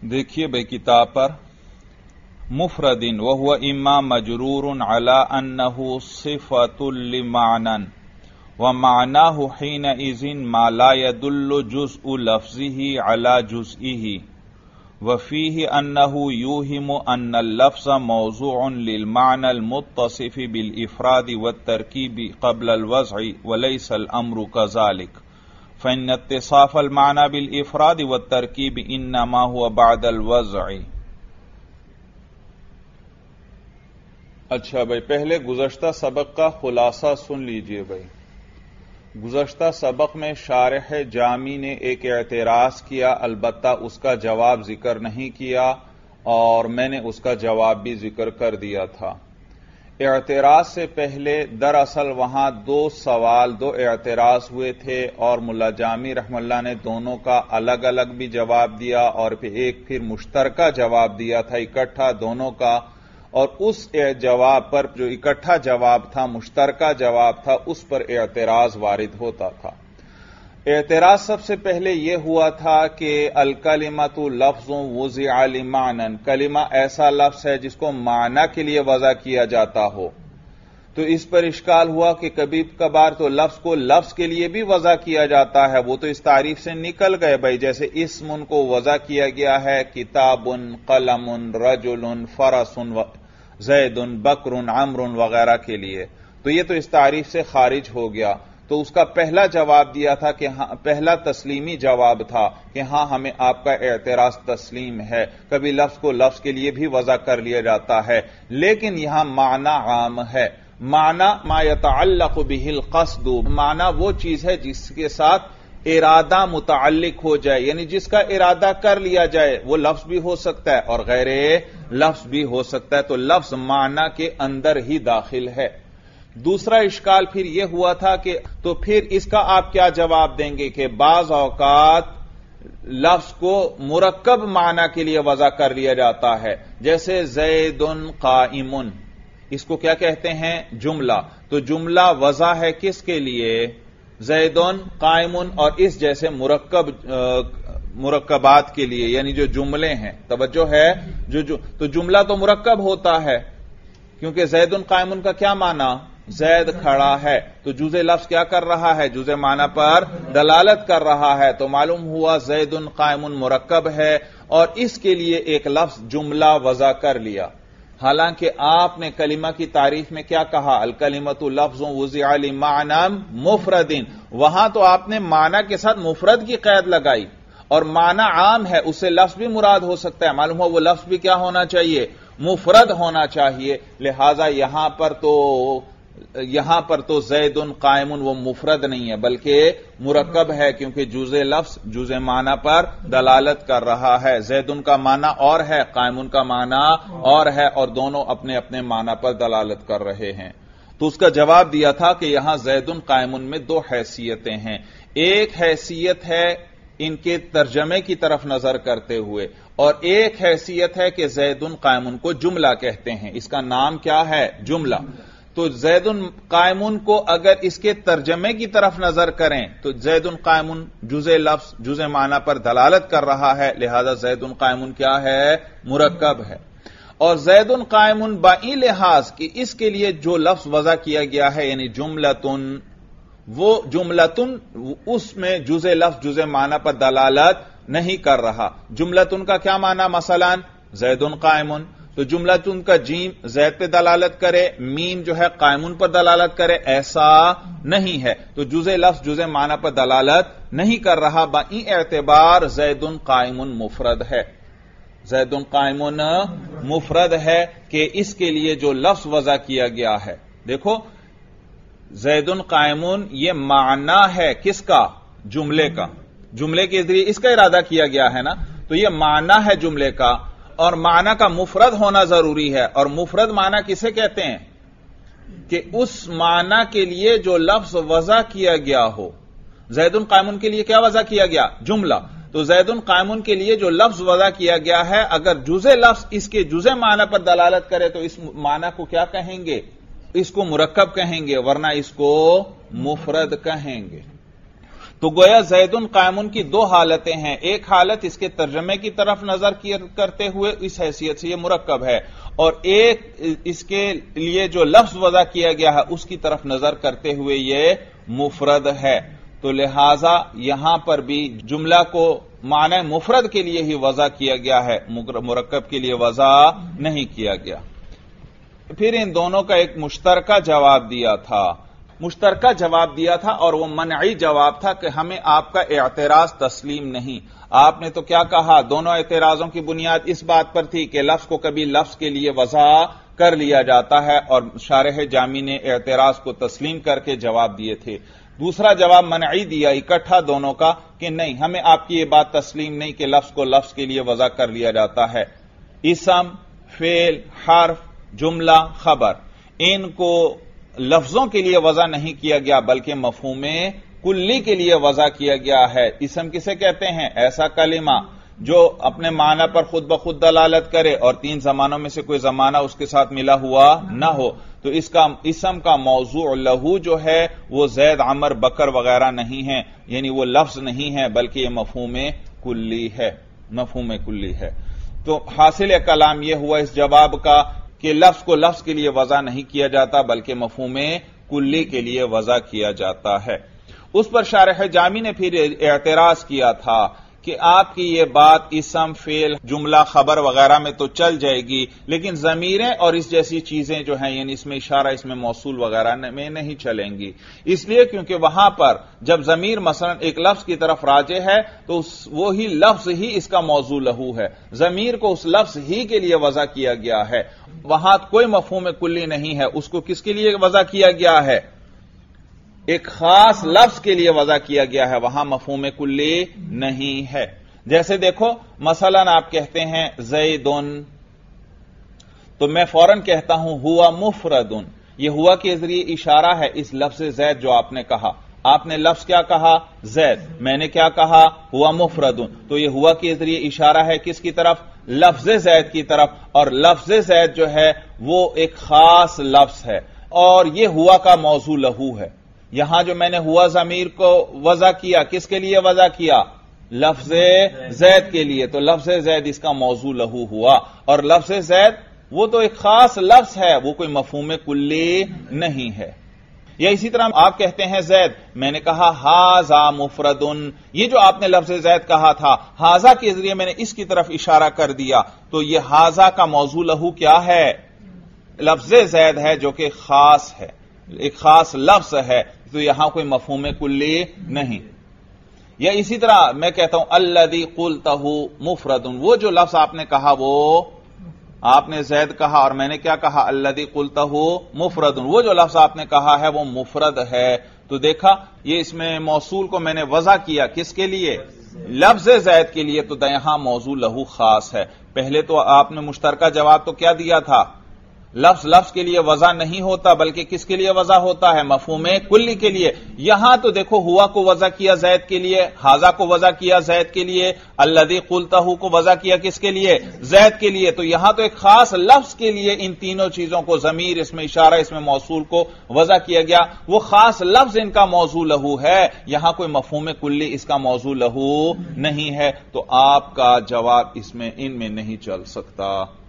देखिए भाई किताब पर मुफरदिन वहुव इम्मा मजरूरुन अला अन्नहु सिफतुल लिमानन व मानाहु हीन इज़िन मा ला यदुल्लु जुज़उ लफ्ज़िही अला जुज़इही व फीही अन्नहु यूहिमु अन्नल लफ्ज़ मौज़ूउन लिल मानल मुत्तसिफ़ि बिल इफ़रादि व तरकीबि क़ब्लल वज़इ व लैसल अम्रु कज़ालिक फ़इन्न इत्तिसाफ़ल माना बिल इफ़रादि व तरकीबि इन्नमा हुवा बअदल वज़इ। अच्छा भाई, पहले गुज़श्ता सबक का खुलासा सुन लीजिए भाई। गुज़श्ता सबक में शारिह जामी ने एक एतराज़ किया, अलबत्ता उसका जवाब जिक्र नहीं किया और मैंने उसका जवाब भी जिक्र कर दिया था। एतराज़ से पहले दरअसल वहां दो एतराज़ हुए थे और मुल्ला जामी रहमतुल्लाह ने दोनों का अलग अलग भी जवाब दिया और फिर मुश्तरका जवाब दिया था इकट्ठा दोनों का, और उस जवाब पर जो इकट्ठा जवाब था, मुश्तरका जवाब था, उस पर एतराज वारिद होता था। एतराज सबसे पहले यह हुआ था कि अल कलिमतु लफ्ज़ुन वुज़िअ लिमानन, कलिमा ऐसा लफ्ज़ है जिसको माना के लिए वज़ा किया जाता हो। तो इस पर इश्काल हुआ कि कभी कभार तो लफ्ज़ को लफ्ज़ के लिए भी वज़ा किया जाता है, वो तो इस तारीफ से निकल गए भाई। जैसे इस्मुन को वज़ा किया गया है किताबुन, कलमुन, रजुलुन, फरसुन, ज़ैदुन, बकरुन, अमरुन वगैरह के लिए, तो ये तो इस तारीफ से खारिज हो गया। तो उसका पहला जवाब दिया था कि हाँ, पहला तस्लीमी जवाब था कि हां हमें आपका एतराज तस्लीम है। कभी लफ्ज़ को लफ्ज़ के लिए भी वज़ा कर लिया जाता है, लेकिन यहां माना आम है। माना मा यतअल्लक़ु बिहिल क़स्दु, माना वो चीज है जिसके साथ इरादा मुतअल्लिक हो जाए, यानी जिसका इरादा कर लिया जाए। वो लफ्ज़ भी हो सकता है और गैर लफ्ज़ भी हो सकता है, तो लफ्ज़ माना के अंदर ही दाखिल है। दूसरा इश्काल फिर यह हुआ था कि तो फिर इसका आप क्या जवाब देंगे कि बाज़ औकात लफ्ज़ को मुरक्कब माना के लिए वज़ा कर लिया जाता है, जैसे ज़ैदुन क़ाइमुन, इसको क्या कहते हैं? जुमला। तो जुमला वज़ा है किसके लिए? ज़ैदुन क़ाइमुन और इस जैसे मुरक्कबात के लिए, यानी जो जुमले हैं। तवज्जो है, तो जुमला तो मुरक्कब होता है, क्योंकि ज़ैदुन क़ाइमुन का क्या माना? ज़ैद खड़ा है। तो जुज़े लफ्ज़ क्या कर रहा है? जुज़े माना पर दलालत कर रहा है। तो मालूम हुआ ज़ैदुन क़ाइमुन मुरक्कब है और इसके लिए एक लफ्ज़ जुमला वज़ा कर लिया। हालांकि आपने कलिमा की तारीफ में क्या कहा? अल कलिमतु लफ्ज़ुन वुज़िअ लिमानन मुफ़रदिन, वहां तो आपने माना के साथ मुफ़रद की कैद लगाई, और माना आम है, उससे लफ्ज़ भी मुराद हो सकता है। मालूम हुआ वो लफ्ज़ भी क्या होना चाहिए? मुफ़रद होना चाहिए। लिहाजा यहां पर तो ज़ैदुन क़ाइमुन वो मुफ़रद नहीं है, बल्कि मुरक्कब है, क्योंकि जुज़े लफ्ज़ जुज़े माना पर दलालत कर रहा है। ज़ैदुन का माना और है, क़ाइमुन का माना और है, और दोनों अपने अपने माना पर दलालत कर रहे हैं। तो उसका जवाब दिया था कि यहां ज़ैदुन क़ाइमुन में दो हैसियतें हैं। एक हैसियत है इनके तर्जमे की तरफ नजर करते हुए, और एक हैसियत है कि ज़ैदुन क़ाइमुन को जुमला कहते हैं। इसका नाम क्या है? जुमला। तो ज़ैदुन क़ाइमुन को अगर इसके तर्जमे की तरफ नजर करें तो ज़ैदुन क़ाइमुन जुज़े लफ्ज़ जुज़े माना पर दलालत कर रहा है, लिहाजा ज़ैदुन क़ाइमुन क्या है? मुरक्कब है। और ज़ैदुन क़ाइमुन बाई लिहाज कि इसके लिए जो लफ्ज़ वज़ा किया गया है, यानी जुमलतुन, वो जुमलतुन उसमें जुज़े लफ्ज़ जुज़े माना पर दलालत नहीं कर रहा। जुमलतुन का क्या माना? मसलन ज़ैदुन क़ाइमुन, तो जुमलतुन का जीम ज़ैद पे दलालत करे, मीम जो है क़ाइमुन पर दलालत करे, ऐसा नहीं है। तो जुज़े लफ्ज़ जुज़े माना पर दलालत नहीं कर रहा। बाई एतबार ज़ैदुन क़ाइमुन मुफ़रद है। ज़ैदुन क़ाइमुन मुफ़रद है कि इसके लिए जो लफ्ज़ वज़ा किया गया है। देखो, ज़ैदुन क़ाइमुन ये माना है किसका? जुमले का। जुमले के जरिए इसका इरादा किया गया है ना, तो ये माना है जुमले का, और माना का मुफरद होना जरूरी है। और मुफरद माना किसे कहते हैं? कि उस माना के लिए जो लफ्ज़ वज़ा किया गया हो। ज़ैदुन क़ाइमुन के लिए क्या वज़ा किया गया? जुमला। तो ज़ैदुन क़ाइमुन के लिए जो लफ्ज़ वज़ा किया गया है, अगर जुज़े लफ्ज़ इसके जुज़े माना पर दलालत करे तो इस माना को क्या कहेंगे? इसको मुरक्कब कहेंगे, वरना इसको मुफरद कहेंगे। تو گویا زیدن قائمن کی دو حالتیں ہیں، ایک حالت اس کے ترجمے کی طرف نظر کرتے ہوئے اس حیثیت سے یہ مرکب ہے، اور ایک اس کے لیے جو لفظ وضع کیا گیا ہے اس کی طرف نظر کرتے ہوئے یہ مفرد ہے۔ تو لہذا یہاں پر بھی جملہ کو معنی مفرد کے لیے ہی وضع کیا گیا ہے، مرکب کے لیے وضع نہیں کیا گیا۔ پھر ان دونوں کا ایک مشترکہ جواب دیا تھا اور وہ منعی جواب تھا کہ ہمیں آپ کا اعتراض تسلیم نہیں۔ آپ نے تو کیا کہا؟ دونوں اعتراضوں کی بنیاد اس بات پر تھی کہ لفظ کو کبھی لفظ کے لیے وضع کر لیا جاتا ہے، اور شارح جامی نے اعتراض کو تسلیم کر کے جواب دیے تھے۔ دوسرا جواب منعی دیا اکٹھا دونوں کا کہ نہیں، ہمیں آپ کی یہ بات تسلیم نہیں کہ لفظ کو لفظ کے لیے وضع کر لیا جاتا ہے۔ اسم، فعل، حرف، جملہ، خبر، ان کو لفظوں کے لیے وضع نہیں کیا گیا بلکہ مفہوم کلی کے لیے وضع کیا گیا ہے۔ اسم کسے کہتے ہیں؟ ایسا کلمہ جو اپنے معنی پر خود بخود دلالت کرے اور تین زمانوں میں سے کوئی زمانہ اس کے ساتھ ملا ہوا نہ ہو، تو اس کا اسم کا موضوع لہو جو ہے وہ زید، عمر، بکر وغیرہ نہیں ہے، یعنی وہ لفظ نہیں ہے بلکہ یہ مفہوم کلی ہے۔ تو حاصل کلام یہ ہوا اس جواب کا کہ لفظ کو لفظ کے لیے وضع نہیں کیا جاتا بلکہ مفہوم کلی کے لیے وضع کیا جاتا ہے۔ اس پر شارح جامی نے پھر اعتراض کیا تھا کہ آپ کی یہ بات اسم، فعل، جملہ، خبر وغیرہ میں تو چل جائے گی، لیکن ضمیریں اور اس جیسی چیزیں جو ہیں، یعنی اس میں اشارہ، اس میں موصول وغیرہ میں نہیں چلیں گی، اس لیے کیونکہ وہاں پر جب ضمیر مثلا ایک لفظ کی طرف راجع ہے تو وہی لفظ ہی اس کا موضوع لہو ہے، ضمیر کو اس لفظ ہی کے لیے وضع کیا گیا ہے، وہاں کوئی مفہوم کلی نہیں ہے، اس کو کس کے لیے وضع کیا گیا ہے؟ ایک خاص لفظ کے لیے وضع کیا گیا ہے، وہاں مفہوم کلی نہیں ہے۔ جیسے دیکھو مثلا آپ کہتے ہیں زیدن، تو میں فوراً کہتا ہوں ہوا مفردن، یہ ہوا کے ذریعے اشارہ ہے اس لفظ زید جو آپ نے کہا۔ آپ نے لفظ کیا کہا؟ زید، میں نے کیا کہا؟ ہوا مفردن، تو یہ ہوا کے ذریعے اشارہ ہے کس کی طرف؟ لفظ زید کی طرف، اور لفظ زید جو ہے وہ ایک خاص لفظ ہے، اور یہ ہوا کا موضوع لہو ہے۔ یہاں جو میں نے ہوا ضمیر کو وضع کیا، کس کے لیے وضع کیا؟ لفظ زید کے لیے، تو لفظ زید اس کا موضوع لہو ہوا، اور لفظ زید وہ تو ایک خاص لفظ ہے، وہ کوئی مفہوم کلی نہیں ہے۔ یا اسی طرح آپ کہتے ہیں زید، میں نے کہا ہاذا مفردن، یہ جو آپ نے لفظ زید کہا تھا، ہاذا کے ذریعے میں نے اس کی طرف اشارہ کر دیا، تو یہ ہاذا کا موضوع لہو کیا ہے؟ لفظ زید ہے جو کہ خاص ہے، ایک خاص لفظ ہے، تو یہاں کوئی مفہوم کلی نہیں۔ یا اسی طرح میں کہتا ہوں الذی قلتہ مفردن، وہ جو لفظ آپ نے کہا، وہ آپ نے زید کہا اور میں نے کیا کہا؟ الذی قلتہ مفردن، وہ جو لفظ آپ نے کہا ہے وہ مفرد ہے۔ تو دیکھا یہ اس میں موصول کو میں نے وضع کیا کس کے لیے؟ لفظ زید کے لیے، تو یہاں موضوع لہو خاص ہے۔ پہلے تو آپ نے مشترکہ جواب تو کیا دیا تھا؟ لفظ کے لیے وضع نہیں ہوتا بلکہ کس کے لیے وضع ہوتا ہے؟ مفہوم کلی کے لیے۔ یہاں تو دیکھو ہوا کو وضع کیا زید کے لیے، ہاذا کو وضع کیا زید کے لیے، الذی قلتہ کو وضع کیا کس کے لیے؟ زید کے لیے۔ تو یہاں تو ایک خاص لفظ کے لیے ان تینوں چیزوں کو، ضمیر، اس میں اشارہ، اس میں موصول کو وضع کیا گیا، وہ خاص لفظ ان کا موضوع لہو ہے، یہاں کوئی مفہوم کلی اس کا موضوع لہو نہیں ہے، تو آپ کا جواب اس میں ان میں نہیں چل سکتا۔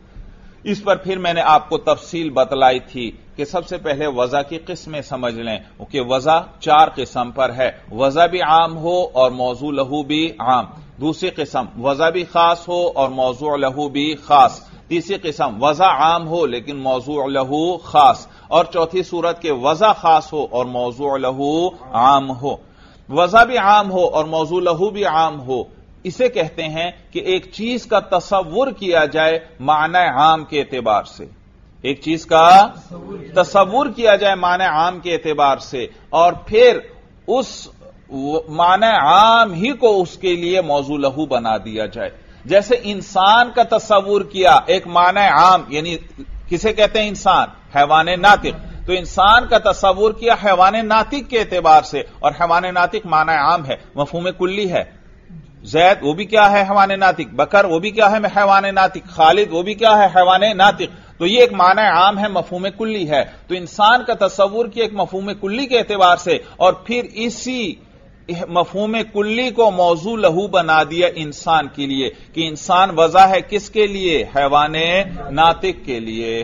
اس پر پھر میں نے آپ کو تفصیل بتلائی تھی کہ سب سے پہلے وضع کی قسمیں سمجھ لیں کہ وضع 4 قسم پر ہے، وضع بھی عام ہو اور موضوع لہو بھی عام، دوسری قسم وضع بھی خاص ہو اور موضوع لہو بھی خاص، تیسری قسم وضع عام ہو لیکن موضوع لہو خاص، اور چوتھی صورت کے وضع خاص ہو اور موضوع لہو عام ہو۔ وضع بھی عام ہو اور موضوع لہو بھی عام ہو، اسے کہتے ہیں کہ ایک چیز کا تصور کیا جائے معنی عام کے اعتبار سے، ایک چیز کا تصور کیا جائے معنی عام کے اعتبار سے، اور پھر اس معنی عام ہی کو اس کے لیے موضوع لہو بنا دیا جائے۔ جیسے انسان کا تصور کیا ایک معنی عام، یعنی کسے کہتے ہیں؟ انسان، حیوان ناطق، تو انسان کا تصور کیا حیوان ناطق کے اعتبار سے، اور حیوان ناطق معنی عام ہے، مفہوم کلی ہے۔ زید وہ بھی کیا ہے؟ حیوان ناطق۔ بکر وہ بھی کیا ہے؟ حیوان ناطق۔ خالد وہ بھی کیا ہے؟ حیوان ناطق۔ تو یہ ایک معنی عام ہے، مفہوم کلی ہے۔ تو انسان کا تصور کیا ایک مفہوم کلی کے اعتبار سے، اور پھر اسی مفہوم کلی کو موضوع لہو بنا دیا انسان کے لیے کہ انسان وضع ہے کس کے لیے؟ حیوان ناطق کے لیے،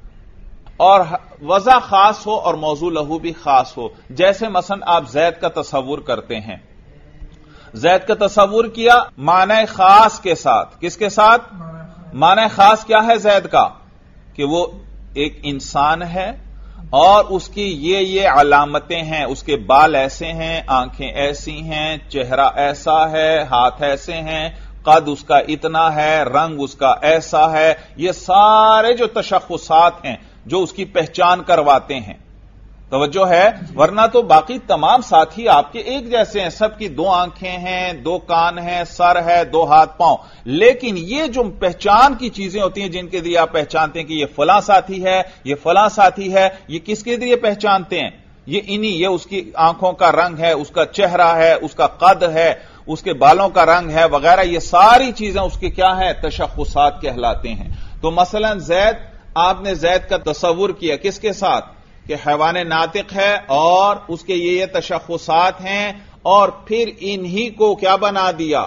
اور وضع خاص ہو اور موضوع لہو بھی خاص ہو. جیسے مثلا آپ زید کا تصور کرتے ہیں، زید کا تصور کیا معنی خاص کے ساتھ. کس کے ساتھ؟ معنی خاص کیا ہے زید کا؟ کہ وہ ایک انسان ہے اور اس کی یہ علامتیں ہیں، اس کے بال ایسے ہیں، آنکھیں ایسی ہیں، چہرہ ایسا ہے، ہاتھ ایسے ہیں، قد اس کا اتنا ہے، رنگ اس کا ایسا ہے. یہ سارے جو تشخصات ہیں جو اس کی پہچان کرواتے ہیں. توجہ ہے؟ ورنہ تو باقی تمام ساتھی آپ کے ایک جیسے ہیں، سب کی 2 آنکھیں ہیں، 2 کان ہیں، سر ہے، 2 ہاتھ پاؤں. لیکن یہ جو پہچان کی چیزیں ہوتی ہیں جن کے ذریعے آپ پہچانتے ہیں کہ یہ فلاں ساتھی ہے، یہ فلاں ساتھی ہے، یہ کس کے ذریعے پہچانتے ہیں؟ یہ اس کی آنکھوں کا رنگ ہے، اس کا چہرہ ہے، اس کا قد ہے، اس کے بالوں کا رنگ ہے وغیرہ. یہ ساری چیزیں اس کے کیا ہیں؟ تشخصات کہلاتے ہیں. تو مثلا زید، آپ نے زید کا تصور کیا کس کے ساتھ؟ کہ حیوان ناطق ہے اور اس کے یہ تشخصات ہیں، اور پھر انہی کو کیا بنا دیا؟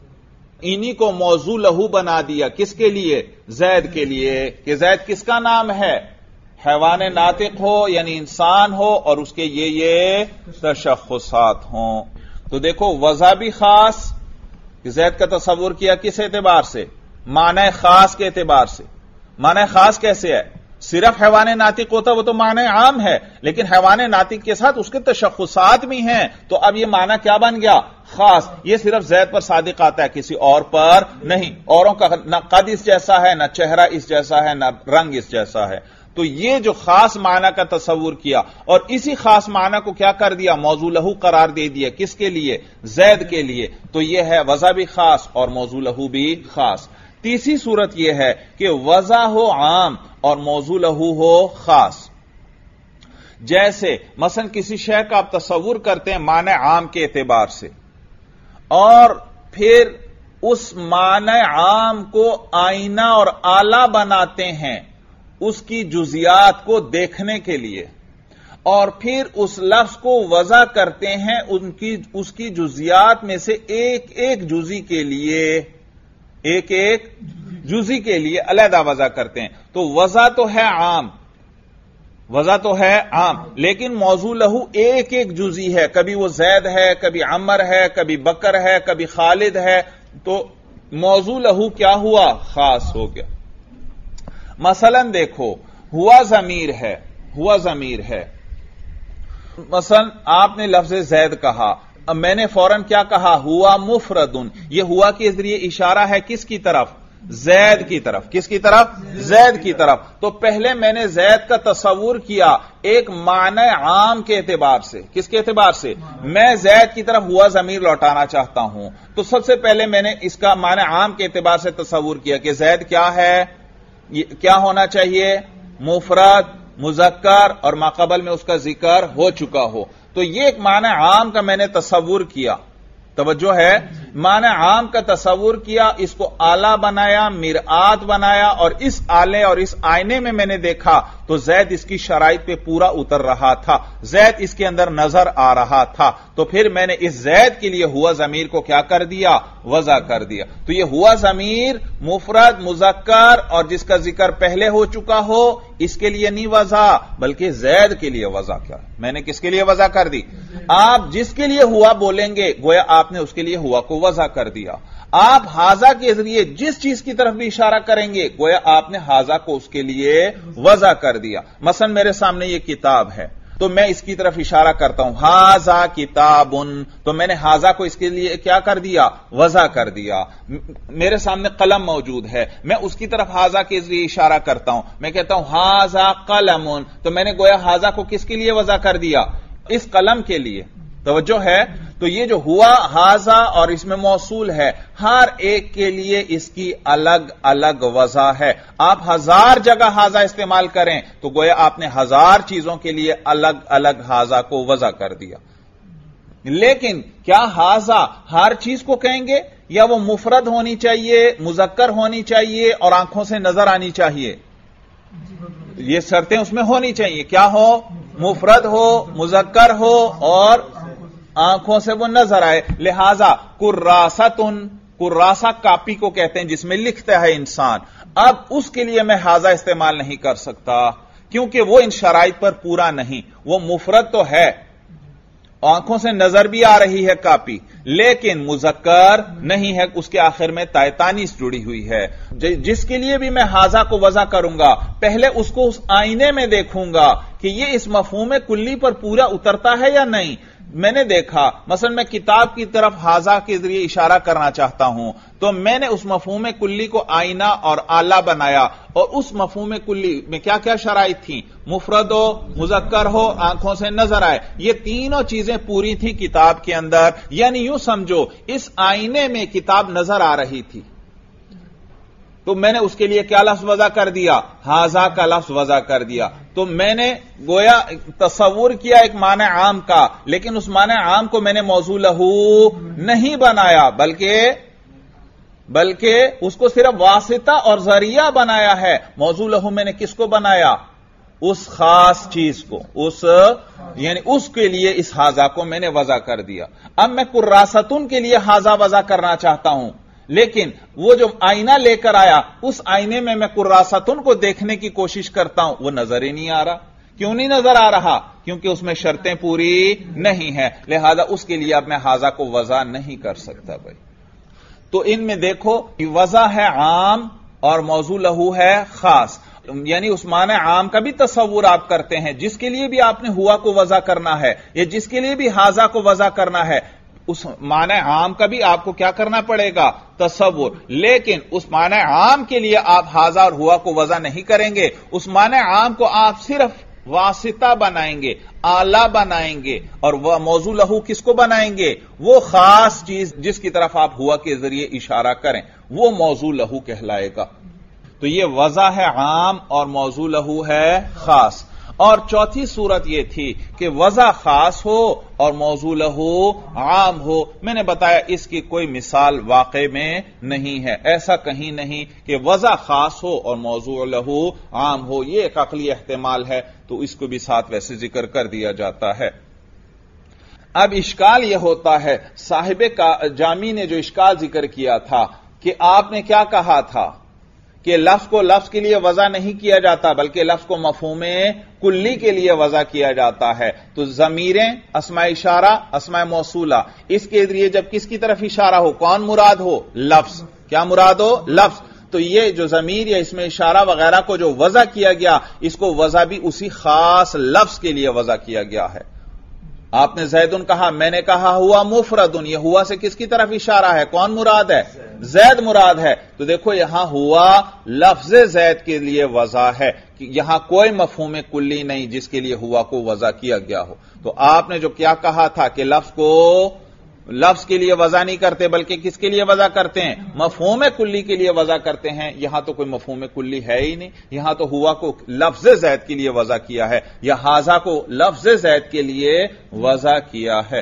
انہی کو موضوع لہو بنا دیا. کس کے لیے؟ زید کے لیے. کہ زید کس کا نام ہے؟ حیوان ناطق ہو یعنی انسان ہو اور اس کے یہ تشخصات ہوں. تو دیکھو وضع بھی خاص، کہ زید کا تصور کیا کس اعتبار سے؟ معنی خاص کے اعتبار سے. معنی خاص کیسے ہے؟ صرف حیوان ناطق ہوتا وہ تو معنی عام ہے، لیکن حیوان ناطق کے ساتھ اس کے تشخصات بھی ہیں، تو اب یہ معنی کیا بن گیا؟ خاص. یہ صرف زید پر صادق آتا ہے، کسی اور پر نہیں. اوروں کا نہ قد اس جیسا ہے، نہ چہرہ اس جیسا ہے، نہ رنگ اس جیسا ہے. تو یہ جو خاص معنی کا تصور کیا اور اسی خاص معنی کو کیا کر دیا؟ موضوع لہو قرار دے دیا. کس کے لیے؟ زید کے لیے. تو یہ ہے وضع بھی خاص اور موضوع لہو بھی خاص. تیسری صورت یہ ہے کہ وضع ہو عام اور موضوع لہو ہو خاص. جیسے مثلا کسی شے کا آپ تصور کرتے ہیں معنی عام کے اعتبار سے، اور پھر اس معنی عام کو آئینہ اور آلہ بناتے ہیں اس کی جزیات کو دیکھنے کے لیے، اور پھر اس لفظ کو وضع کرتے ہیں اس کی جزیات میں سے ایک جزی کے لیے، ایک جزی کے لیے علیحدہ وضع کرتے ہیں. تو وضع تو ہے عام، وضع تو ہے عام، لیکن موضوع لہو ایک جزی ہے. کبھی وہ زید ہے، کبھی عمر ہے، کبھی بکر ہے، کبھی خالد ہے. تو موضوع لہو کیا ہوا؟ خاص ہو گیا. مثلا دیکھو ہوا ضمیر ہے، ہوا ضمیر ہے. مثلا آپ نے لفظ زید کہا، اب میں نے فوراً کیا کہا؟ ہوا مفردن. یہ ہوا کے ذریعے اشارہ ہے کس کی طرف؟ زید کی طرف. کس کی طرف؟ زید کی طرف. تو پہلے میں نے زید کا تصور کیا ایک معنی عام کے اعتبار سے. کس کے اعتبار سے؟ میں زید کی طرف ہوا ضمیر لوٹانا چاہتا ہوں، تو سب سے پہلے میں نے اس کا معنی عام کے اعتبار سے تصور کیا کہ زید کیا ہے؟ کیا ہونا چاہیے؟ مفرد، مذکر، اور ماقبل میں اس کا ذکر ہو چکا ہو. تو یہ ایک معنی عام کا میں نے تصور کیا. توجہ ہے؟ معنی عام کا تصور کیا، اس کو آلہ بنایا، مرآت بنایا، اور اس آلے اور اس آئینے میں نے دیکھا تو زید اس کی شرائط پہ پورا اتر رہا تھا، زید اس کے اندر نظر آ رہا تھا. تو پھر میں نے اس زید کے لیے ہوا ضمیر کو کیا کر دیا؟ وضع کر دیا. تو یہ ہوا ضمیر مفرد، مذکر اور جس کا ذکر پہلے ہو چکا ہو، اس کے لیے نہیں وضع بلکہ زید کے لیے وضع کیا. میں نے کس کے لیے وضع کر دی؟ آپ جس کے لیے ہوا بولیں گے گویا آپ نے اس کے لیے ہوا کو وضع کر دیا. آپ حاذا کے ذریعے جس چیز کی طرف بھی اشارہ کریں گے گویا آپ نے حاذا کو اس کے لیے وضع کر دیا. مثلا میرے سامنے یہ کتاب ہے تو میں اس کی طرف اشارہ کرتا ہوں، حاذا کتابن، تو میں نے حاذا کو اس کے لیے کیا کر دیا؟ وضع کر دیا. میرے سامنے قلم موجود ہے، میں اس کی طرف حاذا کے ذریعے اشارہ کرتا ہوں، میں کہتا ہوں حاذا قلمن، تو میں نے گویا حاذا کو کس کے لیے وضع کر دیا؟ اس قلم کے لیے. توجہ ہے؟ تو یہ جو ہوا حاذا اور اس میں موصول ہے، ہر ایک کے لیے اس کی الگ الگ وضع ہے. آپ 1000 جگہ حاذا استعمال کریں تو گویا آپ نے 1000 چیزوں کے لیے الگ الگ حاذا کو وضع کر دیا. لیکن کیا حاذا ہر چیز کو کہیں گے، یا وہ مفرد ہونی چاہیے، مذکر ہونی چاہیے اور آنکھوں سے نظر آنی چاہیے؟ یہ شرطیں اس میں ہونی چاہیے. کیا ہو؟ مفرد ہو، مذکر ہو اور آنکھوں سے وہ نظر آئے. لہذا کراستن، کراسا کاپی کو کہتے ہیں جس میں لکھتا ہے انسان. اب اس کے لیے میں ہاذا استعمال نہیں کر سکتا کیونکہ وہ ان شرائط پر پورا نہیں. وہ مفرد تو ہے، آنکھوں سے نظر بھی آ رہی ہے کاپی، لیکن مذکر نہیں ہے، اس کے آخر میں تائے تانیث جڑی ہوئی ہے. جس کے لیے بھی میں ہاذا کو وضع کروں گا، پہلے اس کو اس آئینے میں دیکھوں گا کہ یہ اس مفہوم کلی پر پورا اترتا ہے یا نہیں. میں نے دیکھا مثلا میں کتاب کی طرف ہاذا کے ذریعے اشارہ کرنا چاہتا ہوں تو میں نے اس مفہوم کلی کو آئینہ اور آلہ بنایا، اور اس مفہوم کلی میں کیا کیا شرائط تھیں؟ مفرد ہو، مذکر ہو، آنکھوں سے نظر آئے. یہ تینوں چیزیں پوری تھیں کتاب کے اندر. یعنی یوں سمجھو اس آئینے میں کتاب نظر آ رہی تھی تو میں نے اس کے لیے کیا لفظ وضع کر دیا؟ ہاذا کا لفظ وضع کر دیا. تو میں نے گویا تصور کیا ایک معنی عام کا، لیکن اس معنی عام کو میں نے موضوع لہو نہیں بنایا، بلکہ اس کو صرف واسطہ اور ذریعہ بنایا ہے. موضوع لہو میں نے کس کو بنایا؟ اس خاص چیز کو، یعنی اس کے لیے اس ہاذا کو میں نے وضع کر دیا. اب میں کراستن کے لیے ہاذا وضع کرنا چاہتا ہوں، لیکن وہ جو آئینہ لے کر آیا اس آئینے میں کراستن کو دیکھنے کی کوشش کرتا ہوں، وہ نظر ہی نہیں آ رہا. کیوں نہیں نظر آ رہا؟ کیونکہ اس میں شرطیں پوری نہیں ہیں، لہذا اس کے لیے اب میں ہاذا کو وضع نہیں کر سکتا. بھائی تو ان میں دیکھو وضع ہے عام اور موضوع لہو ہے خاص. یعنی اس معنی عام کا بھی تصور آپ کرتے ہیں جس کے لیے بھی آپ نے ہوا کو وضع کرنا ہے، یا جس کے لیے بھی ہاذا کو وضع کرنا ہے، اس معنی عام کا بھی آپ کو کیا کرنا پڑے گا؟ تصور. لیکن اس معنی عام کے لیے آپ ہاذا اور ہوا کو وضع نہیں کریں گے. اس معنی عام کو آپ صرف واسطہ بنائیں گے، آلہ بنائیں گے، اور وہ موضوع لہو کس کو بنائیں گے؟ وہ خاص چیز جس کی طرف آپ ہوا کے ذریعے اشارہ کریں، وہ موضوع لہو کہلائے گا. تو یہ وضع ہے عام اور موضوع لہو ہے خاص. اور چوتھی صورت یہ تھی کہ وضع خاص ہو اور موضوع لہو عام ہو. میں نے بتایا اس کی کوئی مثال واقع میں نہیں ہے، ایسا کہیں نہیں کہ وضع خاص ہو اور موضوع لہو عام ہو. یہ ایک عقلی احتمال ہے تو اس کو بھی ساتھ ویسے ذکر کر دیا جاتا ہے. اب اشکال یہ ہوتا ہے، صاحب جامی نے جو اشکال ذکر کیا تھا کہ آپ نے کیا کہا تھا کہ لفظ کو لفظ کے لیے وضع نہیں کیا جاتا بلکہ لفظ کو مفہوم کلی کے لیے وضع کیا جاتا ہے. تو ضمیریں، اسماء اشارہ، اسماء موصولہ، اس کے ذریعے جب کس کی طرف اشارہ ہو، کون مراد ہو؟ لفظ. کیا مراد ہو؟ لفظ. تو یہ جو ضمیر یا اسم اشارہ وغیرہ کو جو وضع کیا گیا، اس کو وضع بھی اسی خاص لفظ کے لیے وضع کیا گیا ہے. آپ نے زیدن کہا، میں نے کہا ہوا مفردن، یہ ہوا سے کس کی طرف اشارہ ہے؟ کون مراد ہے؟ زید مراد ہے. تو دیکھو یہاں ہوا لفظ زید کے لیے وضع ہے، یہاں کوئی مفہوم کلی نہیں جس کے لیے ہوا کو وضع کیا گیا ہو. تو آپ نے جو کیا کہا تھا کہ لفظ کو لفظ کے لیے وضع نہیں کرتے بلکہ کس کے لیے وضع کرتے ہیں؟ مفہوم کلی کے لیے وضع کرتے ہیں. یہاں تو کوئی مفہوم کلی ہے ہی نہیں، یہاں تو ہوا کو لفظ زید کے لیے وضع کیا ہے یا ہاذا کو لفظ زید کے لیے وضع کیا ہے.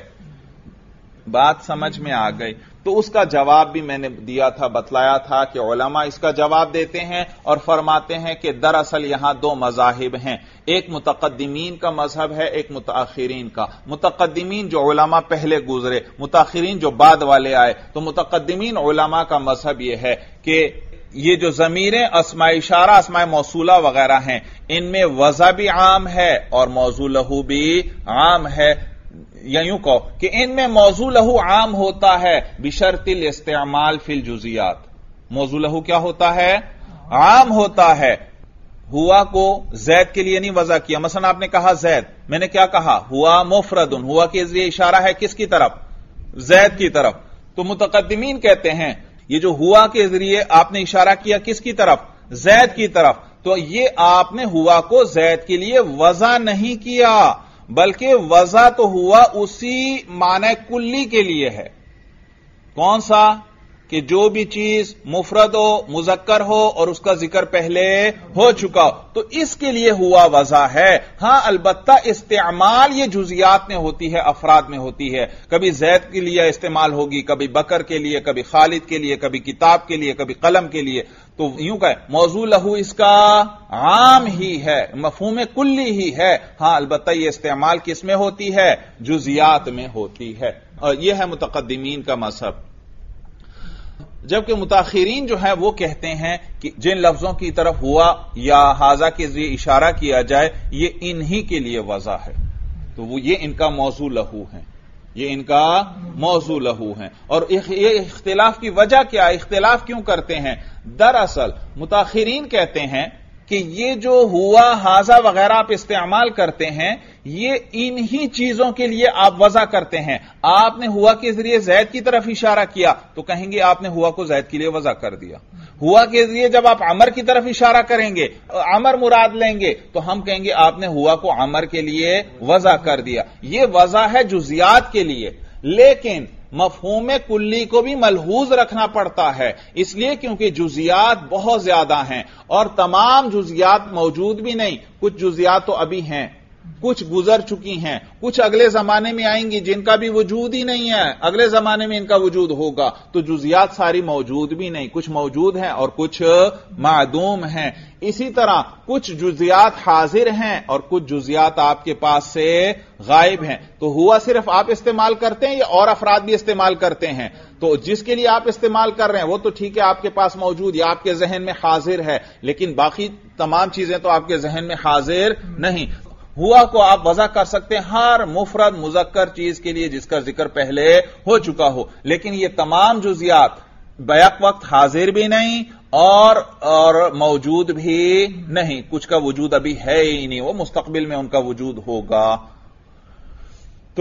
بات سمجھ میں آ گئی؟ تو اس کا جواب بھی میں نے دیا تھا، بتلایا تھا کہ علماء اس کا جواب دیتے ہیں اور فرماتے ہیں کہ دراصل یہاں دو مذاہب ہیں، ایک متقدمین کا مذہب ہے، ایک متاخرین کا. متقدمین جو علماء پہلے گزرے، متاخرین جو بعد والے آئے. تو متقدمین علماء کا مذہب یہ ہے کہ یہ جو ضمیریں اسماء اشارہ، اسماء موصولہ وغیرہ ہیں، ان میں وضع بھی عام ہے اور موضوع لہو بھی عام ہے. یا یوں کہو کہ ان میں موضوع لہو عام ہوتا ہے بشرط الاستعمال فی الجزیات. موضوع لہو کیا ہوتا ہے؟ عام ہوتا ہے. ہوا کو زید کے لیے نہیں وضع کیا. مثلا آپ نے کہا زید، میں نے کیا کہا؟ ہوا مفردن، ہوا کے ذریعے اشارہ ہے کس کی طرف؟ زید کی طرف. تو متقدمین کہتے ہیں یہ جو ہوا کے ذریعے آپ نے اشارہ کیا کس کی طرف؟ زید کی طرف. تو یہ آپ نے ہوا کو زید کے لیے وضع نہیں کیا بلکہ وضع تو ہوا اسی معنی کلی کے لیے ہے. کون سا؟ کہ جو بھی چیز مفرد ہو مذکر ہو اور اس کا ذکر پہلے ہو چکا ہو تو اس کے لیے ہوا وضع ہے. ہاں البتہ استعمال یہ جزیات میں ہوتی ہے، افراد میں ہوتی ہے. کبھی زید کے لیے استعمال ہوگی، کبھی بکر کے لیے، کبھی خالد کے لیے، کبھی کتاب کے لیے، کبھی قلم کے لیے. تو یوں کہ موضوع لہو اس کا عام ہی ہے، مفہوم کلی ہی ہے. ہاں البتہ یہ استعمال کس میں ہوتی ہے؟ جزیات میں ہوتی ہے. اور یہ ہے متقدمین کا مذہب. جبکہ متاخرین جو ہے وہ کہتے ہیں کہ جن لفظوں کی طرف ہوا یا حاذا کے ذریعے اشارہ کیا جائے یہ انہی کے لیے وضع ہے، تو وہ یہ ان کا موضوع لہو ہے، یہ ان کا موضوع لہو ہے. اور یہ اختلاف کی وجہ کیا ہے؟ اختلاف کیوں کرتے ہیں؟ دراصل متاخرین کہتے ہیں کہ یہ جو ہوا حاذا وغیرہ آپ استعمال کرتے ہیں یہ انہی چیزوں کے لیے آپ وضع کرتے ہیں. آپ نے ہوا کے ذریعے زید کی طرف اشارہ کیا تو کہیں گے آپ نے ہوا کو زید کے لیے وضع کر دیا. ہوا کے ذریعے جب آپ عمر کی طرف اشارہ کریں گے، عمر مراد لیں گے تو ہم کہیں گے آپ نے ہوا کو عمر کے لیے وضع کر دیا. یہ وضع ہے جزیات کے لیے، لیکن مفہوم کلی کو بھی ملحوظ رکھنا پڑتا ہے، اس لیے کیونکہ جزیات بہت زیادہ ہیں اور تمام جزیات موجود بھی نہیں. کچھ جزیات تو ابھی ہیں، کچھ گزر چکی ہیں، کچھ اگلے زمانے میں آئیں گی جن کا بھی وجود ہی نہیں ہے، اگلے زمانے میں ان کا وجود ہوگا. تو جزیات ساری موجود بھی نہیں، کچھ موجود ہیں اور کچھ معدوم ہیں. اسی طرح کچھ جزیات حاضر ہیں اور کچھ جزیات آپ کے پاس سے غائب ہیں. تو ہوا صرف آپ استعمال کرتے ہیں یا اور افراد بھی استعمال کرتے ہیں؟ تو جس کے لیے آپ استعمال کر رہے ہیں وہ تو ٹھیک ہے آپ کے پاس موجود یا آپ کے ذہن میں حاضر ہے، لیکن باقی تمام چیزیں تو آپ کے ذہن میں حاضر نہیں. ہوا کو آپ وضع کر سکتے ہیں ہر مفرد مذکر چیز کے لیے جس کا ذکر پہلے ہو چکا ہو، لیکن یہ تمام جزیات بیک وقت حاضر بھی نہیں اور موجود بھی نہیں. کچھ کا وجود ابھی ہے ہی نہیں، وہ مستقبل میں ان کا وجود ہوگا. تو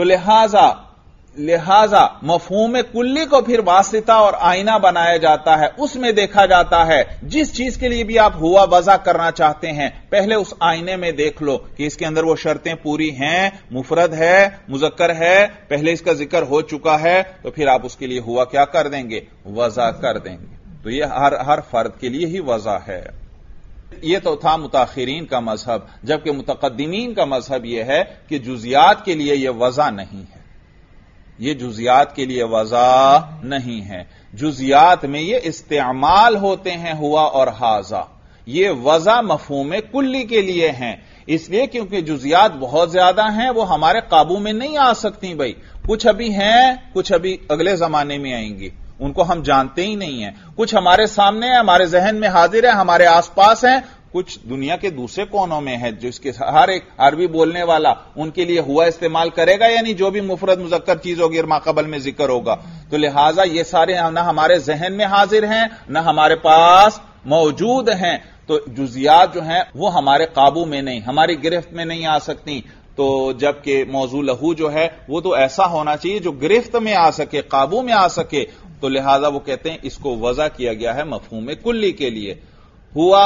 لہذا مفہوم کلی کو پھر واسطہ اور آئینہ بنایا جاتا ہے، اس میں دیکھا جاتا ہے جس چیز کے لیے بھی آپ ہوا وضع کرنا چاہتے ہیں پہلے اس آئینے میں دیکھ لو کہ اس کے اندر وہ شرطیں پوری ہیں، مفرد ہے مذکر ہے، پہلے اس کا ذکر ہو چکا ہے، تو پھر آپ اس کے لیے ہوا کیا کر دیں گے؟ وضع کر دیں گے. تو یہ ہر فرد کے لیے ہی وضع ہے. یہ تو تھا متاخرین کا مذہب، جبکہ متقدمین کا مذہب یہ ہے کہ جزیات کے لیے یہ وضع نہیں ہے، یہ جزیات کے لیے وضع نہیں ہے. جزیات میں یہ استعمال ہوتے ہیں ہوا اور حاذا، یہ وضع مفہوم کلی کے لیے ہیں. اس لیے کیونکہ جزیات بہت زیادہ ہیں، وہ ہمارے قابو میں نہیں آ سکتی. بھائی کچھ ابھی ہیں، کچھ ابھی اگلے زمانے میں آئیں گی، ان کو ہم جانتے ہی نہیں ہیں. کچھ ہمارے سامنے ہیں، ہمارے ذہن میں حاضر ہیں، ہمارے آس پاس ہیں، کچھ دنیا کے دوسرے کونوں میں ہے جو اس کے ہر ایک عربی بولنے والا ان کے لیے ہوا استعمال کرے گا، یعنی جو بھی مفرد مذکر چیز ہوگی اور ماقبل میں ذکر ہوگا. تو لہٰذا یہ سارے نہ ہمارے ذہن میں حاضر ہیں نہ ہمارے پاس موجود ہیں. تو جزیات جو ہیں وہ ہمارے قابو میں نہیں، ہماری گرفت میں نہیں آ سکتی. تو جبکہ موضوع لہو جو ہے وہ تو ایسا ہونا چاہیے جو گرفت میں آ سکے، قابو میں آ سکے. تو لہذا وہ کہتے ہیں اس کو وضع کیا گیا ہے مفہوم کلی کے لیے. ہوا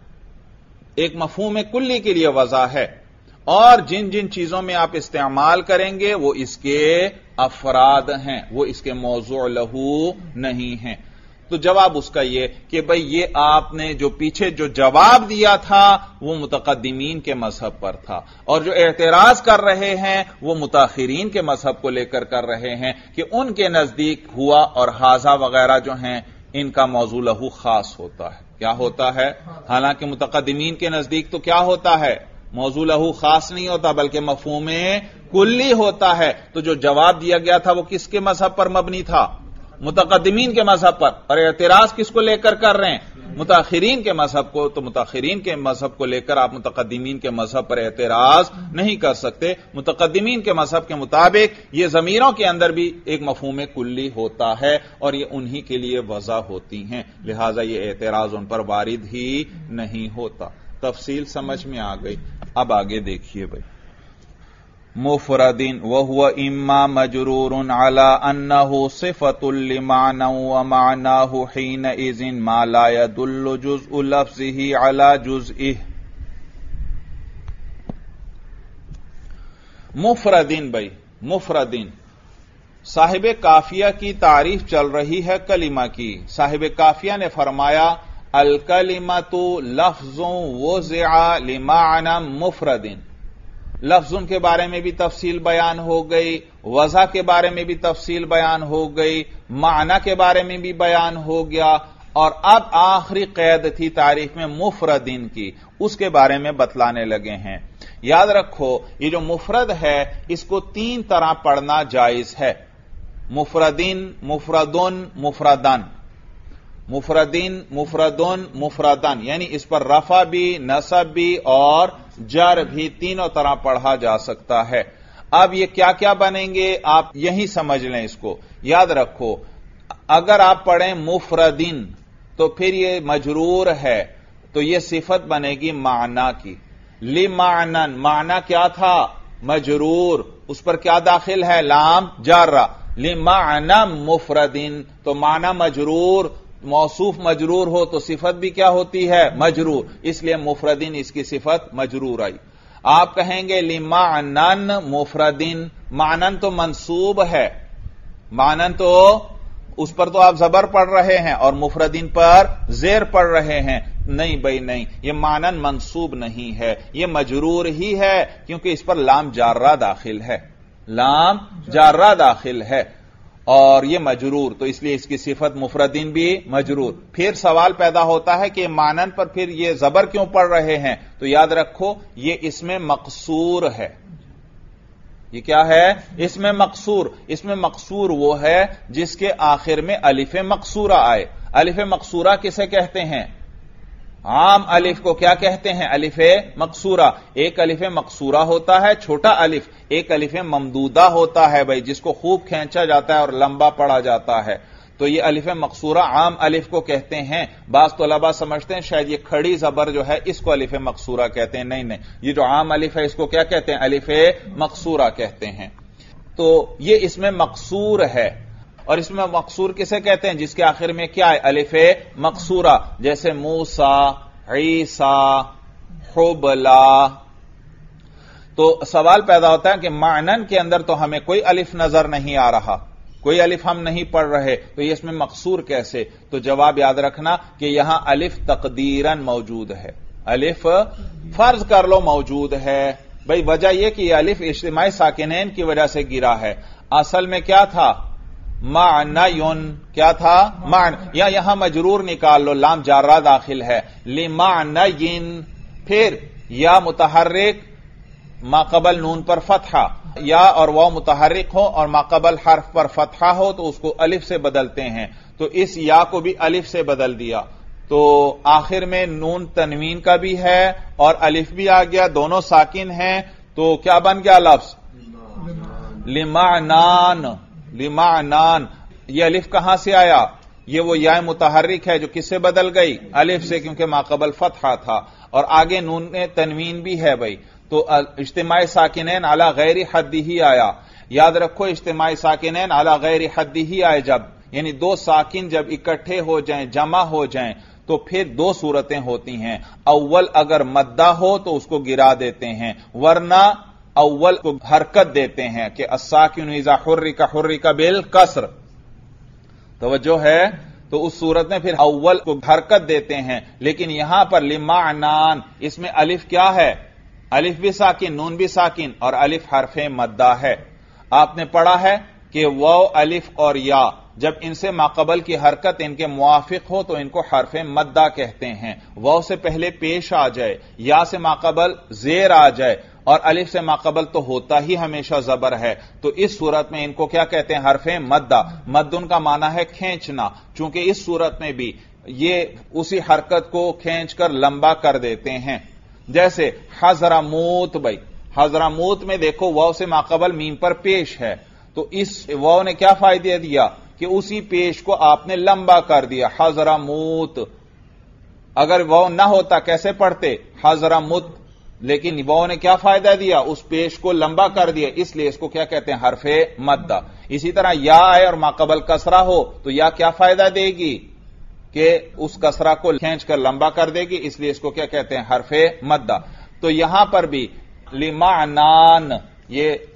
ایک مفہوم کلی کے لیے وضع ہے، اور جن جن چیزوں میں آپ استعمال کریں گے وہ اس کے افراد ہیں، وہ اس کے موضوع لہو نہیں ہیں. تو جواب اس کا یہ کہ بھئی یہ آپ نے جو پیچھے جو جواب دیا تھا وہ متقدمین کے مذہب پر تھا، اور جو اعتراض کر رہے ہیں وہ متاخرین کے مذہب کو لے کر رہے ہیں کہ ان کے نزدیک ہوا اور حاذا وغیرہ جو ہیں ان کا موضوع لہو خاص ہوتا ہے. کیا ہوتا ہے؟ حالانکہ متقدمین کے نزدیک تو کیا ہوتا ہے؟ موضوع لہو خاص نہیں ہوتا بلکہ مفہوم کلی ہوتا ہے. تو جو جواب دیا گیا تھا وہ کس کے مذہب پر مبنی تھا؟ متقدمین کے مذہب پر. اور اعتراض کس کو لے کر رہے ہیں؟ متاخرین کے مذہب کو. تو متاخرین کے مذہب کو لے کر آپ متقدمین کے مذہب پر اعتراض نہیں کر سکتے. متقدمین کے مذہب کے مطابق یہ ضمیروں کے اندر بھی ایک مفہوم کلی ہوتا ہے اور یہ انہی کے لیے وضع ہوتی ہیں، لہذا یہ اعتراض ان پر وارد ہی نہیں ہوتا. تفصیل سمجھ میں آ گئی. اب آگے دیکھیے بھائی. مفردن وهو اما مجرور على انه صفة لمعنى ومعناه حينئذ ما لا يدل جزء لفظه على جزئه. مفردن بھائی، مفردن صاحب کافیہ کی تعریف چل رہی ہے کلمہ کی. صاحب کافیہ نے فرمایا الکلمۃ لفظ وضع لمعنی مفرد. لفظ کے بارے میں بھی تفصیل بیان ہو گئی، وضع کے بارے میں بھی تفصیل بیان ہو گئی، معنی کے بارے میں بھی بیان ہو گیا، اور اب آخری قید تھی تعریف میں مفردین کی، اس کے بارے میں بتلانے لگے ہیں. یاد رکھو یہ جو مفرد ہے اس کو 3 طرح پڑھنا جائز ہے. مفردین، مفردن، مفردن. مفردین، مفردن، مفردن یعنی اس پر رفع بھی، نصب بھی اور جر بھی تینوں طرح پڑھا جا سکتا ہے. اب یہ کیا کیا بنیں گے آپ یہی سمجھ لیں اس کو. یاد رکھو اگر آپ پڑھیں مفردین تو پھر یہ مجرور ہے تو یہ صفت بنے گی معنی کی. لمعنن، معنی کیا تھا؟ مجرور، اس پر کیا داخل ہے؟ لام جارہ. لمعنی مفردین تو معنی مجرور، موصوف مجرور ہو تو صفت بھی کیا ہوتی ہے؟ مجرور. اس لیے مفردین اس کی صفت مجرور آئی. آپ کہیں گے لمعنن مفردین، معنن تو منصوب ہے، معنن تو اس پر تو آپ زبر پڑھ رہے ہیں اور مفردین پر زیر پڑھ رہے ہیں. نہیں بھائی نہیں، یہ معنن منصوب نہیں ہے، یہ مجرور ہی ہے کیونکہ اس پر لام جارہ داخل ہے، لام جارہ داخل ہے اور یہ مجرور، تو اس لیے اس کی صفت مفردین بھی مجرور. پھر سوال پیدا ہوتا ہے کہ معنن پر پھر یہ زبر کیوں پڑھ رہے ہیں؟ تو یاد رکھو یہ اس میں مقصور ہے. یہ کیا ہے؟ اس میں مقصور. اس میں مقصور وہ ہے جس کے آخر میں الف مقصورہ آئے. الف مقصورہ کسے کہتے ہیں؟ عام الف کو کیا کہتے ہیں؟ الف مقصورہ. ایک الف مقصورہ ہوتا ہے چھوٹا الف، ایک الف ممدودہ ہوتا ہے بھائی جس کو خوب کھینچا جاتا ہے اور لمبا پڑھا جاتا ہے. تو یہ الف مقصورہ عام الف کو کہتے ہیں. بعض طلباء سمجھتے ہیں شاید یہ کھڑی زبر جو ہے اس کو الف مقصورہ کہتے ہیں. نہیں، یہ جو عام الف ہے اس کو کیا کہتے ہیں؟ الف مقصورہ کہتے ہیں. تو یہ اس میں مقصور ہے. اور اس میں مقصور کسے کہتے ہیں؟ جس کے آخر میں کیا ہے؟ الف مقصورہ. جیسے موسیٰ، عیسیٰ، حبلا. تو سوال پیدا ہوتا ہے کہ معنن کے اندر تو ہمیں کوئی الف نظر نہیں آ رہا، کوئی الف ہم نہیں پڑھ رہے، تو یہ اس میں مقصور کیسے؟ تو جواب یاد رکھنا کہ یہاں الف تقدیراً موجود ہے. الف فرض کر لو موجود ہے بھائی. وجہ یہ کہ یہ الف اجتماعی ساکنین کی وجہ سے گرا ہے. اصل میں کیا تھا؟ معنیون. کیا تھا؟ معنی. یا یہاں مجرور نکال لو، لام جارہ داخل ہے. لمعنین. پھر یا متحرک ما قبل نون پر فتحہ، یا اور واو متحرک ہو اور ما قبل حرف پر فتحہ ہو تو اس کو الف سے بدلتے ہیں. تو اس یا کو بھی الف سے بدل دیا تو آخر میں نون تنوین کا بھی ہے اور الف بھی آ گیا، دونوں ساکن ہیں. تو کیا بن گیا لفظ؟ لمعنان. لمعنان. یہ الف کہاں سے آیا؟ یہ وہ یا متحرک ہے جو کس سے بدل گئی؟ الف سے، کیونکہ ما قبل فتحہ تھا اور آگے نون تنوین بھی ہے بھائی. تو اجتماعی ساکنین علی غیر حد ہی آیا. یاد رکھو اجتماعی ساکنین علی غیر حد ہی آئے جب، یعنی دو ساکن جب اکٹھے ہو جائیں، جمع ہو جائیں تو پھر دو صورتیں ہوتی ہیں. اول اگر مدہ ہو تو اس کو گرا دیتے ہیں، ورنہ اول کو حرکت دیتے ہیں کہ الساکن اذا حرک حرک بالکسر. توجہ ہے؟ تو اس صورت میں پھر اول کو حرکت دیتے ہیں. لیکن یہاں پر لمعنان اس میں الف کیا ہے؟ الف بھی ساکن، نون بھی ساکن اور الف حرف مدہ ہے. آپ نے پڑھا ہے کہ واو، الف اور یا جب ان سے ماقبل کی حرکت ان کے موافق ہو تو ان کو حرف مدہ کہتے ہیں. واو سے پہلے پیش آ جائے، یا سے ماقبل زیر آ جائے اور الف سے ماقبل تو ہوتا ہی ہمیشہ زبر ہے، تو اس صورت میں ان کو کیا کہتے ہیں؟ حرف مدہ. مدن کا معنی ہے کھینچنا، چونکہ اس صورت میں بھی یہ اسی حرکت کو کھینچ کر لمبا کر دیتے ہیں. جیسے حضرموت بھائی، حضرموت میں دیکھو واو سے ماقبل میم پر پیش ہے، تو اس واو نے کیا فائدہ دیا کہ اسی پیش کو آپ نے لمبا کر دیا، حضرموت. اگر واو نہ ہوتا کیسے پڑھتے؟ حضرموت. لیکن واو نے کیا فائدہ دیا؟ اس پیش کو لمبا کر دیا، اس لیے اس کو کیا کہتے ہیں؟ حرف مدہ. اسی طرح یا آئے اور ماقبل کسرہ ہو تو یا کیا فائدہ دے گی کہ اس کسرہ کو کھینچ کر لمبا کر دے گی، اس لیے اس کو کیا کہتے ہیں؟ حرف مدہ. تو یہاں پر بھی لمعنان یہ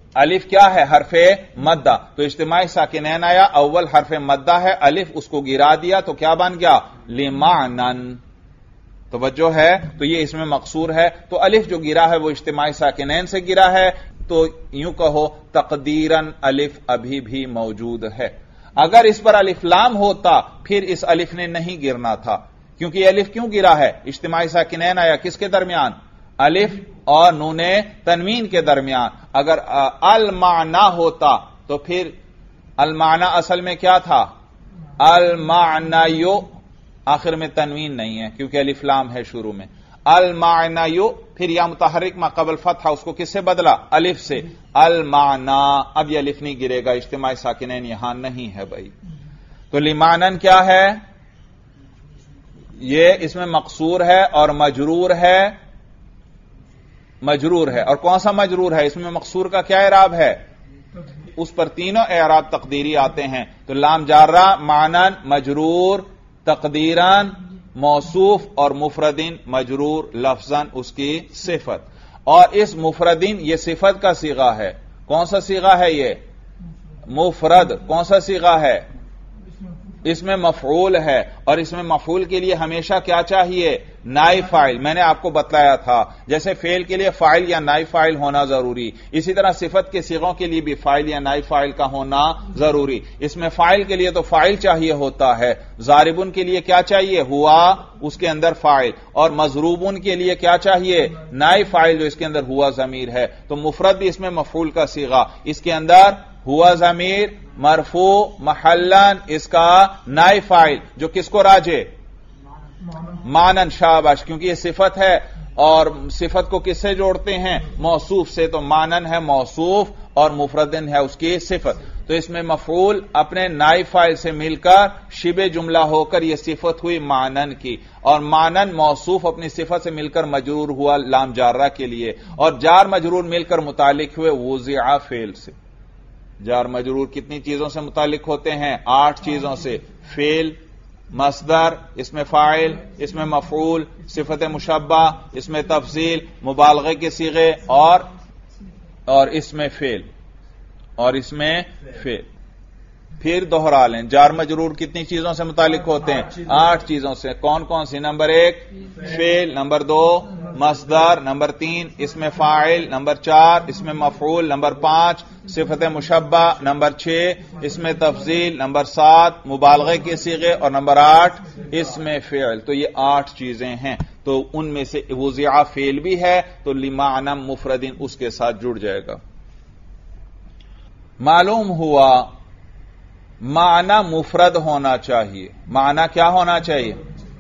الف کیا ہے؟ حرف مدہ. تو اجتماعی ساکنین آیا، اول حرف مدہ ہے الف، اس کو گرا دیا تو کیا بن گیا؟ لمعنن. توجہ ہے؟ تو یہ اس میں مقصور ہے. تو الف جو گرا ہے وہ اجتماعی ساکنین سے گرا ہے، تو یوں کہو تقدیراً الف ابھی بھی موجود ہے. اگر اس پر الف لام ہوتا پھر اس الف نے نہیں گرنا تھا، کیونکہ یہ الف کیوں گرا ہے؟ اجتماعی ساکنین آیا کس کے درمیان؟ الف اور نون تنوین کے درمیان. اگر المعنی ہوتا تو پھر المعنی اصل میں کیا تھا؟ المعنیو، آخر میں تنوین نہیں ہے کیونکہ الف لام ہے شروع میں. المعنیو، پھر یا متحرک ما قبل فتح، اس کو کس سے بدلا؟ الف سے. المعنی، اب یہ الف نہیں گرے گا، اجتماعی ساکنین یہاں نہیں ہے بھائی. تو لمعنن کیا ہے؟ یہ اس میں مقصور ہے اور مجرور ہے. مجرور ہے، اور کون سا مجرور ہے؟ اس میں مقصور کا کیا اعراب ہے؟ اس پر تینوں اعراب تقدیری آتے ہیں. تو لام جارہ، معنن، مجرور، تقدیراً موصوف، اور مفردین مجرور لفظاً اس کی صفت. اور اس مفردین یہ صفت کا صیغہ ہے. کون سا صیغہ ہے یہ؟ مفرد. کون سا صیغہ ہے؟ اس میں مفعول ہے، اور اس میں مفعول کے لیے ہمیشہ کیا چاہیے؟ نائب فاعل. میں نے آپ کو بتلایا تھا جیسے فعل کے لیے فاعل یا نائب فاعل ہونا ضروری، اسی طرح صفت کے صیغوں کے لیے بھی فاعل یا نائب فاعل کا ہونا ضروری. اس میں فاعل کے لیے تو فاعل چاہیے ہوتا ہے، ضاربن کے لیے کیا چاہیے؟ ہوا، اس کے اندر فاعل. اور مضروبن کے لیے کیا چاہیے؟ نائب فاعل، جو اس کے اندر ہوا ضمیر ہے. تو مفرد بھی اس میں مفعول کا صیغہ، اس کے اندر ہوا ضمیر مرفوع محلن، اس کا نائب فاعل جو کس کو راجع؟ مانن. شاباش، کیونکہ یہ صفت ہے اور صفت کو کس سے جوڑتے ہیں؟ موصوف سے. تو مانن ہے موصوف اور مفردن ہے اس کی صفت. تو اس میں مفعول اپنے نائب فاعل سے مل کر شبہ جملہ ہو کر یہ صفت ہوئی مانن کی، اور مانن موصوف اپنی صفت سے مل کر مجرور ہوا لام جارہ کے لیے، اور جار مجرور مل کر متعلق ہوئے وضع فعل سے. جار مجرور کتنی چیزوں سے متعلق ہوتے ہیں؟ 8 چیزوں سے. فعل، مصدر، اس میں فاعل، اس میں مفعول، صفت مشبہ، اس میں تفضیل، مبالغے کے صیغے، اور اس میں فعل، اور اس میں فعل. پھر دوہرا لیں، جار مجرور کتنی چیزوں سے متعلق ہوتے ہیں؟ 8 چیزوں سے. کون کون سی؟ نمبر 1 فعل، نمبر 2 مصدر، نمبر 3 اس میں فاعل، نمبر 4 اس میں مفعول، نمبر 5 صفت مشبہ، نمبر 6 اس میں تفضیل، نمبر 7 مبالغے کے صیغے، اور نمبر 8 اس میں فعل. تو یہ 8 چیزیں ہیں. تو ان میں سے وضع فعل بھی ہے، تو لمعنى مفردین اس کے ساتھ جڑ جائے گا. معلوم ہوا معنی مفرد ہونا چاہیے. معنی کیا ہونا چاہیے؟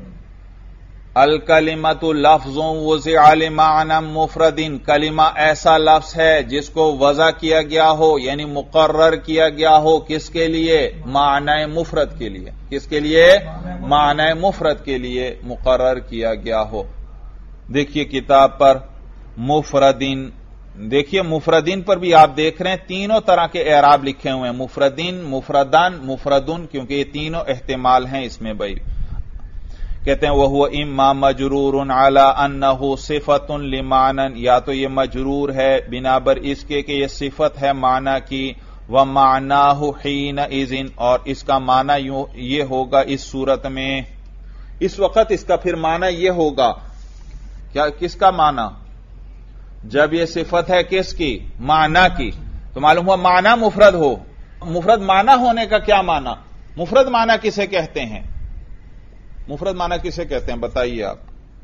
الکلمۃ لفظ وضع لمعنى مفرد. کلمہ ایسا لفظ ہے جس کو وضع کیا گیا ہو، یعنی مقرر کیا گیا ہو، کس کے لیے؟ معنی مفرد کے لیے. کس کے لیے؟ معنی مفرد کے لیے مقرر کیا گیا ہو. دیکھیے کتاب پر مفردین، دیکھیے مفردین پر بھی آپ دیکھ رہے ہیں تینوں طرح کے اعراب لکھے ہوئے ہیں. مفردین، مفردان، مفردن، کیونکہ یہ تینوں احتمال ہیں اس میں بھائی. کہتے ہیں وَهُوَ إِمَّا مَجْرُورٌ عَلَىٰ أَنَّهُ صِفَةٌ لِمَعْنًى، یا تو یہ مجرور ہے بنا بر اس کے کہ یہ صفت ہے معنی کی. وَمَعْنَاهُ حِينَئِذٍ، اور اس کا معنی یہ ہوگا اس صورت میں، اس وقت اس کا پھر معنی یہ ہوگا. کیا؟ کس کا معنی؟ جب یہ صفت ہے کس کی؟ معنی کی. تو معلوم ہوا معنی مفرد ہو. مفرد معنی ہونے کا کیا معنی؟ مفرد معنی کسے کہتے ہیں؟ مفرد معنی کسے کہتے ہیں بتائیے آپ.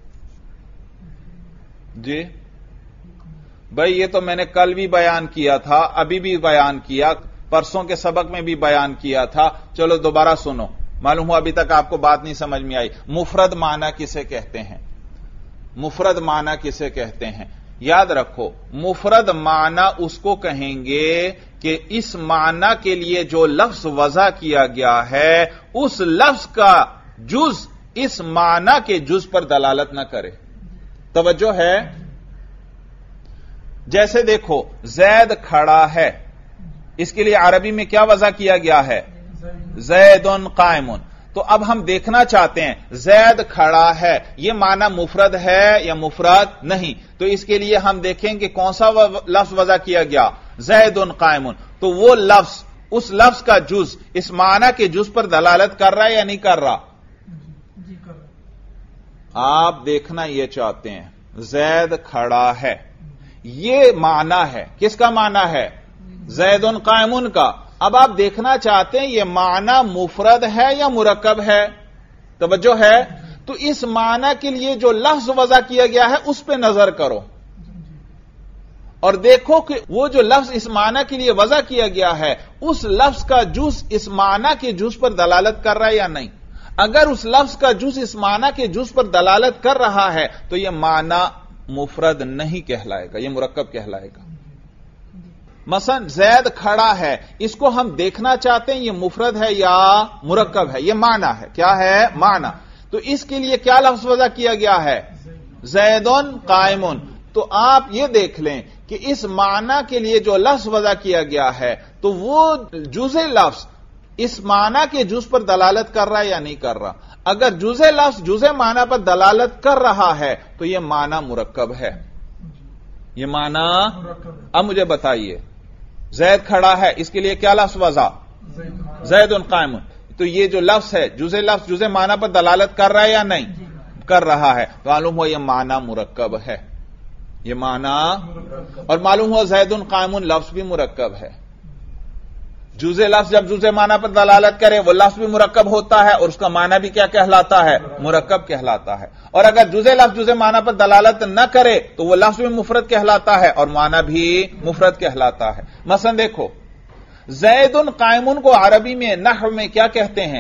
جی بھائی، یہ تو میں نے کل بھی بیان کیا تھا، ابھی بھی بیان کیا، پرسوں کے سبق میں بھی بیان کیا تھا. چلو دوبارہ سنو. معلوم ہوا ابھی تک آپ کو بات نہیں سمجھ میں آئی. مفرد معنی کسے کہتے ہیں؟ مفرد معنی کسے کہتے ہیں؟ یاد رکھو، مفرد معنی اس کو کہیں گے کہ اس معنی کے لیے جو لفظ وضع کیا گیا ہے اس لفظ کا جز اس معنی کے جز پر دلالت نہ کرے. توجہ ہے؟ جیسے دیکھو زید کھڑا ہے، اس کے لیے عربی میں کیا وضع کیا گیا ہے؟ زید قائم. تو اب ہم دیکھنا چاہتے ہیں زید کھڑا ہے یہ معنی مفرد ہے یا مفرد نہیں. تو اس کے لیے ہم دیکھیں کہ کون سا لفظ وضع کیا گیا, زید قائم. تو وہ لفظ, اس لفظ کا جز اس معنی کے جز پر دلالت کر رہا ہے یا نہیں کر رہا؟ آپ دیکھنا یہ چاہتے ہیں زید کھڑا ہے, یہ معنی ہے. کس کا معنی ہے؟ زید قائم کا. اب آپ دیکھنا چاہتے ہیں یہ معنی مفرد ہے یا مرکب ہے. توجہ ہے. تو اس معنی کے لیے جو لفظ وضع کیا گیا ہے اس پہ نظر کرو اور دیکھو کہ وہ جو لفظ اس معنی کے لیے وضع کیا گیا ہے اس لفظ کا جز اس معنی کے جز پر دلالت کر رہا ہے یا نہیں. اگر اس لفظ کا جز اس معنی کے جز پر دلالت کر رہا ہے تو یہ معنی مفرد نہیں کہلائے گا, یہ مرکب کہلائے گا. مثلا زید کھڑا ہے, اس کو ہم دیکھنا چاہتے ہیں یہ مفرد ہے یا مرکب ہے. یہ معنی ہے. کیا ہے؟ معنی. تو اس کے لیے کیا لفظ وضع کیا گیا ہے؟ زید قائم. تو آپ یہ دیکھ لیں کہ اس معنی کے لیے جو لفظ وضع کیا گیا ہے تو وہ جزء لفظ اس معنی کے جز پر دلالت کر رہا ہے یا نہیں کر رہا؟ اگر جزء لفظ جزء معنی پر دلالت کر رہا ہے تو یہ معنی مرکب ہے. یہ معنی. اب مجھے بتائیے زید کھڑا ہے, اس کے لیے کیا لفظ وضع؟ زید قائم. تو یہ جو لفظ ہے جزء لفظ جزء معنی پر دلالت کر رہا ہے یا نہیں کر رہا ہے؟ معلوم ہو یہ معنی مرکب ہے. یہ معنی. اور معلوم ہو زید قائم لفظ بھی مرکب ہے. جزء لفظ جب جزء معنی پر دلالت کرے وہ لفظ بھی مرکب ہوتا ہے اور اس کا معنی بھی کیا کہلاتا ہے؟ مرکب کہلاتا ہے. اور اگر جزء لفظ جزء معنی پر دلالت نہ کرے تو وہ لفظ بھی مفرد کہلاتا ہے اور معنی بھی مفرد کہلاتا ہے. مثلا دیکھو زید قائم کو عربی میں نحو میں کیا کہتے ہیں؟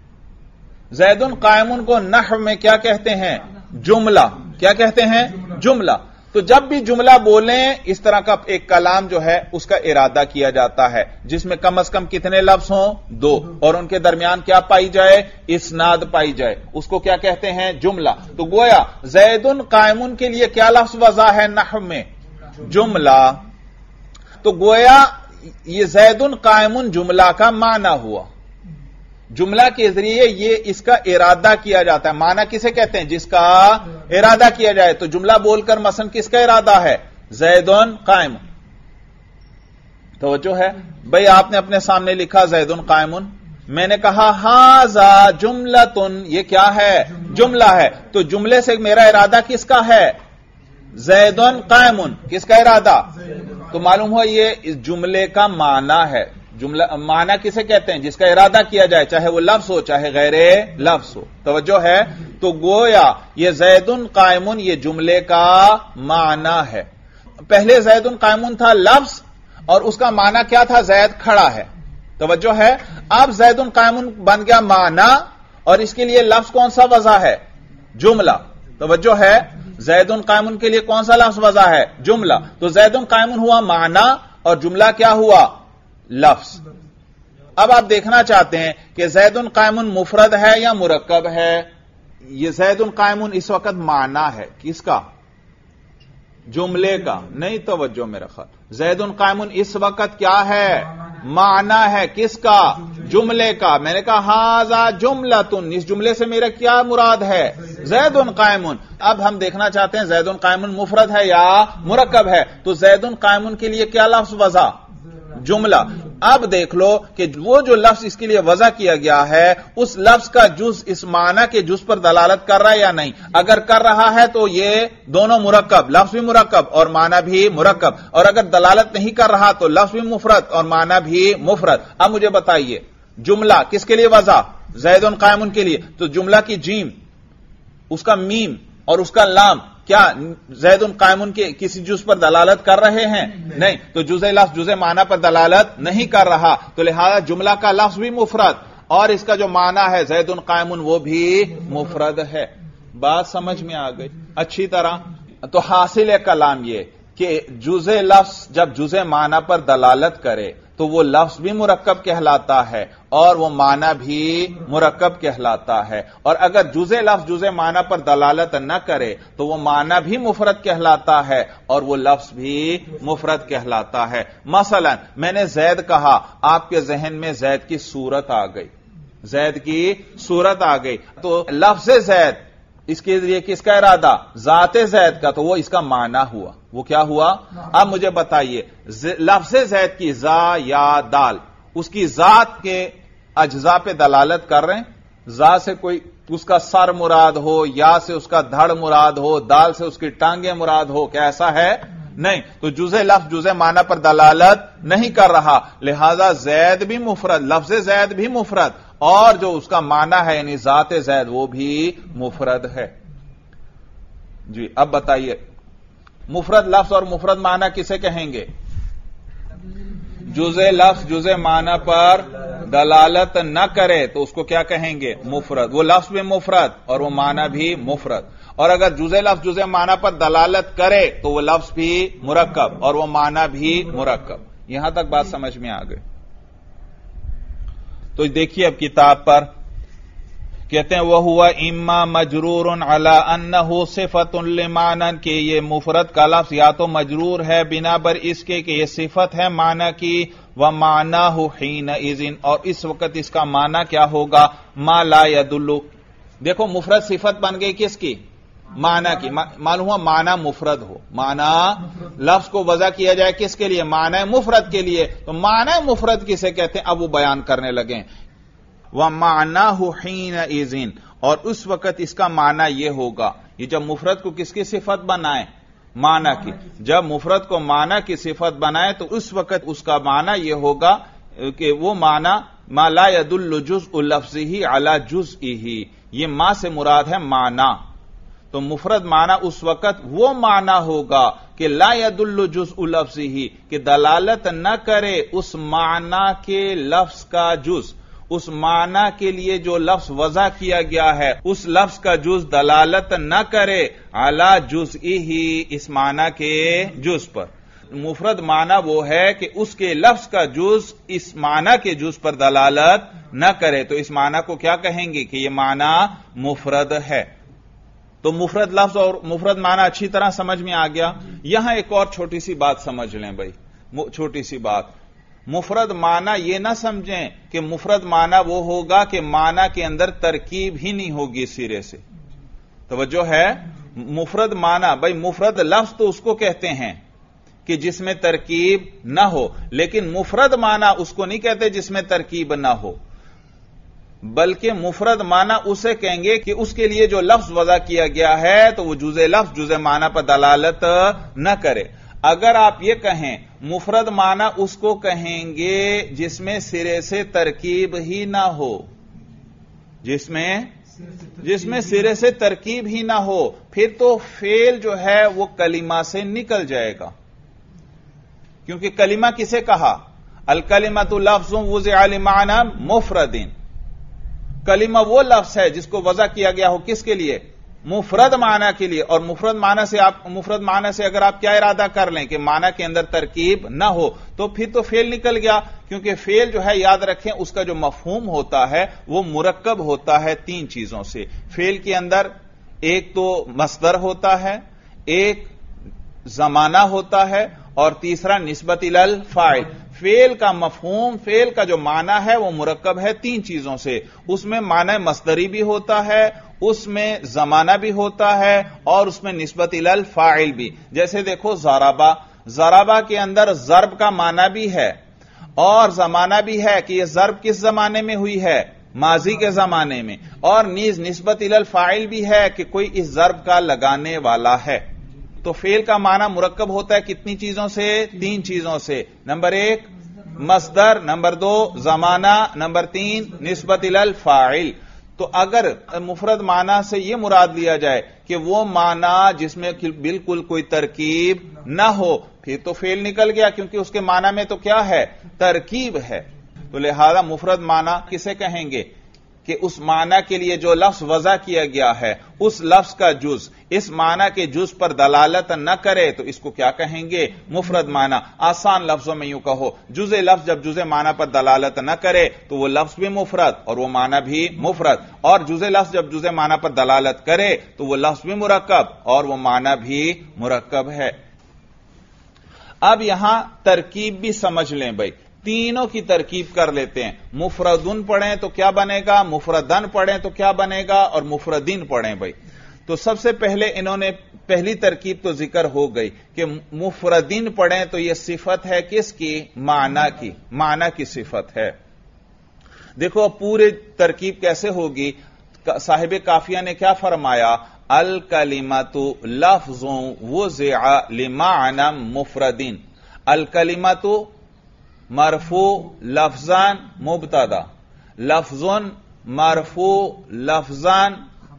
زید قائم کو نحو میں کیا کہتے ہیں؟ جملہ. کیا کہتے ہیں؟ جملہ. تو جب بھی جملہ بولیں اس طرح کا ایک کلام جو ہے اس کا ارادہ کیا جاتا ہے جس میں کم از کم کتنے لفظ ہوں؟ 2, اور ان کے درمیان کیا پائی جائے؟ اسناد پائی جائے. اس کو کیا کہتے ہیں؟ جملہ. تو گویا زید قائم کے لیے کیا لفظ وضع ہے نحو میں؟ جملہ. تو گویا یہ زید قائم جملہ کا معنی ہوا. جملہ کے ذریعے یہ اس کا ارادہ کیا جاتا ہے. معنی کسے کہتے ہیں؟ جس کا ارادہ کیا جائے. تو جملہ بول کر مثلا کس کا ارادہ ہے؟ زید قائم. توجہ ہے بھئی, آپ نے اپنے سامنے لکھا زید قائم, میں نے کہا ھذا جملۃ, یہ کیا ہے؟ جملہ ہے. تو جملے سے میرا ارادہ کس کا ہے؟ زید قائم. کس کا ارادہ؟ تو معلوم ہوا یہ اس جملے کا معنی ہے. جملہ معنی کسے کہتے ہیں؟ جس کا ارادہ کیا جائے, چاہے وہ لفظ ہو چاہے غیر لفظ ہو. توجہ ہے. تو گویا یہ زید قائم یہ جملے کا معنی ہے. پہلے زید قائم تھا لفظ اور اس کا معنی کیا تھا؟ زید کھڑا ہے. توجہ ہے. اب زید قائم بن گیا معنی اور اس کے لیے لفظ کون سا وضع ہے؟ جملہ. توجہ ہے. زید قائم کے لیے کون سا لفظ وضع ہے؟ جملہ. تو زید قائم ہوا معنی اور جملہ کیا ہوا؟ لفظ. اب آپ دیکھنا چاہتے ہیں کہ زید قائم مفرد ہے یا مرکب ہے؟ یہ زید قائم اس وقت معنی ہے. کس کا؟ جملے کا. نہیں توجہ میرا خیال. زید قائم اس وقت کیا ہے؟ معنی ہے. کس کا؟ جملے کا. میں نے کہا ھذا جملۃ, اس جملے سے میرا کیا مراد ہے؟ زید قائم. اب ہم دیکھنا چاہتے ہیں زید قائم مفرد ہے یا مرکب ہے. تو زید قائم کے لیے کیا لفظ وضع؟ جملہ. اب دیکھ لو کہ وہ جو لفظ اس کے لیے وضع کیا گیا ہے اس لفظ کا جز اس معنی کے جز پر دلالت کر رہا ہے یا نہیں؟ اگر کر رہا ہے تو یہ دونوں مرکب, لفظ بھی مرکب اور معنی بھی مرکب. اور اگر دلالت نہیں کر رہا تو لفظ بھی مفرد اور معنی بھی مفرد. اب مجھے بتائیے جملہ کس کے لیے وضع؟ زید قائم کے لیے. تو جملہ کی جیم, اس کا میم اور اس کا لام کیا زید قائم کے کسی جز پر دلالت کر رہے ہیں؟ نہیں. تو جزء لفظ جزء معنی پر دلالت نہیں کر رہا. تو لہذا جملہ کا لفظ بھی مفرد اور اس کا جو معنی ہے زید قائم وہ بھی مفرد ہے. بات سمجھ میں آ گئی اچھی طرح؟ تو حاصل کلام یہ کہ جزء لفظ جب جزء معنی پر دلالت کرے تو وہ لفظ بھی مرکب کہلاتا ہے اور وہ معنی بھی مرکب کہلاتا ہے. اور اگر جزء لفظ جزء معنی پر دلالت نہ کرے تو وہ معنی بھی مفرد کہلاتا ہے اور وہ لفظ بھی مفرد کہلاتا ہے. مثلا میں نے زید کہا, آپ کے ذہن میں زید کی صورت آ گئی. زید کی صورت آ گئی. تو لفظ زید اس کے لیے کس کا ارادہ؟ ذات زید کا، تو وہ اس کا معنی ہوا. وہ کیا ہوا؟ اب مجھے بتائیے لفظ زید کی زا یا دال اس کی ذات کے اجزاء پہ دلالت کر رہے ہیں؟ زا سے کوئی اس کا سر مراد ہو، یا سے اس کا دھڑ مراد ہو، دال سے اس کی ٹانگیں مراد ہو، کیا ایسا ہے؟ نہیں. تو جزء لفظ جزء معنی پر دلالت نہیں کر رہا، لہذا زید بھی مفرد، لفظ زید بھی مفرد، اور جو اس کا معنی ہے یعنی ذات زید وہ بھی مفرد ہے. جی اب بتائیے مفرد لفظ اور مفرد معنی کسے کہیں گے؟ جزء لفظ جزء معنی پر دلالت نہ کرے تو اس کو کیا کہیں گے؟ مفرد. وہ لفظ بھی مفرد اور وہ معنی بھی مفرد. اور اگر جزء لفظ جزء معنی پر دلالت کرے تو وہ لفظ بھی مرکب اور وہ معنی بھی مرکب. یہاں تک بات سمجھ میں آ گئی. تو دیکھیے اب کتاب پر کہتے ہیں وَهُوَ إِمَّا مَجْرُورٌ عَلَىٰ أَنَّهُ صِفَةٌ لِمَعْنًى کہ یہ مفرد کا لفظ یا تو مجرور ہے بنا بر اس کے کہ یہ صفت ہے معنی کی، وَمَعْنَاهُ حِينَئِذٍ اور اس وقت اس کا معنی کیا ہوگا؟ مَا لَا يَدُلُّ. دیکھو مفرد صفت بن گئی کس کی؟ معنی کی. معلوم ہوا معنی مفرد ہو، معنی لفظ کو وضع کیا جائے کس کے لیے؟ معنی مفرد کے لیے. تو معنی مفرد کسے کہتے ہیں اب وہ بیان کرنے لگے. وَمَعْنَاهُ حِينَئِذٍ اور اس وقت اس کا معنی یہ ہوگا. یہ جب مفرد کو کس کی صفت بنائے؟ معنی کی. جب مفرد کو معنی کی صفت بنائے تو اس وقت اس کا معنی یہ ہوگا کہ وہ معنی ما لا يدل جزء لفظه على جزئه. یہ ما سے مراد ہے معنی. تو مفرد معنی اس وقت وہ معنی ہوگا کہ لا يدل جزء لفظه کہ دلالت نہ کرے اس معنی کے لفظ کا جز، اس معنی کے لیے جو لفظ وضع کیا گیا ہے اس لفظ کا جز دلالت نہ کرے علی جزئہ اس معنی کے جز پر. مفرد معنی وہ ہے کہ اس کے لفظ کا جز اس معنی کے جز پر دلالت نہ کرے. تو اس معنی کو کیا کہیں گے کہ یہ معنی مفرد ہے. تو مفرد لفظ اور مفرد معنی اچھی طرح سمجھ میں آ گیا. یہاں ایک اور چھوٹی سی بات سمجھ لیں بھائی، چھوٹی سی بات. مفرد معنی یہ نہ سمجھیں کہ مفرد معنی وہ ہوگا کہ معنی کے اندر ترکیب ہی نہیں ہوگی سرے سے. توجہ ہے؟ مفرد معنی بھائی مفرد لفظ تو اس کو کہتے ہیں کہ جس میں ترکیب نہ ہو، لیکن مفرد معنی اس کو نہیں کہتے جس میں ترکیب نہ ہو، بلکہ مفرد معنی اسے کہیں گے کہ اس کے لیے جو لفظ وضع کیا گیا ہے تو وہ جزء لفظ جزء معنی پر دلالت نہ کرے. اگر آپ یہ کہیں مفرد معنی اس کو کہیں گے جس میں سرے سے ترکیب ہی نہ ہو، جس میں سرے سے ترکیب ہی نہ ہو، پھر تو فعل جو ہے وہ کلمہ سے نکل جائے گا. کیونکہ کلمہ کسے کہا؟ الکلمۃ لفظ وضع لمعنی مفرد. کلمہ وہ لفظ ہے جس کو وضع کیا گیا ہو کس کے لیے؟ مفرد معنی کے لیے. اور مفرد معنی سے اگر آپ کیا ارادہ کر لیں کہ معنی کے اندر ترکیب نہ ہو تو پھر تو فعل نکل گیا. کیونکہ فعل جو ہے یاد رکھیں اس کا جو مفہوم ہوتا ہے وہ مرکب ہوتا ہے تین چیزوں سے. فعل کے اندر ایک تو مصدر ہوتا ہے، ایک زمانہ ہوتا ہے، اور تیسرا نسبت الی الفاعل. فعل کا مفہوم، فعل کا جو معنی ہے وہ مرکب ہے تین چیزوں سے. اس میں معنی مصدری بھی ہوتا ہے، اس میں زمانہ بھی ہوتا ہے، اور اس میں نسبت الی الفاعل بھی. جیسے دیکھو ضربہ کے اندر ضرب کا معنی بھی ہے اور زمانہ بھی ہے کہ یہ ضرب کس زمانے میں ہوئی ہے؟ ماضی کے زمانے میں. اور نیز نسبت الی الفاعل بھی ہے کہ کوئی اس ضرب کا لگانے والا ہے. تو فعل کا معنی مرکب ہوتا ہے کتنی چیزوں سے؟ تین چیزوں سے. نمبر ایک مصدر، نمبر دو زمانہ، نمبر تین نسبت الی الفاعل. تو اگر مفرد معنی سے یہ مراد لیا جائے کہ وہ معنی جس میں بالکل کوئی ترکیب نہ ہو پھر تو فعل نکل گیا، کیونکہ اس کے معنی میں تو کیا ہے؟ ترکیب ہے. تو لہذا مفرد معنی کسے کہیں گے کہ اس معنی کے لیے جو لفظ وضع کیا گیا ہے اس لفظ کا جز اس معنی کے جز پر دلالت نہ کرے تو اس کو کیا کہیں گے؟ مفرد معنی. آسان لفظوں میں یوں کہو جزء لفظ جب جزء معنی پر دلالت نہ کرے تو وہ لفظ بھی مفرد اور وہ معنی بھی مفرد، اور جزء لفظ جب جزء معنی پر دلالت کرے تو وہ لفظ بھی مرکب اور وہ معنی بھی مرکب ہے. اب یہاں ترکیب بھی سمجھ لیں بھائی. تینوں کی ترکیب کر لیتے ہیں. مفردن پڑھیں تو کیا بنے گا, مفردن پڑھیں تو کیا بنے گا, اور مفردین پڑھیں بھائی. تو سب سے پہلے انہوں نے پہلی ترکیب تو ذکر ہو گئی کہ مفردین پڑھیں تو یہ صفت ہے کس کی, معنی کی صفت ہے. دیکھو پورے ترکیب کیسے ہوگی. صاحب کافیہ نے کیا فرمایا, الکلمۃ لفظ وضع لمعنی مفردین. الکلمۃ مرفوع لفظان مبتدا, لفظ مرفوع لفظان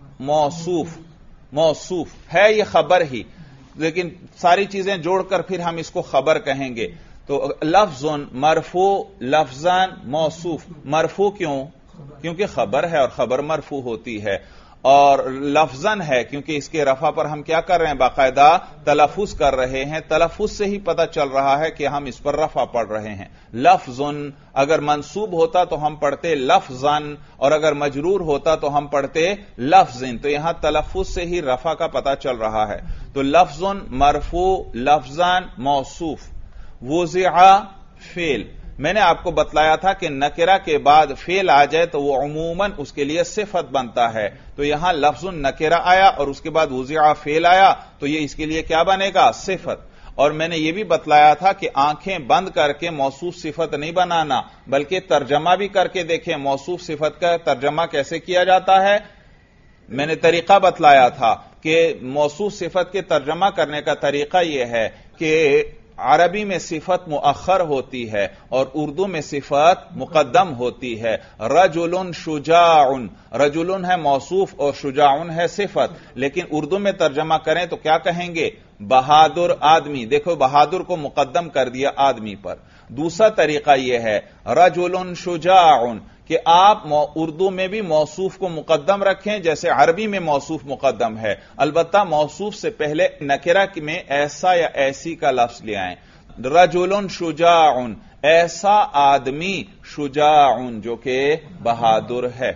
موصوف ہے, یہ خبر ہی, لیکن ساری چیزیں جوڑ کر پھر ہم اس کو خبر کہیں گے. تو لفظ مرفوع لفظان موصوف. مرفوع کیوں, کیونکہ خبر ہے اور خبر مرفوع ہوتی ہے, اور لفظن ہے کیونکہ اس کے رفع پر ہم کیا کر رہے ہیں, باقاعدہ تلفظ کر رہے ہیں. تلفظ سے ہی پتہ چل رہا ہے کہ ہم اس پر رفع پڑھ رہے ہیں. لفظن اگر منصوب ہوتا تو ہم پڑھتے لفظن, اور اگر مجرور ہوتا تو ہم پڑھتے لفظن. تو یہاں تلفظ سے ہی رفع کا پتہ چل رہا ہے. تو لفظن مرفوع لفظان موصوف. وضع فعل, میں نے آپ کو بتلایا تھا کہ نکرہ کے بعد فعل آ جائے تو وہ عموماً اس کے لیے صفت بنتا ہے. تو یہاں لفظ نکرہ آیا اور اس کے بعد وضع فعل آیا تو یہ اس کے لیے کیا بنے گا, صفت. اور میں نے یہ بھی بتلایا تھا کہ آنکھیں بند کر کے موصوف صفت نہیں بنانا, بلکہ ترجمہ بھی کر کے دیکھیں موصوف صفت کا ترجمہ کیسے کیا جاتا ہے. میں نے طریقہ بتلایا تھا کہ موصوف صفت کے ترجمہ کرنے کا طریقہ یہ ہے کہ عربی میں صفت مؤخر ہوتی ہے اور اردو میں صفت مقدم ہوتی ہے. رجل شجاع, رجل ہے موصوف اور شجاع ہے صفت, لیکن اردو میں ترجمہ کریں تو کیا کہیں گے, بہادر آدمی. دیکھو بہادر کو مقدم کر دیا آدمی پر. دوسرا طریقہ یہ ہے رجل شجاع کہ آپ اردو میں بھی موصوف کو مقدم رکھیں جیسے عربی میں موصوف مقدم ہے, البتہ موصوف سے پہلے نکرہ میں ایسا یا ایسی کا لفظ لے آئیں. رجل شجاع, ایسا آدمی, شجاع جو کہ بہادر ہے.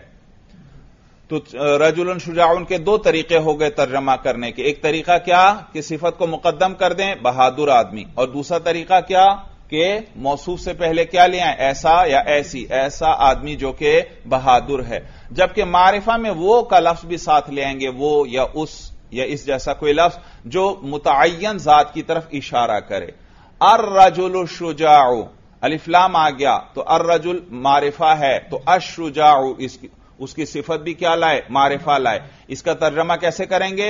تو رجل شجاع کے دو طریقے ہو گئے ترجمہ کرنے کے. ایک طریقہ کیا کہ صفت کو مقدم کر دیں بہادر آدمی, اور دوسرا طریقہ کیا کہ موصوف سے پہلے کیا لے آئیں, ایسا یا ایسی, ایسا آدمی جو کہ بہادر ہے. جبکہ معرفہ میں وہ کا لفظ بھی ساتھ لے آئیں گے, وہ یا اس یا اس جیسا کوئی لفظ جو متعین ذات کی طرف اشارہ کرے. الرجل الشجاع, الف لام آ گیا تو الرجل معرفہ ہے, تو الشجاع اس کی صفت بھی کیا لائے, معرفہ لائے. اس کا ترجمہ کیسے کریں گے,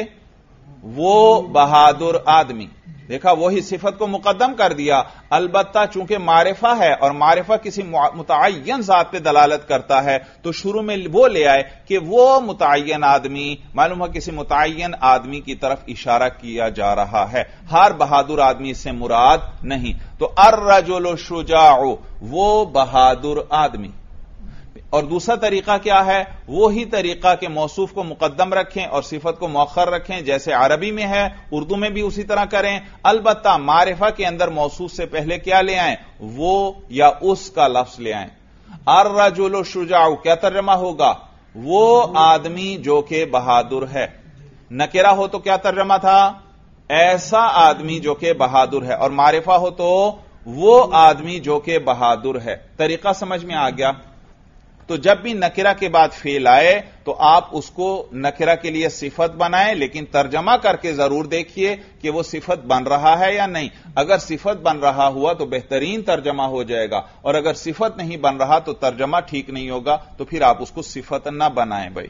وہ بہادر آدمی. دیکھا وہی صفت کو مقدم کر دیا, البتہ چونکہ معرفہ ہے اور معرفہ کسی متعین ذات پہ دلالت کرتا ہے تو شروع میں وہ لے آئے کہ وہ متعین آدمی, معلوم ہے کسی متعین آدمی کی طرف اشارہ کیا جا رہا ہے, ہر بہادر آدمی سے مراد نہیں. تو الرجل الشجاع, وہ بہادر آدمی. اور دوسرا طریقہ کیا ہے, وہی طریقہ کہ موصوف کو مقدم رکھیں اور صفت کو مؤخر رکھیں جیسے عربی میں ہے, اردو میں بھی اسی طرح کریں, البتہ معرفہ کے اندر موصوف سے پہلے کیا لے آئیں, وہ یا اس کا لفظ لے آئیں. الرجل الشجاع کیا ترجمہ ہوگا, وہ آدمی جو کہ بہادر ہے. نکرہ ہو تو کیا ترجمہ تھا, ایسا آدمی جو کہ بہادر ہے, اور معرفہ ہو تو وہ آدمی جو کہ بہادر ہے. طریقہ سمجھ میں آ گیا. تو جب بھی نکرہ کے بعد فعل آئے تو آپ اس کو نکرہ کے لیے صفت بنائیں, لیکن ترجمہ کر کے ضرور دیکھیے کہ وہ صفت بن رہا ہے یا نہیں. اگر صفت بن رہا ہوا تو بہترین ترجمہ ہو جائے گا, اور اگر صفت نہیں بن رہا تو ترجمہ ٹھیک نہیں ہوگا, تو پھر آپ اس کو صفت نہ بنائیں بھائی.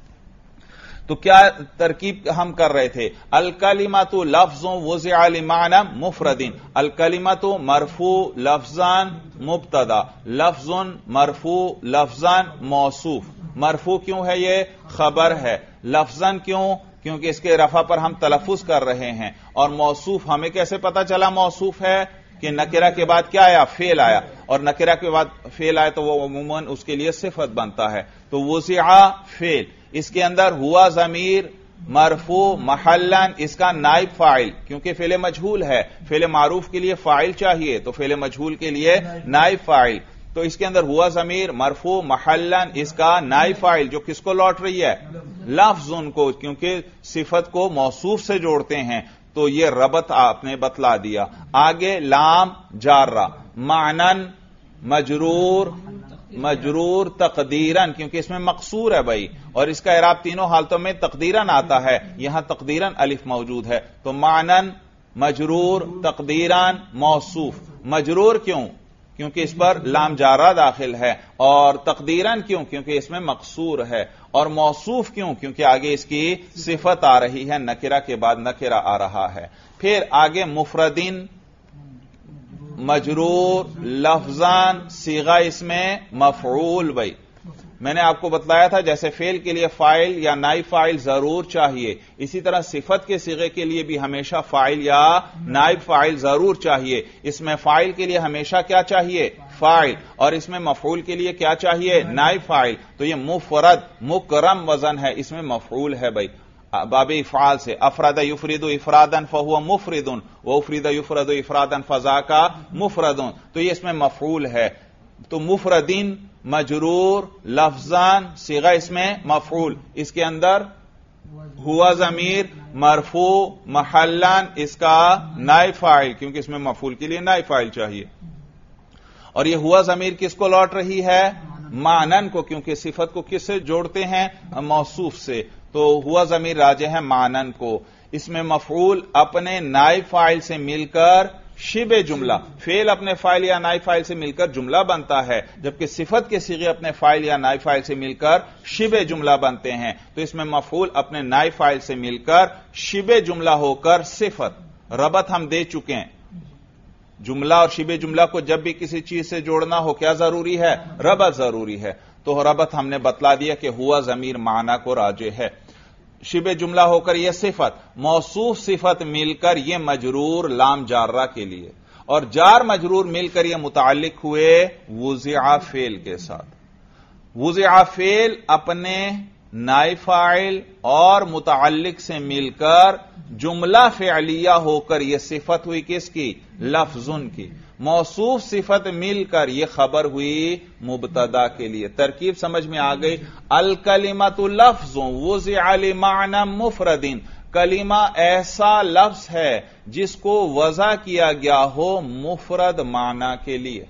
تو کیا ترکیب ہم کر رہے تھے, الکلمۃ لفظ وضع لمعنی مفردین. الکلمۃ مرفوع لفظان مبتدا, لفظ مرفوع لفظان موصوف. مرفوع کیوں ہے, یہ خبر ہے. لفظان کیوں, کیونکہ اس کے رفع پر ہم تلفظ کر رہے ہیں. اور موصوف ہمیں کیسے پتا چلا موصوف ہے, کہ نکرہ کے بعد کیا آیا, فعل آیا, اور نکرہ کے بعد فعل آیا تو وہ عموماً اس کے لیے صفت بنتا ہے. تو وضع فعل, اس کے اندر ہوا ضمیر مرفوع محلن, اس کا نائب فاعل, کیونکہ فعل مجہول ہے, فعل معروف کے لیے فاعل چاہیے تو فعل مجہول کے لیے نائب فاعل. تو اس کے اندر ہوا ضمیر مرفوع محلن, اس کا نائب فاعل جو کس کو لوٹ رہی ہے, لفظ کو, کیونکہ صفت کو موصوف سے جوڑتے ہیں تو یہ ربط آپ نے بتلا دیا. آگے لام جارہ, معنن مجرور تقدیرن، کیونکہ اس میں مقصور ہے بھائی، اور اس کا اعراب تینوں حالتوں میں تقدیرن آتا ہے، یہاں تقدیرن الف موجود ہے، تو معنن مجرور تقدیرن موصوف۔ مجرور کیوں؟ کیونکہ اس پر لام جارہ داخل ہے، اور تقدیرن کیوں؟ کیونکہ اس میں مقصور ہے، اور موصوف کیوں؟ کیونکہ آگے اس کی صفت آ رہی ہے، نکرہ کے بعد نکرہ آ رہا ہے۔ پھر آگے مفردن مجرور لفظان صیغہ اس میں مفعول بھائی، میں نے آپ کو بتلایا تھا جیسے فعل کے لیے فاعل یا نائب فاعل ضرور چاہیے، اسی طرح صفت کے صیغے کے لیے بھی ہمیشہ فاعل یا نائب فاعل ضرور چاہیے۔ اس میں فاعل کے لیے ہمیشہ کیا چاہیے؟ فاعل، اور اس میں مفعول کے لیے کیا چاہیے؟ نائب فاعل۔ تو یہ مفرد مکرم وزن ہے، اس میں مفعول ہے بھائی، باب افعال سے۔ افراد یفرد افرادا فهو مفرد وافرد یفرد افرادا فذاک مفرد، تو یہ اس میں مفعول ہے۔ تو مفردین مجرور لفظان صیغہ اس میں مفعول، اس کے اندر ہوا ضمیر مرفوع محلان اس کا نائب فاعل، کیونکہ اس میں مفعول کے لیے نائب فاعل چاہیے، اور یہ ہوا ضمیر کس کو لوٹ رہی ہے؟ معنن کو، کیونکہ صفت کو کس سے جوڑتے ہیں؟ موصوف سے، تو ہوا ضمیر راجع ہے معنن کو۔ اس میں مفعول اپنے نائب فاعل سے مل کر شبہ جملہ، فعل اپنے فاعل یا نائب فاعل سے مل کر جملہ بنتا ہے، جبکہ صفت کے صیغے اپنے فاعل یا نائب فاعل سے مل کر شبہ جملہ بنتے ہیں، تو اس میں مفعول اپنے نائب فاعل سے مل کر شبہ جملہ ہو کر صفت۔ ربط ہم دے چکے ہیں، جملہ اور شبہ جملہ کو جب بھی کسی چیز سے جوڑنا ہو کیا ضروری ہے؟ ربط ضروری ہے، تو ربط ہم نے بتلا دیا کہ ہوا ضمیر معنی کو راجع ہے، شبہ جملہ ہو کر یہ صفت، موصوف صفت مل کر یہ مجرور لام جارہ کے لیے، اور جار مجرور مل کر یہ متعلق ہوئے وضع فعل کے ساتھ۔ وضع فعل اپنے نائب فاعل اور متعلق سے مل کر جملہ فعلیہ ہو کر یہ صفت ہوئی کس کی؟ لفظن کی۔ موصوف صفت مل کر یہ خبر ہوئی مبتدا کے لیے۔ ترکیب سمجھ میں آ گئی؟ الکلمۃ لفظ وضع لمعنی مفرد، کلمہ ایسا لفظ ہے جس کو وضع کیا گیا ہو مفرد معنی کے لیے،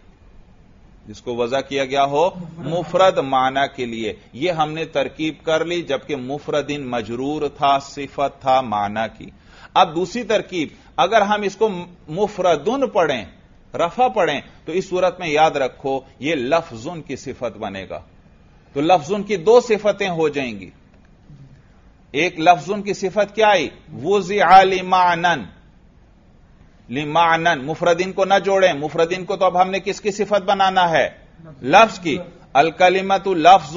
جس کو وضع کیا گیا ہو مفرد معنی کے لیے۔ یہ ہم نے ترکیب کر لی، جبکہ مفردن مجرور تھا، صفت تھا معنی کی۔ اب دوسری ترکیب، اگر ہم اس کو مفردن پڑھیں، رفع پڑھیں، تو اس صورت میں یاد رکھو یہ لفظن کی صفت بنے گا، تو لفظن کی دو صفتیں ہو جائیں گی۔ ایک لفظن کی صفت کیا آئی؟ وضع لمعنن، لمعنن، مفردین کو نہ جوڑیں، مفردین کو تو اب ہم نے کس کی صفت بنانا ہے؟ لفظ کی۔ الکلمۃ لفظ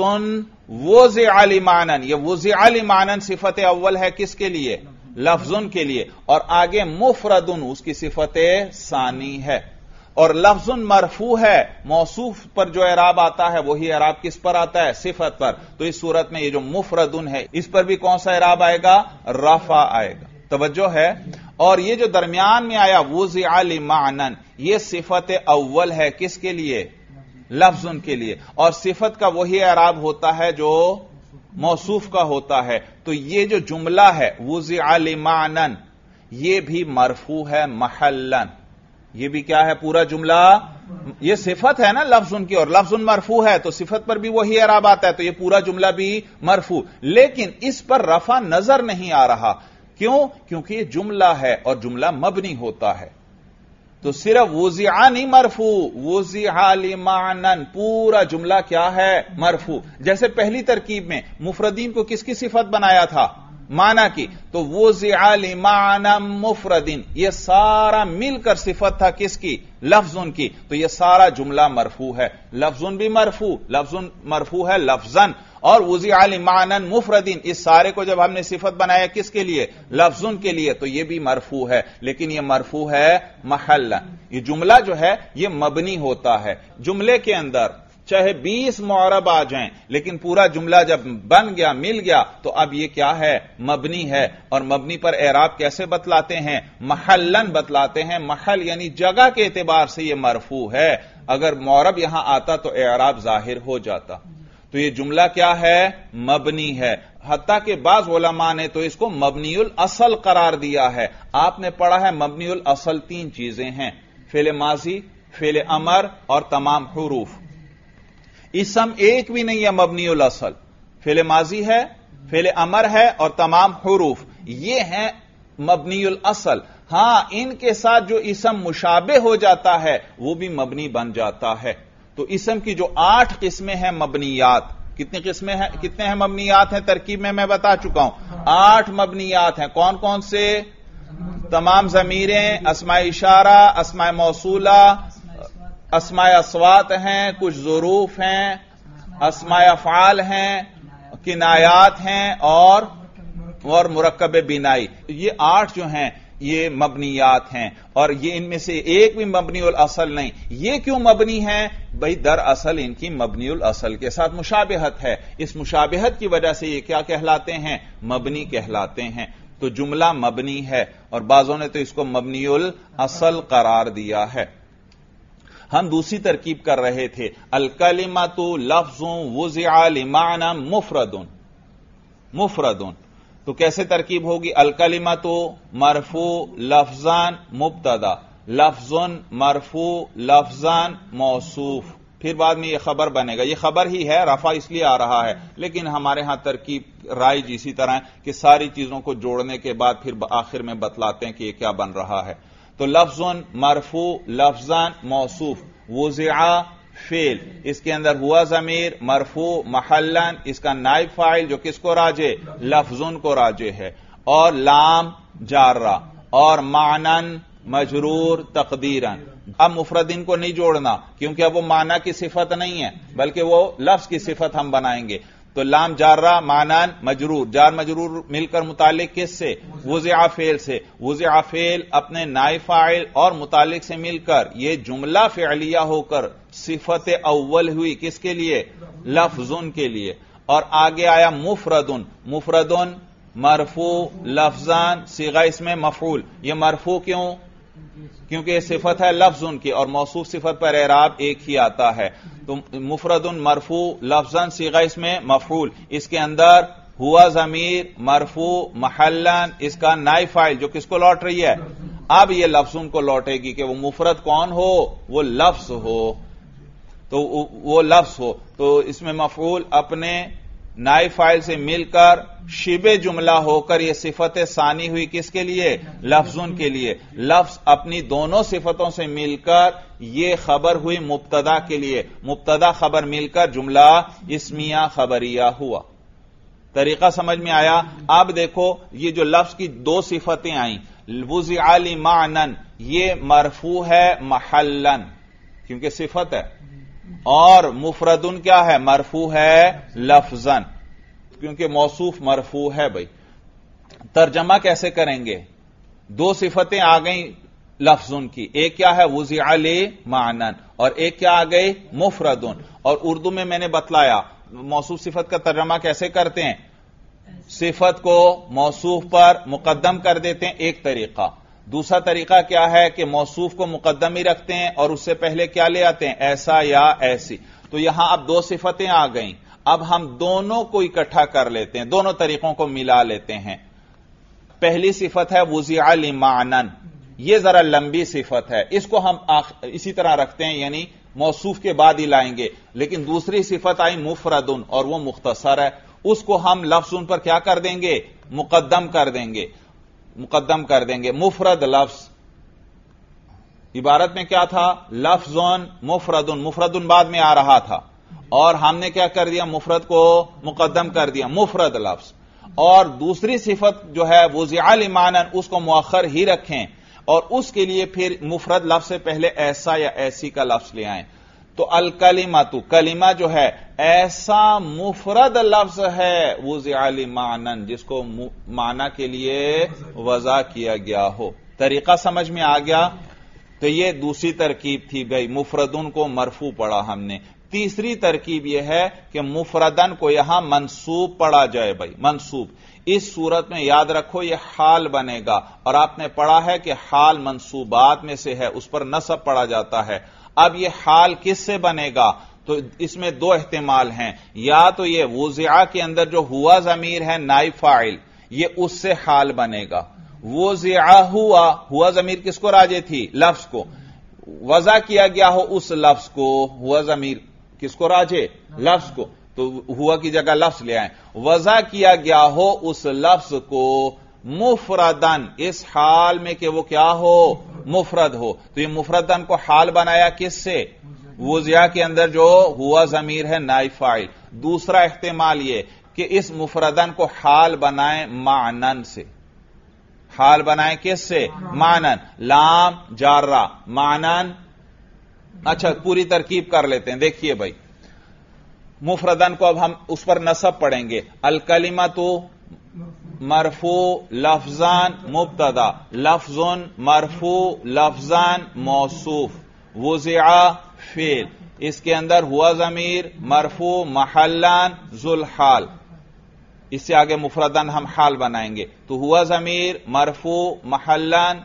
وضع لمعنن، یہ وضع لمعنن صفت اول ہے کس کے لیے؟ لفظن کے لیے، اور آگے مفردن اس کی صفت ثانی ہے، اور لفظن مرفوع ہے، موصوف پر جو اعراب آتا ہے وہی اعراب کس پر آتا ہے؟ صفت پر۔ تو اس صورت میں یہ جو مفردن ہے اس پر بھی کون سا اعراب آئے گا؟ رفع آئے گا۔ توجہ ہے؟ اور یہ جو درمیان میں آیا وضع لمعنن، یہ صفت اول ہے کس کے لیے؟ لفظن کے لیے، اور صفت کا وہی اعراب ہوتا ہے جو موصوف کا ہوتا ہے۔ تو یہ جو جملہ ہے وضع لمعنن، یہ بھی مرفوع ہے محلن، یہ بھی کیا ہے؟ پورا جملہ، یہ صفت ہے نا لفظن کی، اور لفظن مرفوع ہے تو صفت پر بھی وہی اعراب آتا ہے، تو یہ پورا جملہ بھی مرفوع، لیکن اس پر رفع نظر نہیں آ رہا۔ کیوں؟ کیونکہ یہ جملہ ہے اور جملہ مبنی ہوتا ہے، تو صرف وضع نہیں مرفوع، وضع لمعنن پورا جملہ کیا ہے؟ مرفوع۔ جیسے پہلی ترکیب میں مفردین کو کس کی صفت بنایا تھا؟ معنی کی، تو وضع لمعنی مفردین، یہ سارا مل کر صفت تھا کس کی؟ لفظن کی، تو یہ سارا جملہ مرفوع ہے۔ لفظن بھی مرفوع، لفظن مرفوع ہے لفظن، اور وضع لمعنی مفردین، اس سارے کو جب ہم نے صفت بنایا کس کے لیے؟ لفظن کے لیے، تو یہ بھی مرفوع ہے، لیکن یہ مرفوع ہے محلا۔ یہ جملہ جو ہے یہ مبنی ہوتا ہے، جملے کے اندر چاہے 20 معرب آ جائیں، لیکن پورا جملہ جب بن گیا مل گیا تو اب یہ کیا ہے؟ مبنی ہے، اور مبنی پر اعراب کیسے بتلاتے ہیں؟ محلن بتلاتے ہیں، محل یعنی جگہ کے اعتبار سے یہ مرفوع ہے، اگر معرب یہاں آتا تو اعراب ظاہر ہو جاتا۔ تو یہ جملہ کیا ہے؟ مبنی ہے، حتیٰ کہ بعض علماء نے تو اس کو مبنی الاصل قرار دیا ہے۔ آپ نے پڑھا ہے مبنی الاصل 3 چیزیں ہیں، فعل ماضی، فعل امر اور تمام حروف. اسم ایک بھی نہیں ہے مبنی الاصل، فعل ماضی ہے، فعل امر ہے اور تمام حروف یہ ہیں مبنی الاصل. ہاں ان کے ساتھ جو اسم مشابہ ہو جاتا ہے وہ بھی مبنی بن جاتا ہے. تو اسم کی جو 8 قسمیں ہیں مبنیات، کتنی قسمیں ہیں، کتنے ہیں مبنیات ہیں ترکیب میں بتا چکا ہوں، 8 مبنیات ہیں. کون کون سے؟ تمام ضمیریں، اسماء اشارہ، اسماء موصولہ، اسماء اصوات ہیں، کچھ ظروف ہیں، اسماء افعال ہیں، کنایات ہیں اور مرکب بنائی. یہ 8 جو ہیں یہ مبنیات ہیں اور یہ ان میں سے ایک بھی مبنی الاصل نہیں. یہ کیوں مبنی ہیں؟ بھئی دراصل ان کی مبنی الاصل کے ساتھ مشابہت ہے. اس مشابہت کی وجہ سے یہ کیا کہلاتے ہیں؟ مبنی کہلاتے ہیں. تو جملہ مبنی ہے اور بعضوں نے تو اس کو مبنی الاصل قرار دیا ہے. ہم دوسری ترکیب کر رہے تھے، الکلمۃ لفظ وضع لمعنی مفرد. تو کیسے ترکیب ہوگی؟ الکلمۃ مرفوع لفظان مبتدا، لفظ مرفوع لفظان موصوف، پھر بعد میں یہ خبر بنے گا. یہ خبر ہی ہے، رفع اس لیے آ رہا ہے، لیکن ہمارے ہاں ترکیب رائج اسی طرح ہے کہ ساری چیزوں کو جوڑنے کے بعد پھر آخر میں بتلاتے ہیں کہ یہ کیا بن رہا ہے. تو لفظ مرفوع لفظان موصوف، وضع فعل، اس کے اندر ہوا ضمیر مرفوع محلن، اس کا نائب فاعل جو کس کو راجع؟ لفظن کو راجع ہے، اور لام جارہ، اور معنن مجرور تقدیرن. اب مفردین کو نہیں جوڑنا کیونکہ اب وہ معنی کی صفت نہیں ہے بلکہ وہ لفظ کی صفت ہم بنائیں گے. تو لام جارہ معنن مجرور، جار مجرور مل کر متعلق کس سے؟ وضع فعل سے. وضع فعل اپنے نائب فاعل اور متعلق سے مل کر یہ جملہ فعلیہ ہو کر صفت اول ہوئی کس کے لیے؟ لفظن کے لیے. اور آگے آیا مفردن، مفردن مرفوع لفظان صیغہ اس میں مفعول. یہ مرفوع کیوں؟ کیونکہ یہ صفت ہے لفظن کی اور موصوف صفت پر اعراب ایک ہی آتا ہے. تو مفرد مرفوع لفظاً صیغہ اس میں مفعول، اس کے اندر ہوا ضمیر مرفوع محلن، اس کا نائب فاعل جو کس کو لوٹ رہی ہے؟ اب یہ لفظن کو لوٹے گی کہ وہ مفرد کون ہو؟ وہ لفظ ہو. تو وہ لفظ ہو تو اس میں مفعول اپنے نائب فاعل سے مل کر شبہ جملہ ہو کر یہ صفت ثانی ہوئی کس کے لیے؟ لفظن کے لیے. لفظ اپنی دونوں صفتوں سے مل کر یہ خبر ہوئی مبتدا کے لیے، مبتدا خبر مل کر جملہ اسمیہ خبریہ ہوا. طریقہ سمجھ میں آیا؟ اب دیکھو یہ جو لفظ کی 2 صفتیں آئیں، وضع لمعنی یہ مرفوع ہے محلن کیونکہ صفت ہے، اور مفردن کیا ہے؟ مرفوع ہے لفظن کیونکہ موصوف مرفوع ہے. بھائی ترجمہ کیسے کریں گے؟ 2 صفتیں آ گئیں لفظن کی، ایک کیا ہے؟ وضع لمعنی، اور ایک کیا آ گئی؟ مفردن. اور اردو میں نے بتلایا موصوف صفت کا ترجمہ کیسے کرتے ہیں، صفت کو موصوف پر مقدم کر دیتے ہیں ایک طریقہ. دوسرا طریقہ کیا ہے کہ موصوف کو مقدم ہی رکھتے ہیں اور اس سے پہلے کیا لے آتے ہیں؟ ایسا یا ایسی. تو یہاں اب 2 صفتیں آ گئیں، اب ہم دونوں کو اکٹھا کر لیتے ہیں، دونوں طریقوں کو ملا لیتے ہیں. پہلی صفت ہے وضع لمعنی، یہ ذرا لمبی صفت ہے، اس کو ہم اسی طرح رکھتے ہیں یعنی موصوف کے بعد ہی لائیں گے. لیکن دوسری صفت آئی مفردن اور وہ مختصر ہے، اس کو ہم لفظ ان پر کیا کر دیں گے؟ مقدم کر دیں گے، مقدم کر دیں گے. مفرد لفظ عبارت میں کیا تھا؟ لفظن مفردن، مفردن بعد میں آ رہا تھا اور ہم نے کیا کر دیا؟ مفرد کو مقدم کر دیا، مفرد لفظ. اور دوسری صفت جو ہے وضع لمعنی اس کو مؤخر ہی رکھیں اور اس کے لیے پھر مفرد لفظ سے پہلے ایسا یا ایسی کا لفظ لے آئیں. تو الکلمۃ کلمہ جو ہے ایسا مفرد لفظ ہے وضع لمعنی جس کو معنی کے لیے وضع کیا گیا ہو. طریقہ سمجھ میں آ گیا؟ تو یہ دوسری ترکیب تھی بھائی، مفردن کو مرفوع پڑھا ہم نے. تیسری ترکیب یہ ہے کہ مفردن کو یہاں منصوب پڑھا جائے. بھائی منصوب اس صورت میں یاد رکھو یہ حال بنے گا اور آپ نے پڑھا ہے کہ حال منصوبات میں سے ہے، اس پر نصب پڑھا جاتا ہے. اب یہ حال کس سے بنے گا؟ تو اس میں 2 احتمال ہیں، یا تو یہ وضع کے اندر جو ہوا ضمیر ہے نائب فاعل یہ اس سے حال بنے گا. وضع ہوا ضمیر کس کو راجع تھی؟ لفظ کو. وضع کیا گیا ہو اس لفظ کو، ہوا ضمیر کس کو راجے؟ لفظ کو، تو ہوا کی جگہ لفظ لے آئیں، وضع کیا گیا ہو اس لفظ کو مفردن، اس حال میں کہ وہ کیا ہو؟ مفرد ہو. تو یہ مفردن کو حال بنایا کس سے؟ وضع کے اندر جو ہوا ضمیر ہے نائب فاعل. دوسرا احتمال یہ کہ اس مفردن کو حال بنائیں معنن سے. حال بنائیں کس سے؟ معنن. لام جارہ معنن. اچھا پوری ترکیب کر لیتے ہیں. دیکھیے بھائی مفردن کو اب ہم اس پر نصب پڑھیں گے. الکلمۃ مرفوع لفظان مبتدا، لفظ مرفوع لفظان موصوف، وضع فعل، اس کے اندر ہوا ضمیر مرفوع محلان ذوالحال. اس سے آگے مفردن ہم حال بنائیں گے تو ہوا ضمیر مرفوع محلان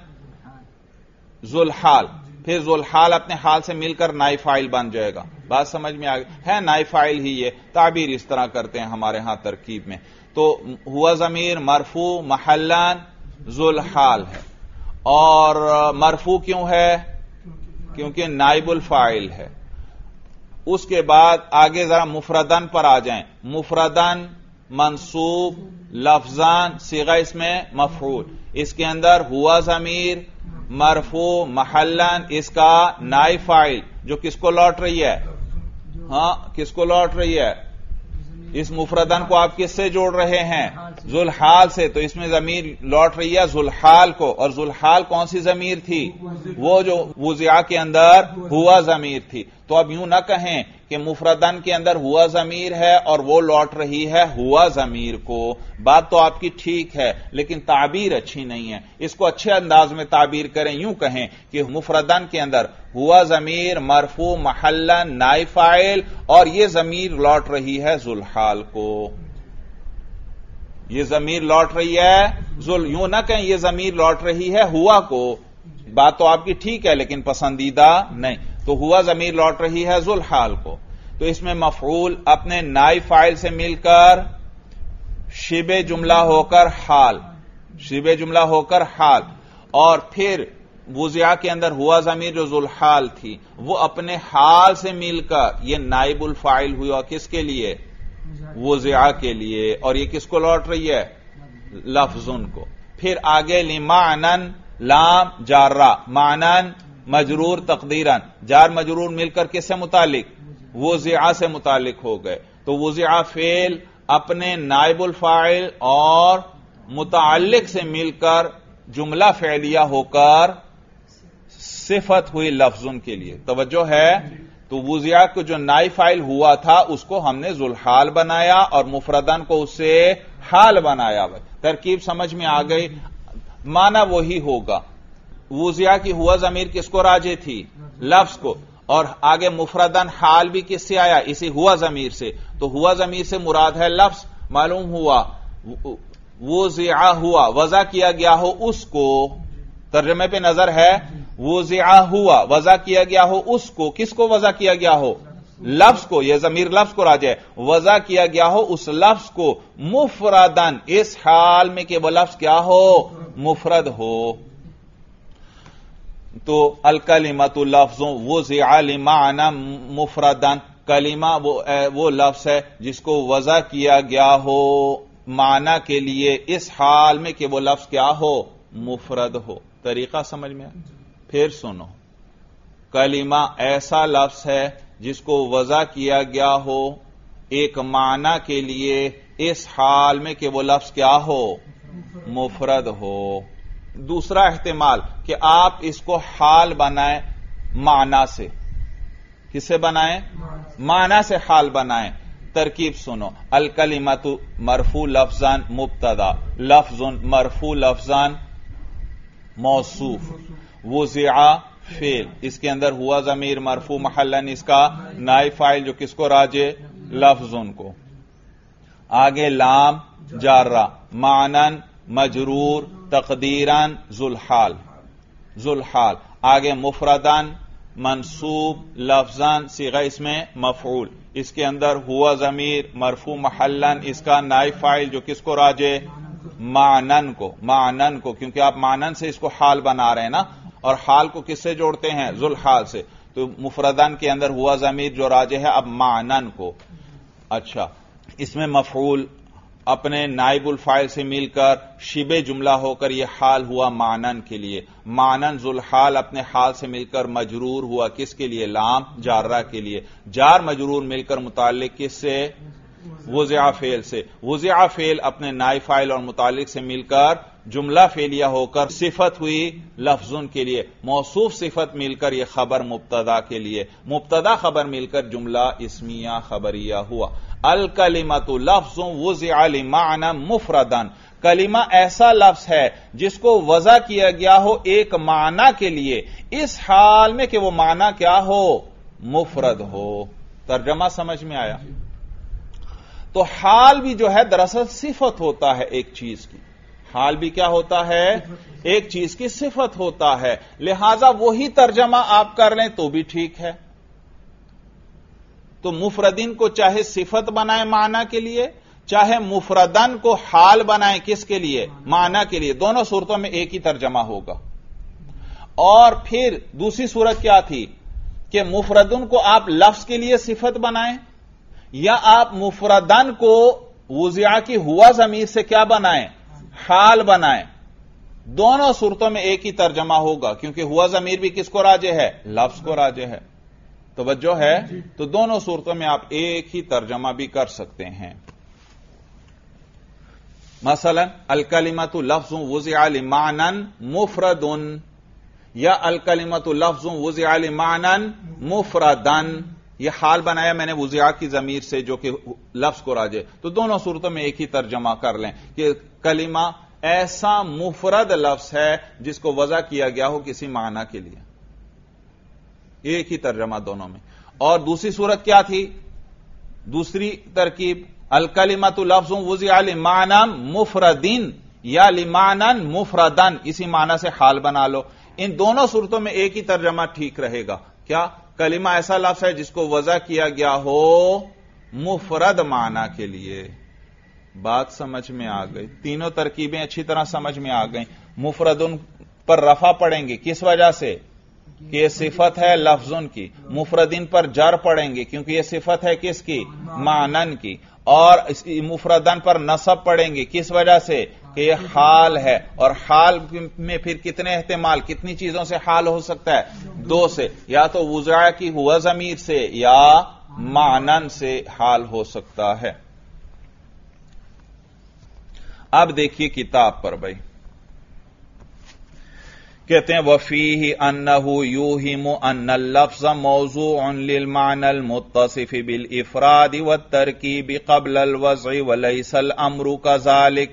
ذوالحال، پھر ذوالحال اپنے حال سے مل کر نائب فاعل بن جائے گا. بات سمجھ میں آگئی ہے؟ نائب فاعل ہی یہ تعبیر اس طرح کرتے ہیں ہمارے ہاں ترکیب میں. تو ہوا ضمیر مرفوع محلان ذوالحال ہے، اور مرفوع کیوں ہے؟ کیونکہ نائب الفاعل ہے. اس کے بعد آگے ذرا مفردن پر آ جائیں. مفردن منصوب لفظان صیغہ اس میں مفعول، اس کے اندر ہوا ضمیر مرفوع محلن، اس کا نائب فاعل جو کس کو لوٹ رہی ہے؟ ہاں کس کو لوٹ رہی ہے؟ اس مفردن کو آپ کس سے جوڑ رہے ہیں؟ ذوالحال سے. تو اس میں ضمیر لوٹ رہی ہے ذوالحال کو، اور ذوالحال کون سی ضمیر تھی؟ وہ جو وضع کے اندر ہوا ضمیر تھی. تو اب یوں نہ کہیں کہ مفردن کے اندر ہوا ضمیر ہے اور وہ لوٹ رہی ہے ہوا ضمیر کو. بات تو آپ کی ٹھیک ہے لیکن تعبیر اچھی نہیں ہے. اس کو اچھے انداز میں تعبیر کریں. یوں کہیں کہ مفردن کے اندر ہوا ضمیر مرفوع محلن نائب فاعل، اور یہ ضمیر لوٹ رہی ہے ذوالحال کو. یہ ضمیر لوٹ رہی ہے یوں نہ کہیں یہ ضمیر لوٹ رہی ہے ہوا کو. بات تو آپ کی ٹھیک ہے لیکن پسندیدہ نہیں. تو ہوا ضمیر لوٹ رہی ہے ذوالحال کو. تو اس میں مفعول اپنے نائب فاعل سے مل کر شبہ جملہ ہو کر حال، شبہ جملہ ہو کر حال، اور پھر وضع کے اندر ہوا ضمیر جو ذوالحال تھی وہ اپنے حال سے مل کر یہ نائب الفاعل ہوا کس کے لیے؟ وضع کے لیے. اور یہ کس کو لوٹ رہی ہے؟ لفظن کو. پھر آگے لمعنن لام جارہ، معنن مجرور تقدیرن، جار مجرور مل کر کس سے متعلق؟ وضع سے متعلق ہو گئے. تو وضع فعل اپنے نائب الفاعل اور متعلق سے مل کر جملہ فعلیہ ہو کر صفت ہوئی لفظن کے لیے. توجہ ہے؟ تو وضع کو جو نائب فاعل ہوا تھا اس کو ہم نے ذوالحال بنایا اور مفردن کو اس سے حال بنایا. ترکیب سمجھ میں آ گئی؟ معنی وہی ہوگا. وضع کی ہوا ضمیر کس کو راجع تھی؟ لفظ کو. اور آگے مفردن حال بھی کس سے آیا؟ اسی ہوا ضمیر سے. تو ہوا ضمیر سے مراد ہے لفظ. معلوم ہوا وضع ہوا، وضع کیا گیا ہو اس کو. ترجمے پہ نظر ہے. وضع ہوا وضع کیا گیا ہو اس کو. کس کو وضع کیا گیا ہو؟ لفظ کو. یہ ضمیر لفظ کو راجع ہے. وضع کیا گیا ہو اس لفظ کو مفردن، اس حال میں کہ وہ لفظ کیا ہو؟ مفرد ہو. تو الکلمۃ لفظ وضع لمعنی مفردن، کلمہ وہ لفظ ہے جس کو وضع کیا گیا ہو معنی کے لیے اس حال میں کہ وہ لفظ کیا ہو؟ مفرد ہو. طریقہ سمجھ میں آیا؟ پھر سنو. کلمہ ایسا لفظ ہے جس کو وضع کیا گیا ہو ایک معنی کے لیے اس حال میں کہ وہ لفظ کیا ہو؟ مفرد ہو. دوسرا احتمال کہ آپ اس کو حال بنائیں معنی سے. کس سے بنائیں؟ معنی سے حال بنائیں. ترکیب سنو. الکلمۃ مرفوع لفظان مبتدا، لفظ مرفوع لفظان موصوف، وضع فعل، اس کے اندر ہوا ضمیر مرفوع محلن، اس کا نائب فاعل جو کس کو راجع؟ لفظن کو. آگے لام جارہ، معنن مجرور تقدیرن ذوالحال، ذوالحال. آگے مفردن منصوب لفظن صیغہ اس میں مفعول، اس کے اندر ہوا ضمیر مرفوع محلن، اس کا نائب فاعل جو کس کو راجع؟ معنن کو. معنن کو، کیونکہ آپ معنن سے اس کو حال بنا رہے ہیں نا. اور حال کو کس سے جوڑتے ہیں؟ ذوالحال سے. تو مفردن کے اندر ہوا ضمیر جو راجع ہے اب معنن کو. اچھا، اس میں مفعول اپنے نائب الفاعل سے مل کر شبہ جملہ ہو کر یہ حال ہوا معنن کے لیے. معنن ذوالحال اپنے حال سے مل کر مجرور ہوا کس کے لیے؟ لام جارہ کے لیے. جار مجرور مل کر متعلق کس سے؟ وضع فعل سے. وضع فعل اپنے نائب فاعل اور متعلق سے مل کر جملہ فعلیہ ہو کر صفت ہوئی لفظن کے لیے. موصوف صفت مل کر یہ خبر مبتدا کے لیے. مبتدا خبر مل کر جملہ اسمیہ خبریہ ہوا. الکلمۃ لفظ وضع لمعنی مفردن. کلمہ ایسا لفظ ہے جس کو وضع کیا گیا ہو ایک معنی کے لیے، اس حال میں کہ وہ معنی کیا ہو؟ مفرد ہو. ترجمہ سمجھ میں آیا؟ تو حال بھی جو ہے دراصل صفت ہوتا ہے ایک چیز کی. حال بھی کیا ہوتا ہے؟ ایک چیز کی صفت ہوتا ہے. لہذا وہی ترجمہ آپ کر لیں تو بھی ٹھیک ہے. تو مفردین کو چاہے صفت بنائیں معنی کے لیے، چاہے مفردن کو حال بنائیں کس کے لیے؟ معنی کے لیے. دونوں صورتوں میں ایک ہی ترجمہ ہوگا. اور پھر دوسری صورت کیا تھی کہ مفردن کو آپ لفظ کے لیے صفت بنائیں یا آپ مفردن کو وضع کی ہوا ضمیر سے کیا بنائیں؟ حال بنائیں. دونوں صورتوں میں ایک ہی ترجمہ ہوگا کیونکہ ہوا ضمیر بھی کس کو راجع ہے؟ لفظ کو راجع ہے. توجہ ہے؟ تو دونوں صورتوں میں آپ ایک ہی ترجمہ بھی کر سکتے ہیں. مثلا الکلمۃ لفظ وضع لمعنی مفرد یا الکلمۃ لفظ وضع لمعنی مفردن. یہ حال بنایا میں نے وضع کی ضمیر سے جو کہ لفظ کو راجع. تو دونوں صورتوں میں ایک ہی ترجمہ کر لیں کہ کلمہ ایسا مفرد لفظ ہے جس کو وضع کیا گیا ہو کسی معنی کے لیے. ایک ہی ترجمہ دونوں میں. اور دوسری صورت کیا تھی؟ دوسری ترکیب الکلمۃ لفظ وضع لمعنی مفردن یا لمعنی مفردن. اسی معنی سے حال بنا لو. ان دونوں صورتوں میں ایک ہی ترجمہ ٹھیک رہے گا. کیا؟ کلمہ ایسا لفظ ہے جس کو وضع کیا گیا ہو مفرد معنی کے لیے. بات سمجھ میں آ گئی؟ تینوں ترکیبیں اچھی طرح سمجھ میں آ گئیں. مفردن پر رفع پڑیں گے کس وجہ سے کہ یہ صفت ہے لفظن کی. مفردین پر جر پڑیں گے کیونکہ یہ صفت ہے کس کی؟ معنن کی. اور مفردن پر نصب پڑیں گے کس وجہ سے کہ یہ حال ہے. اور حال میں پھر کتنے احتمال، کتنی چیزوں سے حال ہو سکتا ہے؟ دو سے. یا تو وضع کی ہوا ضمیر سے یا معنن سے حال ہو سکتا ہے. اب دیکھیے کتاب پر بھائی کہتے ہیں وفیہ انہ یوہم ان اللفظ موضوع للمعنی المتصف بالافراد والترکیب قبل الوضع وليس الامر كذلك.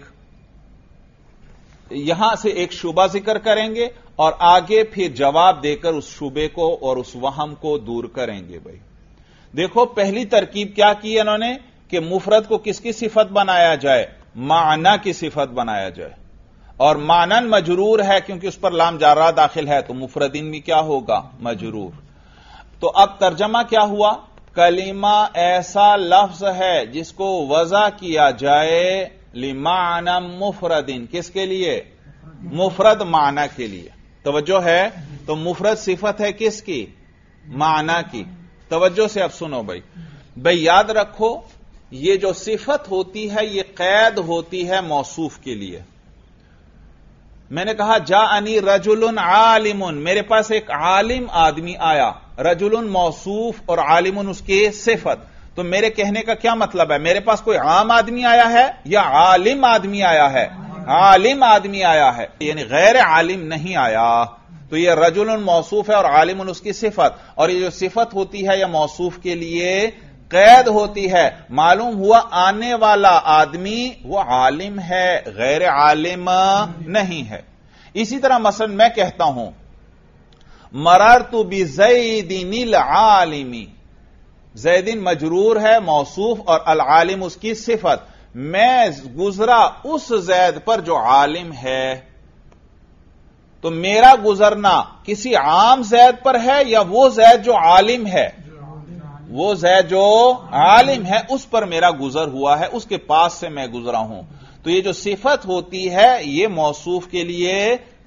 یہاں سے ایک شبہ ذکر کریں گے اور آگے پھر جواب دے کر اس شبے کو اور اس وہم کو دور کریں گے. بھائی دیکھو پہلی ترکیب کیا کی انہوں نے کہ مفرد کو کس کی صفت بنایا جائے؟ معنی کی صفت بنایا جائے. اور معنن مجرور ہے کیونکہ اس پر لام جارہ داخل ہے تو مفردین بھی کیا ہوگا؟ مجرور. تو اب ترجمہ کیا ہوا؟ کلمہ ایسا لفظ ہے جس کو وضع کیا جائے لمعنی مفردین. کس کے لیے؟ مفرد معنی کے لیے. توجہ ہے؟ تو مفرد صفت ہے کس کی؟ معنی کی. توجہ سے اب سنو بھائی یاد رکھو یہ جو صفت ہوتی ہے یہ قید ہوتی ہے موصوف کے لیے. میں نے کہا جاءنی رجل عالم، میرے پاس ایک عالم آدمی آیا. رجل موصوف اور عالم اس کی صفت. تو میرے کہنے کا کیا مطلب ہے؟ میرے پاس کوئی عام آدمی آیا ہے یا عالم آدمی آیا ہے؟ عالم آدمی آیا ہے، یعنی غیر عالم نہیں آیا. تو یہ رجل موصوف ہے اور عالم اس کی صفت. اور یہ جو صفت ہوتی ہے یہ موصوف کے لیے قید ہوتی ہے. معلوم ہوا آنے والا آدمی وہ عالم ہے، غیر عالم نہیں ہے. اسی طرح مثلا میں کہتا ہوں مررت بزید العالم. زیدین مجرور ہے موصوف اور العالم اس کی صفت. میں گزرا اس زید پر جو عالم ہے. تو میرا گزرنا کسی عام زید پر ہے یا وہ زید جو عالم ہے؟ وہ زید جو عالم ہے اس پر میرا گزر ہوا ہے، اس کے پاس سے میں گزرا ہوں. تو یہ جو صفت ہوتی ہے یہ موصوف کے لیے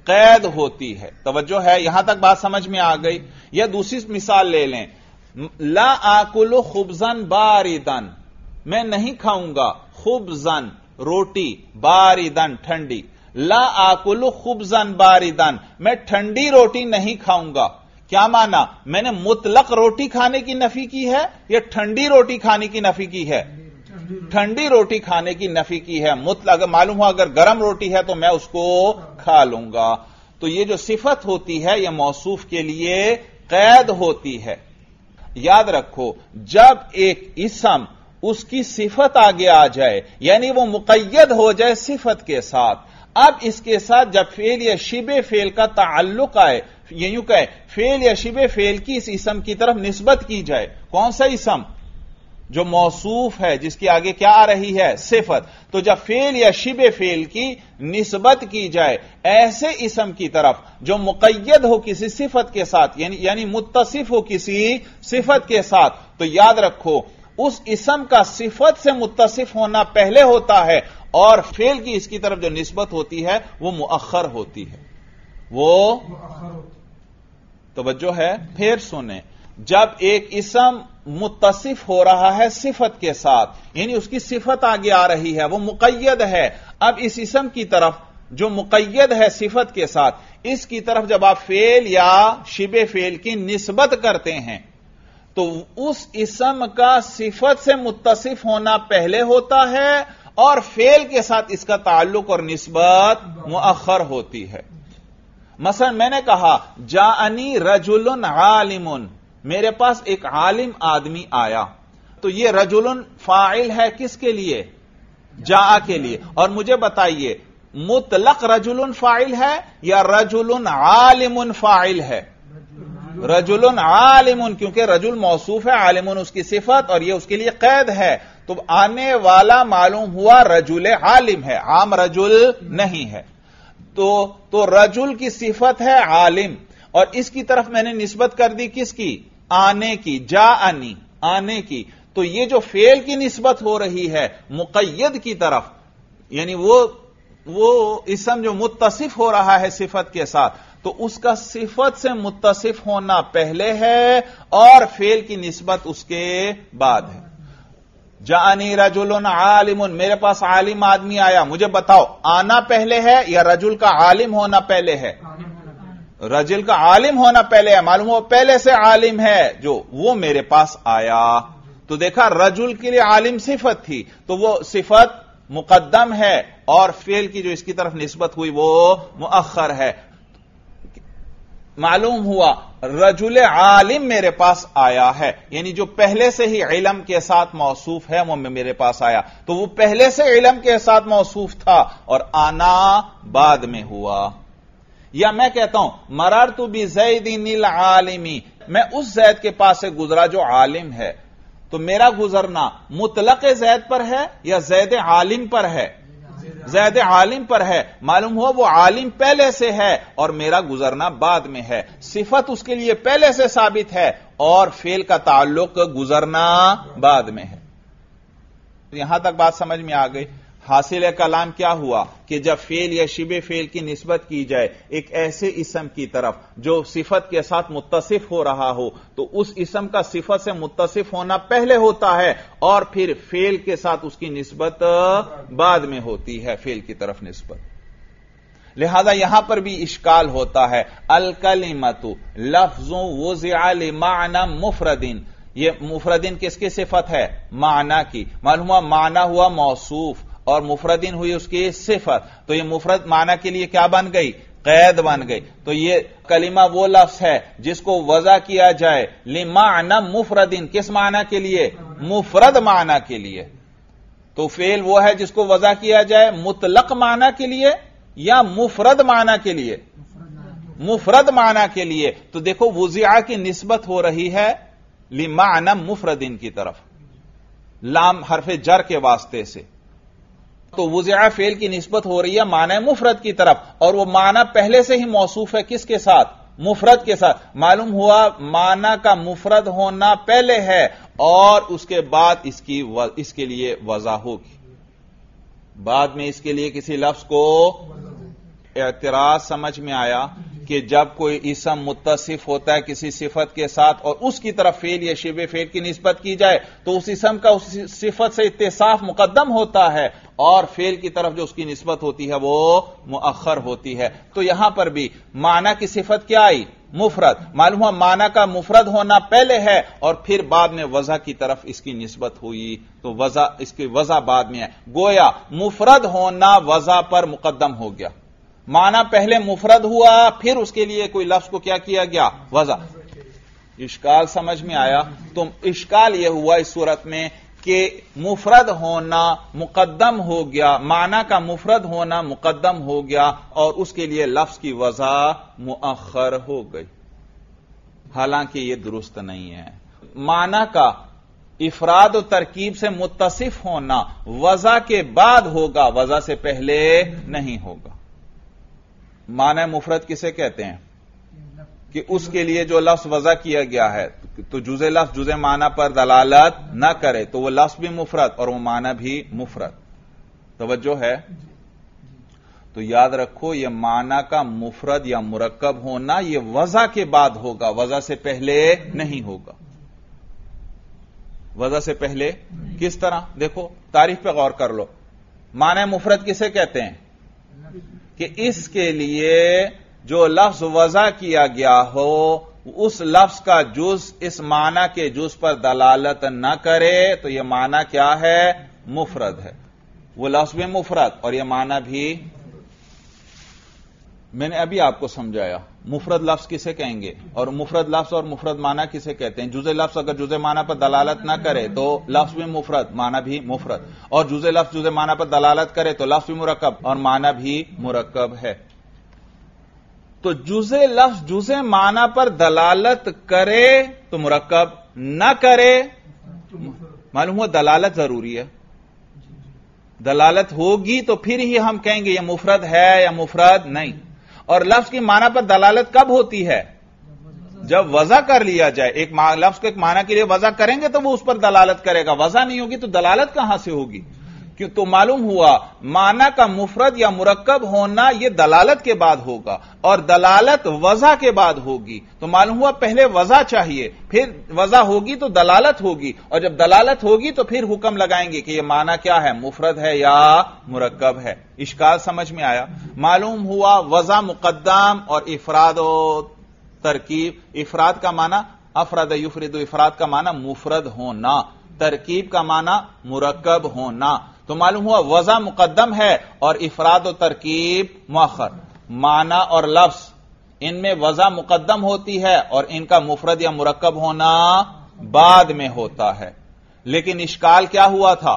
قید ہوتی ہے. توجہ ہے, یہاں تک بات سمجھ میں آ گئی. یا دوسری مثال لے لیں, لا آکل خبزن باردن, میں نہیں کھاؤں گا خبزن روٹی, باردن ٹھنڈی. لا آکل خبزن باردن, میں ٹھنڈی روٹی نہیں کھاؤں گا. کیا مانا, میں نے مطلق روٹی کھانے کی نفی کی ہے یا ٹھنڈی روٹی کھانے کی نفی کی ہے؟ ٹھنڈی روٹی کھانے کی نفی کی ہے. مطلق معلوم ہوا اگر گرم روٹی ہے تو میں اس کو کھا لوں گا. تو یہ جو صفت ہوتی ہے یہ موصوف کے لیے قید ہوتی ہے. یاد رکھو, جب ایک اسم اس کی صفت آگے آ جائے یعنی وہ مقید ہو جائے صفت کے ساتھ, اب اس کے ساتھ جب فعل یا شبہ فعل کا تعلق آئے, یوں کہے فعل یا شبہ فعل کی اس اسم کی طرف نسبت کی جائے. کون سا اسم؟ جو موصوف ہے, جس کی آگے کیا آ رہی ہے؟ صفت. تو جب فعل یا شبہ فعل کی نسبت کی جائے ایسے اسم کی طرف جو مقید ہو کسی صفت کے ساتھ, یعنی متصف ہو کسی صفت کے ساتھ, تو یاد رکھو اس اسم کا صفت سے متصف ہونا پہلے ہوتا ہے اور فعل کی اس کی طرف جو نسبت ہوتی ہے وہ مؤخر ہوتی ہے. وہ توجہ ہے. پھر سنیں, جب ایک اسم متصف ہو رہا ہے صفت کے ساتھ, یعنی اس کی صفت آگے آ رہی ہے, وہ مقید ہے, اب اس اسم کی طرف جو مقید ہے صفت کے ساتھ, اس کی طرف جب آپ فعل یا شبہ فعل کی نسبت کرتے ہیں تو اس اسم کا صفت سے متصف ہونا پہلے ہوتا ہے اور فعل کے ساتھ اس کا تعلق اور نسبت مؤخر ہوتی ہے. مثلا میں نے کہا جاءنی رجل عالم, میرے پاس ایک عالم آدمی آیا, تو یہ رجل فاعل ہے کس کے لیے؟ جاء کے لیے. اور مجھے بتائیے مطلق رجل فاعل ہے یا رجل عالم فاعل ہے؟ رجل عالم, کیونکہ رجل موصوف ہے, عالم اس کی صفت اور یہ اس کے لیے قید ہے. تو آنے والا معلوم ہوا رجل عالم ہے, عام رجل نہیں ہے. تو رجل کی صفت ہے عالم اور اس کی طرف میں نے نسبت کر دی کس کی؟ آنے کی, جاءنی, آنے کی. تو یہ جو فعل کی نسبت ہو رہی ہے مقید کی طرف, یعنی وہ اسم جو متصف ہو رہا ہے صفت کے ساتھ, تو اس کا صفت سے متصف ہونا پہلے ہے اور فعل کی نسبت اس کے بعد ہے. جاءنی رجل عالم, میرے پاس عالم آدمی آیا. مجھے بتاؤ آنا پہلے ہے یا رجل کا عالم ہونا پہلے ہے؟ رجل کا عالم ہونا پہلے ہے. معلوم ہو پہلے سے عالم ہے جو وہ میرے پاس آیا. تو دیکھا رجل کے لیے عالم صفت تھی تو وہ صفت مقدم ہے اور فعل کی جو اس کی طرف نسبت ہوئی وہ مؤخر ہے. معلوم ہوا رجل عالم میرے پاس آیا ہے, یعنی جو پہلے سے ہی علم کے ساتھ موصوف ہے وہ میرے پاس آیا. تو وہ پہلے سے علم کے ساتھ موصوف تھا اور آنا بعد میں ہوا. یا میں کہتا ہوں مررت بزید العالم, میں اس زید کے پاس سے گزرا جو عالم ہے. تو میرا گزرنا مطلق زید پر ہے یا زید عالم پر ہے؟ زید عالم پر ہے. معلوم ہوا وہ عالم پہلے سے ہے اور میرا گزرنا بعد میں ہے. صفت اس کے لیے پہلے سے ثابت ہے اور فعل کا تعلق گزرنا بعد میں ہے. یہاں تک بات سمجھ میں آ گئی. حاصل کلام کیا ہوا کہ جب فعل یا شبہ فعل کی نسبت کی جائے ایک ایسے اسم کی طرف جو صفت کے ساتھ متصف ہو رہا ہو تو اس اسم کا صفت سے متصف ہونا پہلے ہوتا ہے اور پھر فعل کے ساتھ اس کی نسبت بعد میں ہوتی ہے, فعل کی طرف نسبت. لہذا یہاں پر بھی اشکال ہوتا ہے. الکلمۃ لفظ وضع لمعنی مفرد, یہ مفردن کس کی صفت ہے؟ معنی کی. معلوم ہوا معنی ہوا موصوف اور مفردن ہوئی اس کی صفت. تو یہ مفرد معنی کے لیے کیا بن گئی؟ قید بن گئی. تو یہ کلمہ وہ لفظ ہے جس کو وضع کیا جائے لمعنی مفردن, کس معنی کے لیے؟ مفرد معنی کے لیے. تو فعل وہ ہے جس کو وضع کیا جائے مطلق معنی کے لیے یا مفرد معنی کے لیے؟ مفرد معنی کے لیے. تو دیکھو وضع کی نسبت ہو رہی ہے لمعنی مفردن کی طرف, لام حرف جر کے واسطے سے. تو وضع فعل کی نسبت ہو رہی ہے معنی مفرد کی طرف اور وہ معنی پہلے سے ہی موصوف ہے کس کے ساتھ؟ مفرد کے ساتھ. معلوم ہوا معنی کا مفرد ہونا پہلے ہے اور اس کے بعد اس کے لیے وضع ہوگی. بعد میں اس کے لیے کسی لفظ کو اعتراض سمجھ میں آیا کہ جب کوئی اسم متصف ہوتا ہے کسی صفت کے ساتھ اور اس کی طرف فعل یا شبہ فعل کی نسبت کی جائے تو اس اسم کا اس صفت سے اتصاف مقدم ہوتا ہے اور فعل کی طرف جو اس کی نسبت ہوتی ہے وہ مؤخر ہوتی ہے. تو یہاں پر بھی معنی کی صفت کیا آئی؟ مفرد. معلوم ہوا معنی کا مفرد ہونا پہلے ہے اور پھر بعد میں وضع کی طرف اس کی نسبت ہوئی تو اس کی وضع بعد میں ہے. گویا مفرد ہونا وضع پر مقدم ہو گیا. معنی پہلے مفرد ہوا پھر اس کے لیے کوئی لفظ کو کیا کیا گیا؟ وضع. اشکال سمجھ میں آیا؟ تو اشکال یہ ہوا اس صورت میں کہ مفرد ہونا مقدم ہو گیا، معنی کا مفرد ہونا مقدم ہو گیا اور اس کے لیے لفظ کی وضع مؤخر ہو گئی. حالانکہ یہ درست نہیں ہے. معنی کا افراد و ترکیب سے متصف ہونا وضع کے بعد ہوگا، وضع سے پہلے نہیں ہوگا. معنی مفرد کسے کہتے ہیں؟ کہ اس کے لیے جو لفظ وضع کیا گیا ہے تو جزء لفظ جزء معنی پر دلالت نہ کرے تو وہ لفظ بھی مفرد اور وہ معنی بھی مفرد. توجہ ہے؟ تو یاد رکھو یہ معنی کا مفرد یا مرکب ہونا یہ وضع کے بعد ہوگا، وضع سے پہلے نہیں ہوگا. وضع سے پہلے کس طرح؟ دیکھو تعریف پہ غور کر لو. معنی مفرد کسے کہتے ہیں؟ کہ اس کے لیے جو لفظ وضع کیا گیا ہو اس لفظ کا جز اس معنی کے جز پر دلالت نہ کرے تو یہ معنی کیا ہے؟ مفرد ہے. وہ لفظ بھی مفرد اور یہ معنی بھی. میں نے ابھی آپ کو سمجھایا مفرد لفظ کسے کہیں گے اور مفرد لفظ اور مفرد معنی کسے کہتے ہیں. جزء لفظ اگر جزء معنی پر دلالت نہ کرے تو لفظ بھی مفرد معنی بھی مفرد، اور جزء لفظ جزء معنی پر دلالت کرے تو لفظ بھی مرکب اور معنی بھی مرکب ہے. تو جزء لفظ جزء معنی پر دلالت کرے تو مرکب، نہ کرے معلوم ہوا دلالت ضروری ہے. دلالت ہوگی تو پھر ہی ہم کہیں گے یہ مفرد ہے یا مفرد نہیں. اور لفظ کی معنی پر دلالت کب ہوتی ہے؟ جب وضع کر لیا جائے. ایک لفظ کو ایک معنی کے لیے وضع کریں گے تو وہ اس پر دلالت کرے گا. وضع نہیں ہوگی تو دلالت کہاں سے ہوگی؟ تو معلوم ہوا معنی کا مفرد یا مرکب ہونا یہ دلالت کے بعد ہوگا اور دلالت وضع کے بعد ہوگی. تو معلوم ہوا پہلے وضع چاہیے پھر وضع ہوگی تو دلالت ہوگی اور جب دلالت ہوگی تو پھر حکم لگائیں گے کہ یہ معنی کیا ہے؟ مفرد ہے یا مرکب ہے. اشکال سمجھ میں آیا؟ معلوم ہوا وضع مقدم اور افراد و ترکیب. افراد کا معنی افراد یفرد، افراد کا معنی مفرد ہونا، ترکیب کا معنی مرکب ہونا. تو معلوم ہوا وضع مقدم ہے اور افراد و ترکیب مؤخر. معنی اور لفظ ان میں وضع مقدم ہوتی ہے اور ان کا مفرد یا مرکب ہونا بعد میں ہوتا ہے. لیکن اشکال کیا ہوا تھا؟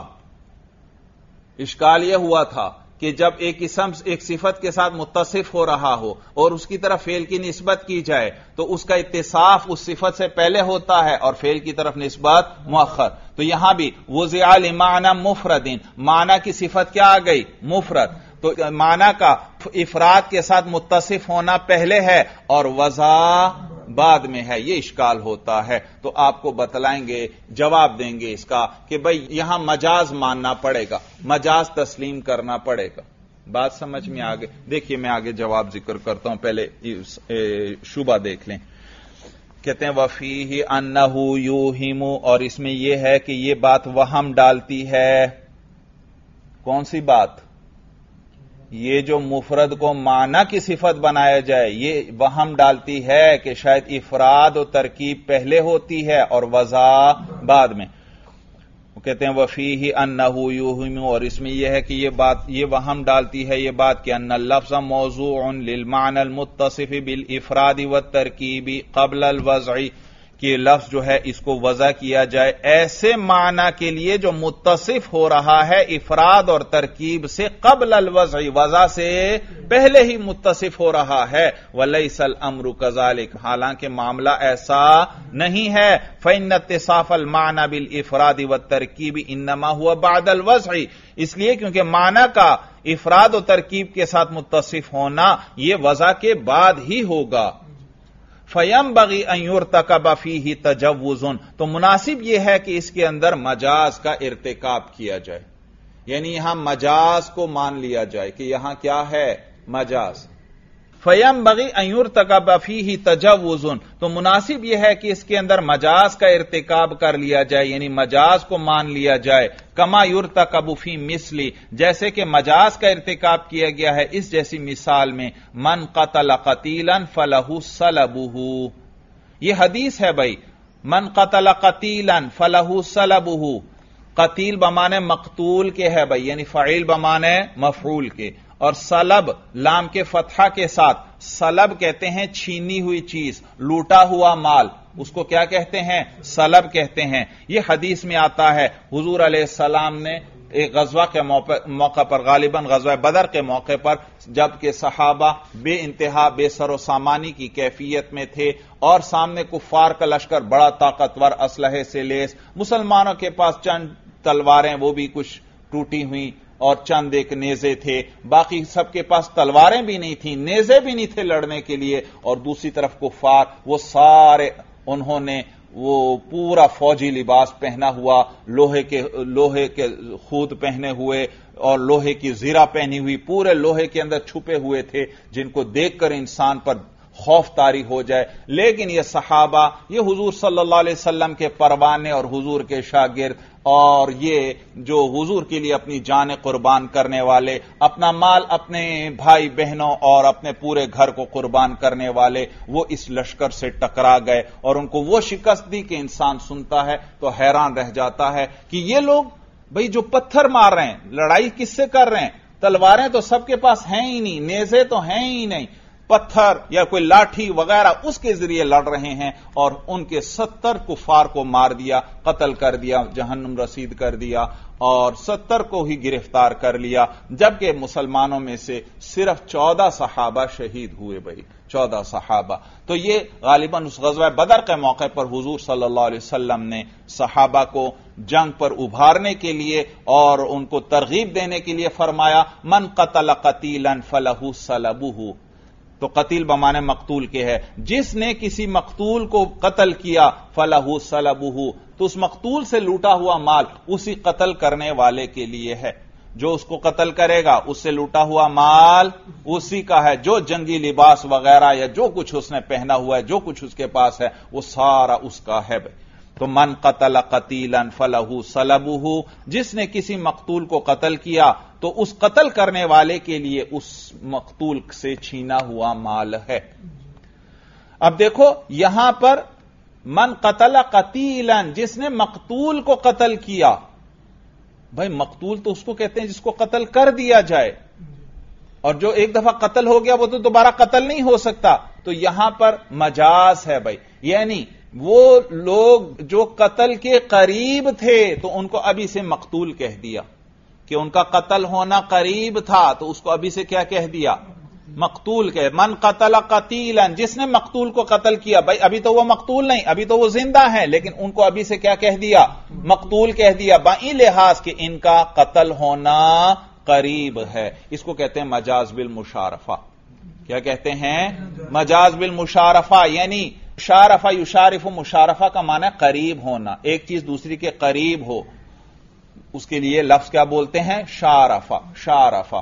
اشکال یہ ہوا تھا کہ جب ایک اسم ایک صفت کے ساتھ متصف ہو رہا ہو اور اس کی طرف فعل کی نسبت کی جائے تو اس کا اتصاف اس صفت سے پہلے ہوتا ہے اور فعل کی طرف نسبت مؤخر. تو یہاں بھی وضع لمعنی مفرد، معنی کی صفت کیا آ گئی؟ مفرد. تو معنی کا افراد کے ساتھ متصف ہونا پہلے ہے اور وضع بعد میں ہے. یہ اشکال ہوتا ہے. تو آپ کو بتلائیں گے، جواب دیں گے اس کا کہ بھئی یہاں مجاز ماننا پڑے گا، مجاز تسلیم کرنا پڑے گا. بات سمجھ میں آگے؟ دیکھیے میں آگے جواب ذکر کرتا ہوں، پہلے شبہ دیکھ لیں. کہتے ہیں وفیہ انہ یوہم، اور اس میں یہ ہے کہ یہ بات وہم ڈالتی ہے. کون سی بات؟ یہ جو مفرد کو معنی کی صفت بنایا جائے یہ وہم ڈالتی ہے کہ شاید افراد و ترکیب پہلے ہوتی ہے اور وضع بعد میں. وہ کہتے ہیں وفیہ انہ یوہم، اور اس میں یہ ہے کہ یہ بات یہ وہم ڈالتی ہے یہ بات کہ ان اللفظ موضوع للمعنى المتصف بالافراد والترکیب قبل الوضع، کہ لفظ جو ہے اس کو وضع کیا جائے ایسے معنی کے لیے جو متصف ہو رہا ہے افراد اور ترکیب سے قبل الوضع، وضع سے پہلے ہی متصف ہو رہا ہے. ولیس الامر کذالک، حالانکہ معاملہ ایسا نہیں ہے. فإن اتصاف المعنى بالافراد والترکیب انما هو بعد الوضع، اس لیے کیونکہ معنی کا افراد و ترکیب کے ساتھ متصف ہونا یہ وضع کے بعد ہی ہوگا. فَيَنبَغِي أَن يُرْتَكَبَ فِيهِ تَجَوُّزٌ، تو مناسب یہ ہے کہ اس کے اندر مجاز کا ارتکاب کیا جائے. یعنی یہاں مجاز کو مان لیا جائے کہ یہاں کیا ہے؟ मजाज। फयंबगी अन युर्तकब फीही तजव्वुजुन, तो मुनासिब यह है कि इसके अंदर मजाज का इर्तिकाब कर लिया जाए, यानी मजाज को मान लिया जाए। कमा युर्तकब फी मिसली, जैसे कि मजाज का इर्तिकाब किया गया है इस जैसी मिसाल में, मन कतल कतीलन फलहु सलबुहु। यह हदीस है भाई, मन कतल कतीलन फलहु सलबुहु। कतील बमाने मकतूल के है भाई, यानी फ़ाइल बमाने मफऊल के, और सलब लाम के फतहा के साथ, सलब कहते हैं छीनी हुई चीज, लूटा हुआ माल, उसको क्या कहते हैं? सलब कहते हैं। यह हदीस में आता है हुजूर अलैहिस्सलाम ने एक गजवा के मौके पर, गालिबन गजवा बदर के मौके पर, जबकि सहाबा बे इंतहा बेसरो सामानी की कैफियत में थे और सामने कुफ्फार का लश्कर बड़ा ताकतवर असलहे से लेस, मुसलमानों के पास चंद तलवारें वो भी कुछ टूटी हुई और चंद एक नेजे थे, बाकी सबके पास तलवारें भी नहीं थी, नेजे भी नहीं थे लड़ने के लिए, और दूसरी तरफ कुफ्फार वो सारे, उन्होंने वो पूरा फौजी लिबास पहना हुआ, लोहे के खूद पहने हुए और लोहे की जीरा पहनी हुई, पूरे लोहे के अंदर छुपे हुए थे, जिनको देखकर इंसान पर खौफ तारी हो जाए। लेकिन ये सहाबा, ये हुजूर सल्लल्लाहु अलैहि वसल्लम के परवाने और हुजूर के शागिर्द, और ये जो हुजूर के लिए अपनी जान कुर्बान करने वाले, अपना माल अपने भाई बहनों और अपने पूरे घर को कुर्बान करने वाले, वो इस लश्कर से टकरा गए और उनको वो शिकस्त दी कि इंसान सुनता है तो हैरान रह जाता है कि ये लोग भाई जो पत्थर मार रहे हैं, लड़ाई किससे कर रहे हैं? तलवारें तो सबके पास हैं ही नहीं, नेज़े तो हैं ही नहीं, पत्थर या कोई लाठी वगैरह उसके जरिए लड़ रहे हैं, और उनके 70 कुफार को मार दिया, कत्ल कर दिया, जहन्नुम रसीद कर दिया, और 70 को ही गिरफ्तार कर लिया, जबकि मुसलमानों में से सिर्फ 14 सहाबा शहीद हुए भाई, 14 सहाबा। तो ये गालिबन उस गज़वा बदर के मौके पर हुजूर सल्लल्लाहु अलैहि वसल्लम ने सहाबा को जंग पर उभारने के लिए और उनको तरगीब देने के लिए फरमाया, मन कतल कतीलन फलहु सलबुहु। तो कतील बमाने मकतूल के है, जिसने किसी मकतूल को कत्ल किया फलहु सलबुहु, तो उस मकतूल से लूटा हुआ माल उसी कत्ल करने वाले के लिए है। जो उसको कत्ल करेगा उससे लूटा हुआ माल उसी का है, जो जंगी लिबास वगैरह या जो कुछ उसने पहना हुआ है, जो कुछ उसके पास है, वो सारा उसका है। तो मन कतल कतीलन फलहु सलबुहु, जिसने किसी मकतूल को कत्ल किया तो उस कत्ल करने वाले के लिए उस मकतूल से छीना हुआ माल है। अब देखो यहां पर मन कतल कतीलन, जिसने मकतूल को कत्ल किया, भाई मकतूल तो उसको कहते हैं जिसको कत्ल कर दिया जाए, और जो एक दफा कत्ल हो गया वो तो दोबारा कत्ल नहीं हो सकता। तो यहां पर मजाज है भाई, यानी वो लोग जो कत्ल के करीब थे तो उनको अभी से मकतूल कह दिया कि उनका कत्ल होना करीब था, तो उसको अभी से क्या कह दिया? मकतूल कह। मन कतल कतीलन, जिसने मकतूल को कत्ल किया, भाई अभी तो वो मकतूल नहीं, अभी तो वो जिंदा है, लेकिन उनको अभी से क्या कह दिया? मकतूल कह दिया, बाई लिहाज कि इनका कत्ल होना करीब है। इसको कहते हैं मजाज बिल मुशारफा। क्या कहते हैं? मजाज बिल मुशारफा, यानी शारफा युशारिफु, मुशारफा का माना करीब होना, एक चीज दूसरी के करीब हो, उसके लिए लफ्ज क्या बोलते हैं? शारफा। शारफा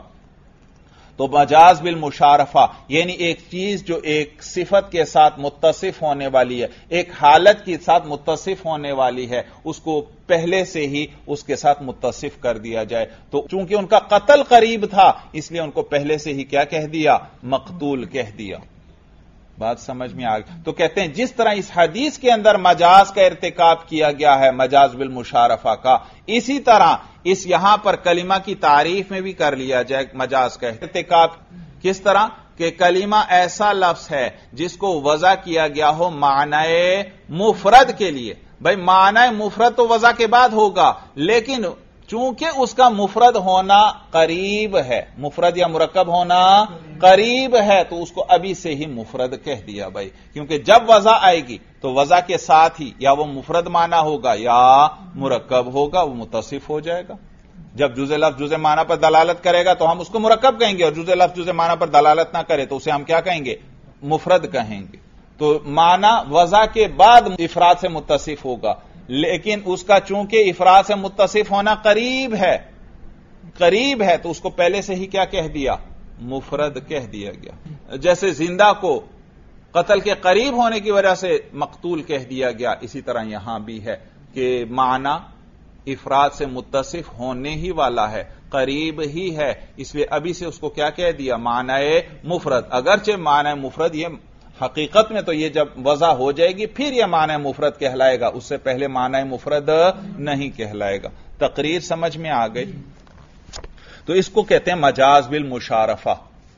तो मजाज बिल मुशारफा, यानी एक चीज जो एक सिफत के साथ मुत्तसिफ होने वाली है, एक हालत के साथ मुत्तसिफ होने वाली है, उसको पहले से ही उसके साथ मुत्तसिफ कर दिया जाए। तो चूंकि उनका कत्ल करीब था, इसलिए उनको पहले से ही क्या कह दिया? मकतूल कह दिया। बात समझ में आ गई? तो कहते हैं जिस तरह इस हदीस के अंदर मजाज का इर्तिकाब किया गया है, मजाज बिल मुशारफा का, इसी तरह इस यहां पर कलिमा की तारीफ में भी कर लिया जाए मजाज का इर्तिकाब। किस तरह कि कलिमा ऐसा लफ्ज है जिसको वज़ा किया गया हो मानाए मुफरद के लिए। भाई मानाए मुफरद तो वज़ा के बाद होगा, लेकिन चूंकि उसका मुफरद होना करीब है, मुफरद या मुरक्कब होना करीब है, तो उसको अभी से ही मुफरद कह दिया भाई, क्योंकि जब वज़ा आएगी तो वज़ा के साथ ही या वो मुफरद माना होगा या मुरक्कब होगा, वो मुतसिफ हो जाएगा। जब जुज़े लफ्ज़ जुज़े माना पर दलालत करेगा तो हम उसको मुरक्कब कहेंगे, और जुज़े लफ्ज़ जुज़े माना पर दलालत ना करे तो उसे हम क्या कहेंगे? मुफरद कहेंगे। तो माना वज़ा के बाद इफराद से मुतसिफ होगा, लेकिन उसका चूंकि इफराद से मुत्तसिफ होना करीब है, तो उसको पहले से ही क्या कह दिया? مفرد کہہ دیا گیا. جیسے زندہ کو قتل کے قریب ہونے کی وجہ سے مقتول کہہ دیا گیا، اسی طرح یہاں بھی ہے کہ معنی افراد سے متصف ہونے ہی والا ہے، قریب ہی ہے، اس لیے ابھی سے اس کو کیا کہہ دیا؟ معنی مفرد. اگرچہ معنی مفرد یہ حقیقت میں تو یہ جب وضع ہو جائے گی پھر یہ معنی مفرد کہلائے گا، اس سے پہلے معنی مفرد نہیں کہلائے گا. تقریر سمجھ میں آ گئی؟ تو اس کو کہتے ہیں مجاز بالمشارفہ.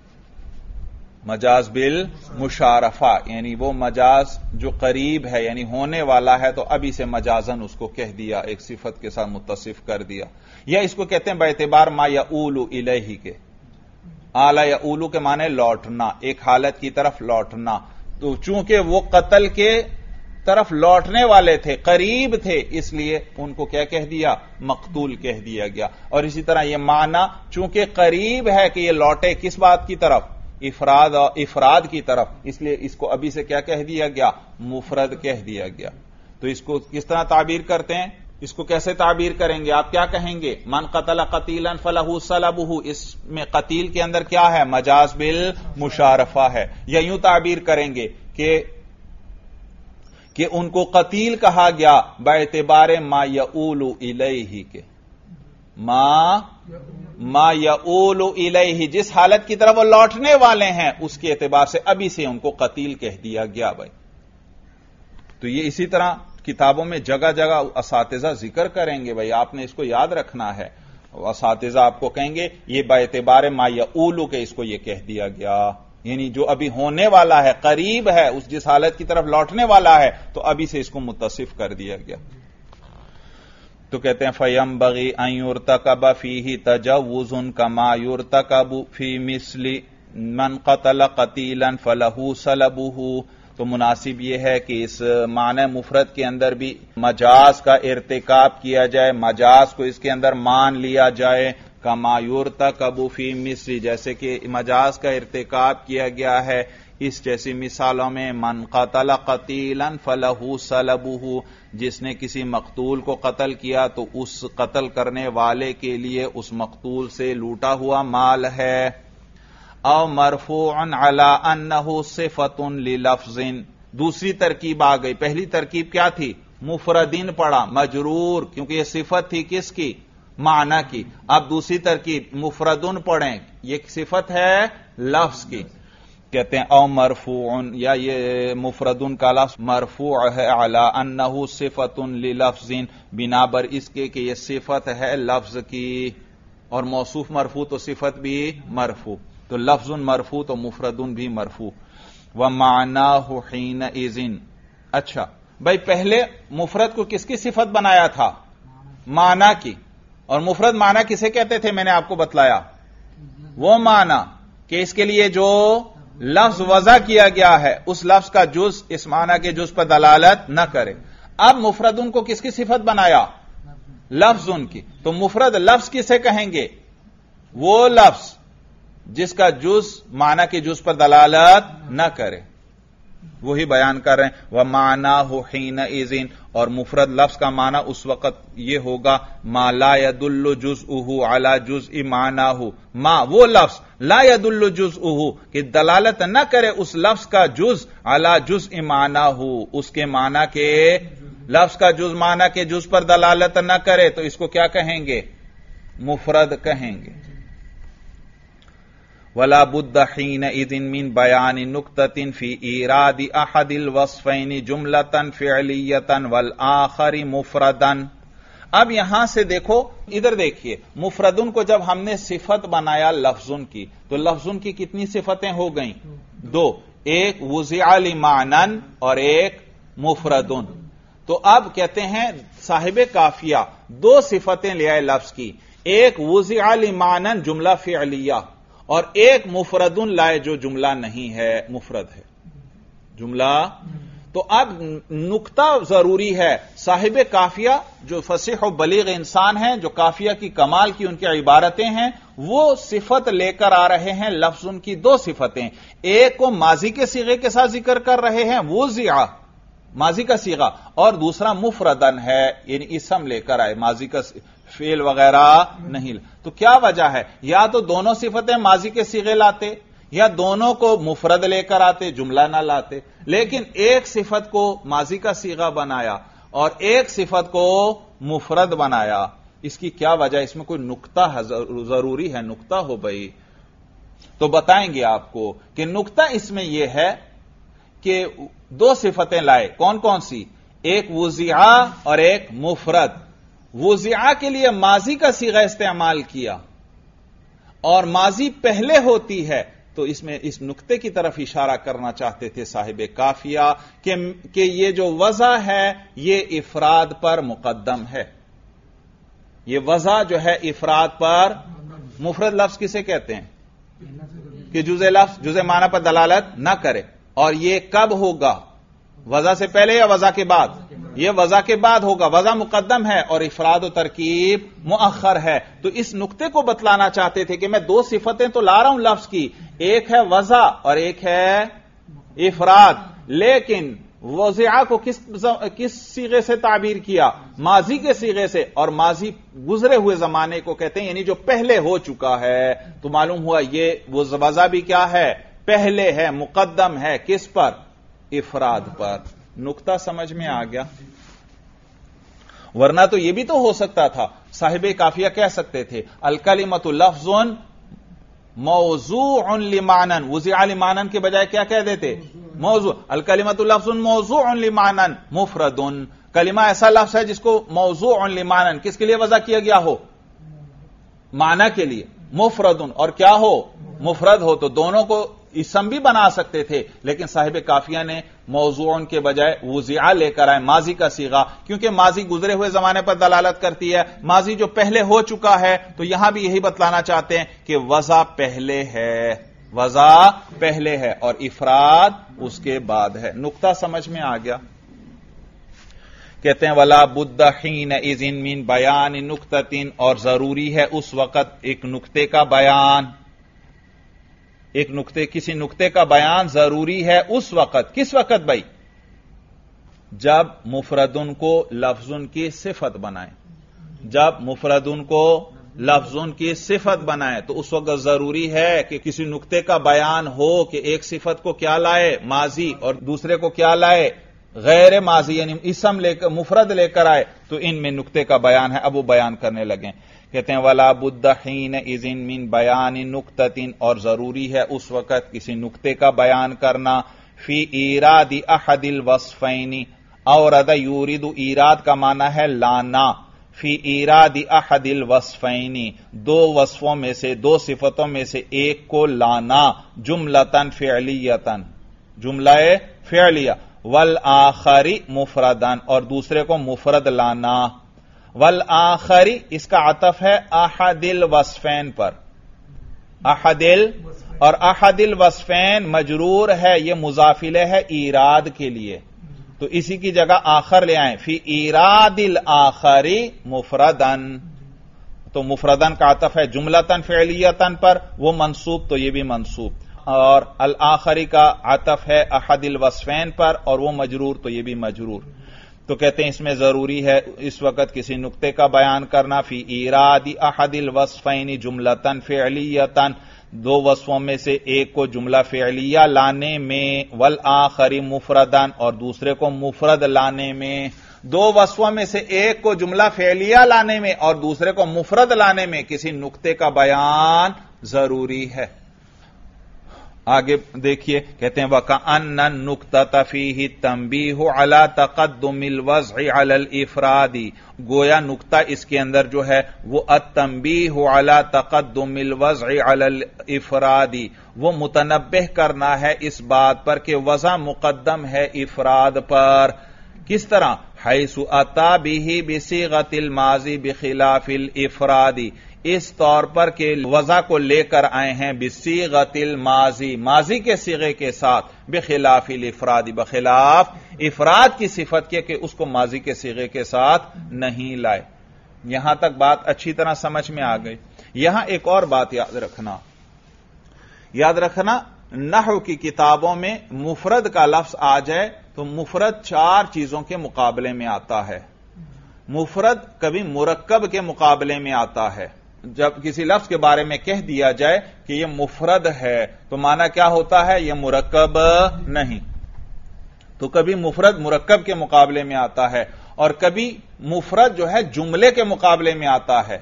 مجاز بالمشارفہ یعنی وہ مجاز جو قریب ہے یعنی ہونے والا ہے تو ابھی سے مجازن اس کو کہہ دیا، ایک صفت کے ساتھ متصف کر دیا. یا اس کو کہتے ہیں باعتبار ما یؤول الیہ کے. آلا یؤول کے معنی لوٹنا، ایک حالت کی طرف لوٹنا. تو چونکہ وہ قتل کے طرف لوٹنے والے تھے، قریب تھے، اس لیے ان کو کیا کہہ دیا؟ مقتول کہہ دیا گیا. اور اسی طرح یہ معنی چونکہ قریب ہے کہ یہ لوٹے کس بات کی طرف؟ افراد کی طرف، اس لیے اس کو ابھی سے کیا کہہ دیا گیا؟ مفرد کہہ دیا گیا. تو اس کو کس طرح تعبیر کرتے ہیں؟ اس کو کیسے تعبیر کریں گے؟ آپ کیا کہیں گے؟ من قتل قتیلا فلہ صلبہ. اس میں قتیل کے اندر کیا ہے؟ مجاز بالمشارفہ ہے. یا یوں تعبیر کریں گے کہ ان کو قتیل کہا گیا باعتبار ما یؤول الیہ کے. ما یؤول الیہ جس حالت کی طرف وہ لوٹنے والے ہیں اس کے اعتبار سے ابھی سے ان کو قتیل کہہ دیا گیا. بھائی تو یہ اسی طرح کتابوں میں جگہ جگہ اساتذہ ذکر کریں گے. بھائی آپ نے اس کو یاد رکھنا ہے. اساتذہ آپ کو کہیں گے یہ باعتبار ما یؤول کے اس کو یہ کہہ دیا گیا، یعنی جو ابھی ہونے والا ہے، قریب ہے، اس جس حالت کی طرف لوٹنے والا ہے تو ابھی سے اس کو متصف کر دیا گیا. تو کہتے ہیں فَيَنبَغِي أَن يُرْتَكَبَ فِيهِ تَجَوُّزٌ كَمَا يُرْتَكَبُ فِي مِثْلِ مَنْ قَتَلَ قَتِيلًا فَلَهُ صَلَبُهُ. تو مناسب یہ ہے کہ اس معنی مفرد کے اندر بھی مجاز کا ارتکاب کیا جائے، مجاز کو اس کے اندر مان لیا جائے. کما یرتکب فی مصر جیسے کہ مجاز کا ارتکاب کیا گیا ہے اس جیسی مثالوں میں من قتل قتیلا فلہ صلبہ، جس نے کسی مقتول کو قتل کیا تو اس قتل کرنے والے کے لیے اس مقتول سے لوٹا ہوا مال ہے. او مرفوع علی انہ صفۃ للفظ. دوسری ترکیب آ گئی. پہلی ترکیب کیا تھی؟ مفردین پڑھا، مجرور، کیونکہ یہ صفت تھی کس کی؟ معنی کی. اب دوسری ترکیب مفردن پڑھیں، یہ صفت ہے لفظ کی. کہتے ہیں او مرفوع، یا یہ مفردن کا لفظ مرفوع ہے علی انہ صفۃ للفظ، بنا بر اس کے کہ یہ صفت ہے لفظ کی، اور موصوف مرفوع تو صفت بھی مرفوع، تو لفظ مرفوع تو مفردن بھی مرفوع. ومعناہ حینئذ. اچھا بھائی پہلے مفرد کو کس کی صفت بنایا تھا؟ معنی کی. اور مفرد معنی کسے کہتے تھے؟ میں نے آپ کو بتلایا، وہ معنی کہ اس کے لیے جو لفظ وضع کیا گیا ہے اس لفظ کا جز اس معنی کے جز پر دلالت نہ کرے. اب مفرد ان کو کس کی صفت بنایا؟ لفظ ان کی. تو مفرد لفظ کسے کہیں گے؟ وہ لفظ جس کا جز معنی کے جز پر دلالت نہ کرے، وہی بیان کر رہے ہیں. وَمَعْنَاهُ حِينَئِذٍ، اور مفرد لفظ کا معنی اس وقت یہ ہوگا ما لا يدل جزءه على جزء معناه، ما وہ لفظ لا يدل جزءه کہ دلالت نہ کرے اس لفظ کا جز على جزء معناه، اس کے معنی کے لفظ کا جز معنی کے جز پر دلالت نہ کرے تو اس کو کیا کہیں گے؟ مفرد کہیں گے. ولا بد حينئذ من بيان نكتة في ايراد احد الوصفين جملة فعلية والآخر مفردا. اب یہاں سے دیکھو، ادھر دیکھیے، مفردن کو جب ہم نے صفت بنایا لفظن کی تو لفظن کی کتنی صفتیں ہو گئیں؟ دو، ایک وضع لمعنن اور ایک مفردن. تو اب کہتے ہیں صاحب قافیہ دو صفتیں لے آئے لفظ کی، ایک وضع لمعنن جملہ فعلیہ اور ایک مفردن لائے جو جملہ نہیں ہے، مفرد ہے جملہ. تو اب نکتہ ضروری ہے. صاحب قافیہ جو فصیح و بلیغ انسان ہیں، جو قافیہ کی کمال کی ان کی عبارتیں ہیں، وہ صفت لے کر آ رہے ہیں لفظ ان کی دو صفتیں. ایک کو ماضی کے صیغے کے ساتھ ذکر کر رہے ہیں وضع، ماضی کا صیغہ، اور دوسرا مفردن ہے یعنی اسم لے کر آئے، ماضی کا فعل وغیرہ نہیں. تو کیا وجہ ہے؟ یا تو دونوں صفتیں ماضی کے صیغے لاتے یا دونوں کو مفرد لے کر آتے، جملہ نہ لاتے، لیکن ایک صفت کو ماضی کا صیغہ بنایا اور ایک صفت کو مفرد بنایا. اس کی کیا وجہ؟ اس میں کوئی نقطہ ضروری ہے، نقطہ ہو بھائی تو بتائیں گے آپ کو کہ نقطہ اس میں یہ ہے کہ دو صفتیں لائے. کون کون سی؟ ایک وضعہ اور ایک مفرد. وضعہ کے لیے ماضی کا صیغہ استعمال کیا اور ماضی پہلے ہوتی ہے، تو اس میں اس نقطے کی طرف اشارہ کرنا چاہتے تھے صاحب کافیہ کہ یہ جو وضع ہے یہ افراد پر مقدم ہے. یہ وضع جو ہے افراد پر. مفرد لفظ کسے کہتے ہیں؟ کہ جزء لفظ جزء معنی پر دلالت نہ کرے. اور یہ کب ہوگا؟ وضع سے پہلے یا وضع کے بعد؟ یہ وضع کے بعد ہوگا. وضع مقدم ہے اور افراد و ترکیب مؤخر ہے. تو اس نقطے کو بتلانا چاہتے تھے کہ میں دو صفتیں تو لا رہا ہوں لفظ کی، ایک ہے وضع اور ایک ہے افراد، لیکن وضع کو کس صیغے سے تعبیر کیا؟ ماضی کے صیغے سے. اور ماضی گزرے ہوئے زمانے کو کہتے ہیں، یعنی جو پہلے ہو چکا ہے. تو معلوم ہوا یہ وضع بھی کیا ہے؟ پہلے ہے، مقدم ہے. کس پر؟ افراد پر. نقطہ سمجھ میں آ گیا؟ ورنہ تو یہ بھی تو ہو سکتا تھا، صاحب کافیہ کہہ سکتے تھے الکلمۃ لفظ موضوع لمعنى، وضع لمعنى کے بجائے کیا کہہ دیتے؟ موضوع. الکلمۃ لفظ موضوع لمعنى مفرد. کلمہ ایسا لفظ ہے جس کو موضوع لمعنى کس کے لیے وضع کیا گیا ہو؟ معنی کے لیے. مفرد اور کیا ہو؟ مفرد ہو. تو دونوں کو اسم بھی بنا سکتے تھے، لیکن صاحب کافیہ نے موضوع کے بجائے وضع لے کر آئے، ماضی کا صیغہ، کیونکہ ماضی گزرے ہوئے زمانے پر دلالت کرتی ہے. ماضی جو پہلے ہو چکا ہے، تو یہاں بھی یہی بتلانا چاہتے ہیں کہ وضع پہلے ہے، وضع پہلے ہے اور افراد اس کے بعد ہے. نقطہ سمجھ میں آ گیا؟ کہتے ہیں وَلَا بُدَّ حِينَئِذٍ مِّن بَيَانِ نُقْطَةٍ، اور ضروری ہے اس وقت ایک نقطے کا بیان. ایک نقطے، کسی نقطے کا بیان ضروری ہے اس وقت. کس وقت بھائی؟ جب مفردن کو لفظن کی صفت بنائیں. جب مفردن کو لفظن کی صفت بنائیں تو اس وقت ضروری ہے کہ کسی نقطے کا بیان ہو کہ ایک صفت کو کیا لائے؟ ماضی، اور دوسرے کو کیا لائے؟ غیر ماضی، یعنی اسم لے کر، مفرد لے کر آئے. تو ان میں نقطے کا بیان ہے. اب وہ بیان کرنے لگے. کہتے ہیں وَلَا بُدَّ حِينَئِذٍ مِّن بَيَانِ نُقْطَةٍ، اور ضروری ہے اس وقت کسی نقطے کا بیان کرنا. فی ایراد احد الوصفین، اورد یورد، ایراد کا معنی ہے لانا. فی ایراد احد الوصفین، دو وصفوں میں سے، دو صفتوں میں سے ایک کو لانا. جملتاً فعلیتاً، جملہ فعلیہ. والآخر مفرداً، اور دوسرے کو مفرد لانا. والآخری اس کا عطف ہے احد الوصفین پر. اور احد الوصفین مجرور ہے، یہ مضاف الیہ ہے ایراد کے لیے، تو اسی کی جگہ آخر لے آئیں. فی ایراد الآخری مفردن، تو مفردن کا عطف ہے جملتن فعلیتن پر، وہ منصوب تو یہ بھی منصوب. اور الآخری کا عطف ہے احد الوصفین پر اور وہ مجرور تو یہ بھی مجرور. تو کہتے ہیں اس میں ضروری ہے اس وقت کسی نقطے کا بیان کرنا. فی ایراد احد الوصفین جملتن فعلیتن، دو وصفوں میں سے ایک کو جملہ فعلیہ لانے میں. والآخر مفردن، اور دوسرے کو مفرد لانے میں. دو وصفوں میں سے ایک کو جملہ فعلیہ لانے میں اور دوسرے کو مفرد لانے میں کسی نقطے کا بیان ضروری ہے. آگے دیکھیے، کہتے ہیں وَكَأَنَّ النُّقْطَةَ فِيهِ التَّنْبِيهُ عَلَى تَقَدُّمِ الْوَضْعِ عَلَى الْإِفْرَادِ، گویا نقطہ اس کے اندر جو ہے وہ التنبیہ علی تقدم الوضع علی الافراد، وہ متنبہ کرنا ہے اس بات پر کہ وضع مقدم ہے افراد پر. کس طرح؟ حیث اتی بہ بصیغۃ الماضی بخلاف الافراد، اس طور پر کہ وضع کو لے کر آئے ہیں بصیغۃ الماضی، ماضی کے صیغے کے ساتھ، بخلاف الافراد، بخلاف افراد کی صفت کے کہ اس کو ماضی کے صیغے کے ساتھ نہیں لائے. یہاں تک بات اچھی طرح سمجھ میں آ گئی. یہاں ایک اور بات یاد رکھنا، نحو کی کتابوں میں مفرد کا لفظ آ جائے تو مفرد چار چیزوں کے مقابلے میں آتا ہے. مفرد کبھی مرکب کے مقابلے میں آتا ہے. جب کسی لفظ کے بارے میں کہہ دیا جائے کہ یہ مفرد ہے تو معنی کیا ہوتا ہے؟ یہ مرکب نہیں. تو کبھی مفرد مرکب کے مقابلے میں آتا ہے اور کبھی مفرد جو ہے جملے کے مقابلے میں آتا ہے.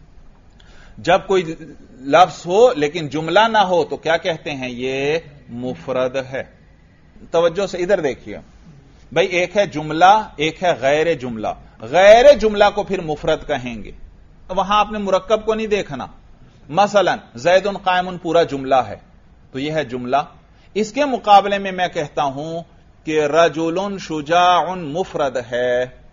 جب کوئی لفظ ہو لیکن جملہ نہ ہو تو کیا کہتے ہیں؟ یہ مفرد ہے. توجہ سے ادھر دیکھیے بھائی، ایک ہے جملہ، ایک ہے غیر جملہ. غیر جملہ کو پھر مفرد کہیں گے. وہاں آپ نے مرکب کو نہیں دیکھنا. مثلا زید قائم پورا جملہ ہے تو یہ ہے جملہ. اس کے مقابلے میں میں کہتا ہوں کہ رجل شجاع مفرد ہے.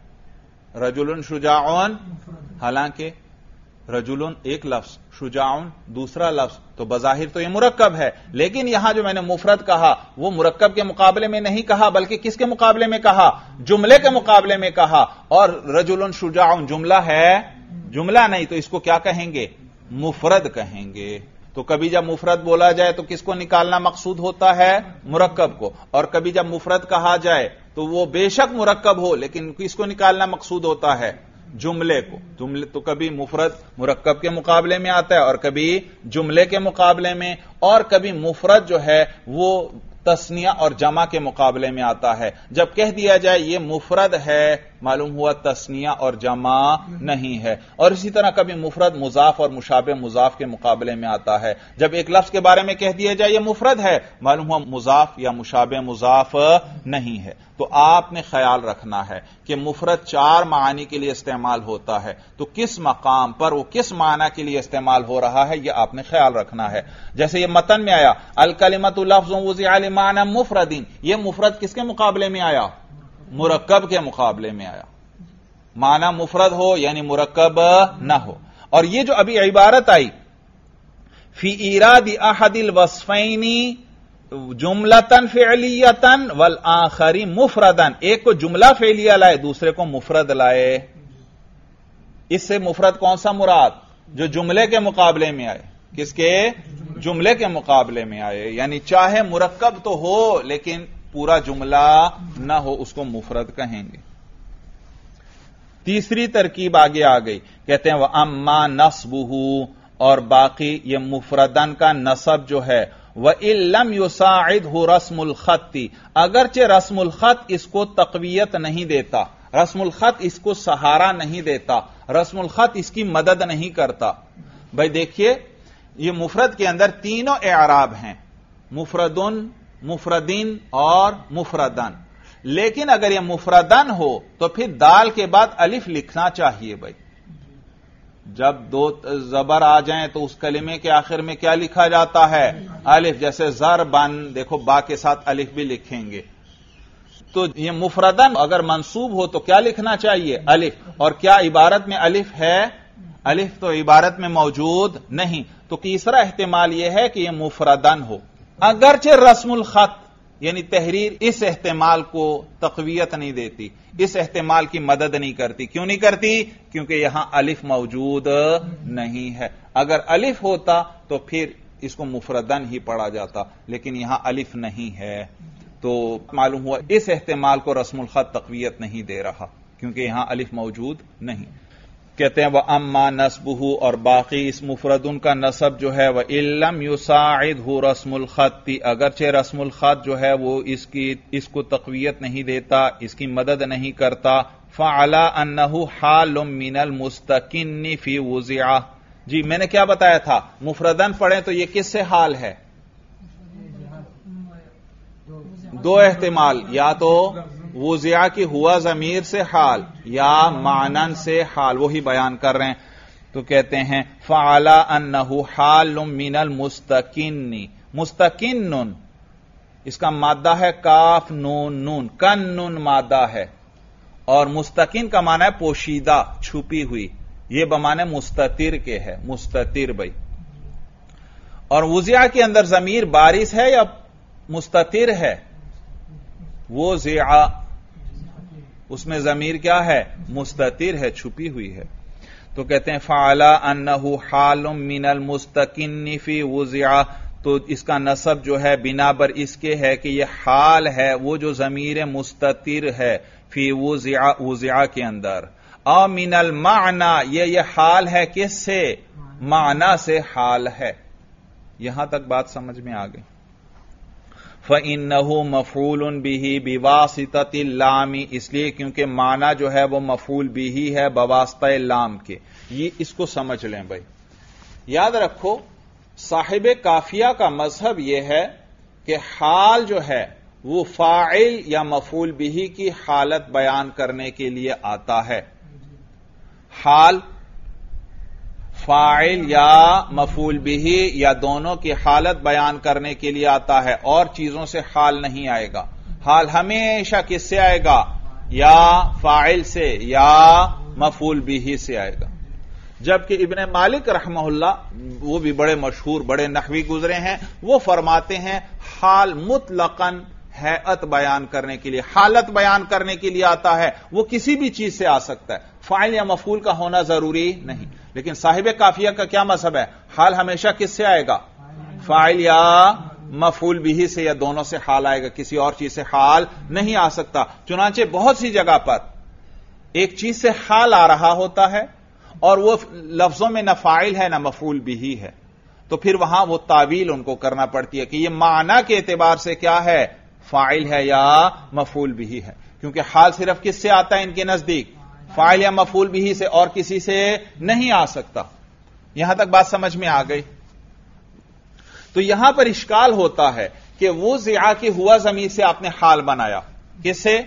رجل شجاع، حالانکہ رجل ایک لفظ، شجاع دوسرا لفظ، تو بظاہر تو یہ مرکب ہے. لیکن یہاں جو میں نے مفرد کہا وہ مرکب کے مقابلے میں نہیں کہا بلکہ کس کے مقابلے میں کہا؟ جملے کے مقابلے میں کہا. اور رجل شجاع جملہ ہے، جملہ نہیں، تو اس کو کیا کہیں گے؟ مفرد کہیں گے. تو کبھی جب مفرد بولا جائے تو کس کو نکالنا مقصود ہوتا ہے؟ مرکب کو. اور کبھی جب مفرد کہا جائے تو وہ بے شک مرکب ہو لیکن کس کو نکالنا مقصود ہوتا ہے؟ جملے کو. جملے تو کبھی مفرد مرکب کے مقابلے میں آتا ہے اور کبھی جملے کے مقابلے میں، اور کبھی مفرد جو ہے وہ تثنیہ اور جمع کے مقابلے میں آتا ہے. جب کہہ دیا جائے یہ مفرد ہے معلوم ہوا تثنیہ اور جمع نہیں ہے. اور اسی طرح کبھی مفرد مضاف اور مشابہ مضاف کے مقابلے میں آتا ہے. جب ایک لفظ کے بارے میں کہہ دیا جائے یہ مفرد ہے معلوم ہوا مضاف یا مشابہ مضاف نہیں ہے. تو آپ نے خیال رکھنا ہے کہ مفرد 4 معانی کے لیے استعمال ہوتا ہے. تو کس مقام پر وہ کس معنی کے لیے استعمال ہو رہا ہے یہ آپ نے خیال رکھنا ہے. جیسے یہ متن میں آیا الکلمۃ لفظ وضع لمعنی مفرد، یہ مفرد کس کے مقابلے میں آیا؟ مرکب کے مقابلے میں آیا. معنی مفرد ہو یعنی مرکب نہ ہو. اور یہ جو ابھی عبارت آئی فی ایراد احد الوصفین جملتن فعلیتن والآخر مفردن، ایک کو جملہ فعلیہ لائے دوسرے کو مفرد لائے. اس سے مفرد کون سا مراد؟ جو جملے کے مقابلے میں آئے. کس کے؟ جملے کے مقابلے میں آئے. یعنی چاہے مرکب تو ہو لیکن پورا جملہ نہ ہو اس کو مفرد کہیں گے. تیسری ترکیب آگے آ گئی، کہتے ہیں وَأَمَّا نَصْبُهُ، اور باقی یہ مفردن کا نصب جو ہے وَإِن لَمْ يُسَاعِدْهُ رسم الخط، اگرچہ رسم الخط اس کو تقویت نہیں دیتا، رسم الخط اس کو سہارا نہیں دیتا، رسم الخط اس کی مدد نہیں کرتا. بھائی دیکھیے یہ مفرد کے اندر تینوں اعراب ہیں، مفردن، مفردین اور مفردن. لیکن اگر یہ مفردن ہو تو پھر دال کے بعد الف لکھنا چاہیے. بھائی جب 2 زبر آ جائیں تو اس کلمے کے آخر میں کیا لکھا جاتا ہے؟ الف. جیسے ضربن، دیکھو با کے ساتھ الف بھی لکھیں گے. تو یہ مفردن اگر منصوب ہو تو کیا لکھنا چاہیے؟ الف. اور کیا عبارت میں الف ہے؟ الف تو عبارت میں موجود نہیں. تو تیسرا احتمال یہ ہے کہ یہ مفردن ہو، اگرچہ رسم الخط یعنی تحریر اس احتمال کو تقویت نہیں دیتی، اس احتمال کی مدد نہیں کرتی. کیوں نہیں کرتی؟ کیونکہ یہاں الف موجود نہیں ہے. اگر الف ہوتا تو پھر اس کو مفردن ہی پڑھا جاتا، لیکن یہاں الف نہیں ہے تو معلوم ہوا اس احتمال کو رسم الخط تقویت نہیں دے رہا کیونکہ یہاں الف موجود نہیں. کہتے ہیں وَأَمَّا نَصْبُهُ، اور باقی اس مفردن کا نصب جو ہے وَإِن لَمْ يُسَاعِدْهُ رسم الخط، اگرچہ رسم الخط جو ہے وہ اس کو تقویت نہیں دیتا، اس کی مدد نہیں کرتا. فَعَلَىٰ أَنَّهُ حَالٌ مِّنَ الْمُسْتَكِنِّ فِي وُضِعَ. جی میں نے کیا بتایا تھا؟ مفردن پڑھیں تو یہ کس سے حال ہے؟ 2 احتمال، یا تو وضع کی ہوا ضمیر سے حال یا معنن سے حال، وہی بیان کر رہے ہیں. تو کہتے ہیں فعلا انہ حال من المستکن. مستکن اس کا مادہ ہے کاف نون نون، کن نون مادہ ہے، اور مستکن کا معنی ہے پوشیدہ، چھپی ہوئی. یہ بمانے مستتر کے ہے، مستتر. بھائی اور وضع کے اندر ضمیر بارز ہے یا مستتر ہے؟ وضع اس میں ضمیر کیا ہے؟ مستتر ہے، چھپی ہوئی ہے. تو کہتے ہیں فعلا انہ حال من المستکن فی وضع. تو اس کا نصب جو ہے بنا بر اس کے ہے کہ یہ حال ہے وہ جو ضمیر مستتر ہے فی وضع، وضع کے اندر. او من المعنی، یہ حال ہے کس سے؟ معنی سے حال ہے. یہاں تک بات سمجھ میں آ گئی. فَإِنَّهُ مَفْعُولٌ بِهِ بِوَاسِطَةِ اللَّامِ، اس لیے کیونکہ معنی جو ہے وہ مفعول بِهِ ہے بواسطہ لام کے. یہ اس کو سمجھ لیں بھائی. یاد رکھو صاحب کافیہ کا مذہب یہ ہے کہ حال جو ہے وہ فاعل یا مفعول بِهِ کی حالت بیان کرنے کے لیے آتا ہے. حال فاعل یا مفعول بہ یا دونوں کی حالت بیان کرنے کے لیے آتا ہے، اور چیزوں سے حال نہیں آئے گا. حال ہمیشہ کس سے آئے گا؟ یا فاعل سے یا مفعول بہ سے آئے گا. جبکہ ابن مالک رحمہ اللہ، وہ بھی بڑے مشہور بڑے نحوی گزرے ہیں، وہ فرماتے ہیں حال مطلقاً ہیئت بیان کرنے کے لیے، حالت بیان کرنے کے لیے آتا ہے. وہ کسی بھی چیز سے آ سکتا ہے، فاعل یا مفعول کا ہونا ضروری نہیں. لیکن صاحب کافیہ کا کیا مذہب ہے؟ حال ہمیشہ کس سے آئے گا؟ فاعل یا مفعول بہ سے، یا دونوں سے حال آئے گا، کسی اور چیز سے حال نہیں آ سکتا. چنانچہ بہت سی جگہ پر ایک چیز سے حال آ رہا ہوتا ہے اور وہ لفظوں میں نہ فاعل ہے نہ مفعول بہ ہے، تو پھر وہاں وہ تعویل ان کو کرنا پڑتی ہے کہ یہ معنی کے اعتبار سے کیا ہے؟ فاعل ہے یا مفعول بہ ہے. کیونکہ حال صرف کس سے آتا ہے ان کے نزدیک؟ فاعل یا مفعول بہ سے، اور کسی سے نہیں آ سکتا. یہاں تک بات سمجھ میں آ گئی. تو یہاں پر اشکال ہوتا ہے کہ وضع کے ہوا ضمیر سے آپ نے حال بنایا، کس سے؟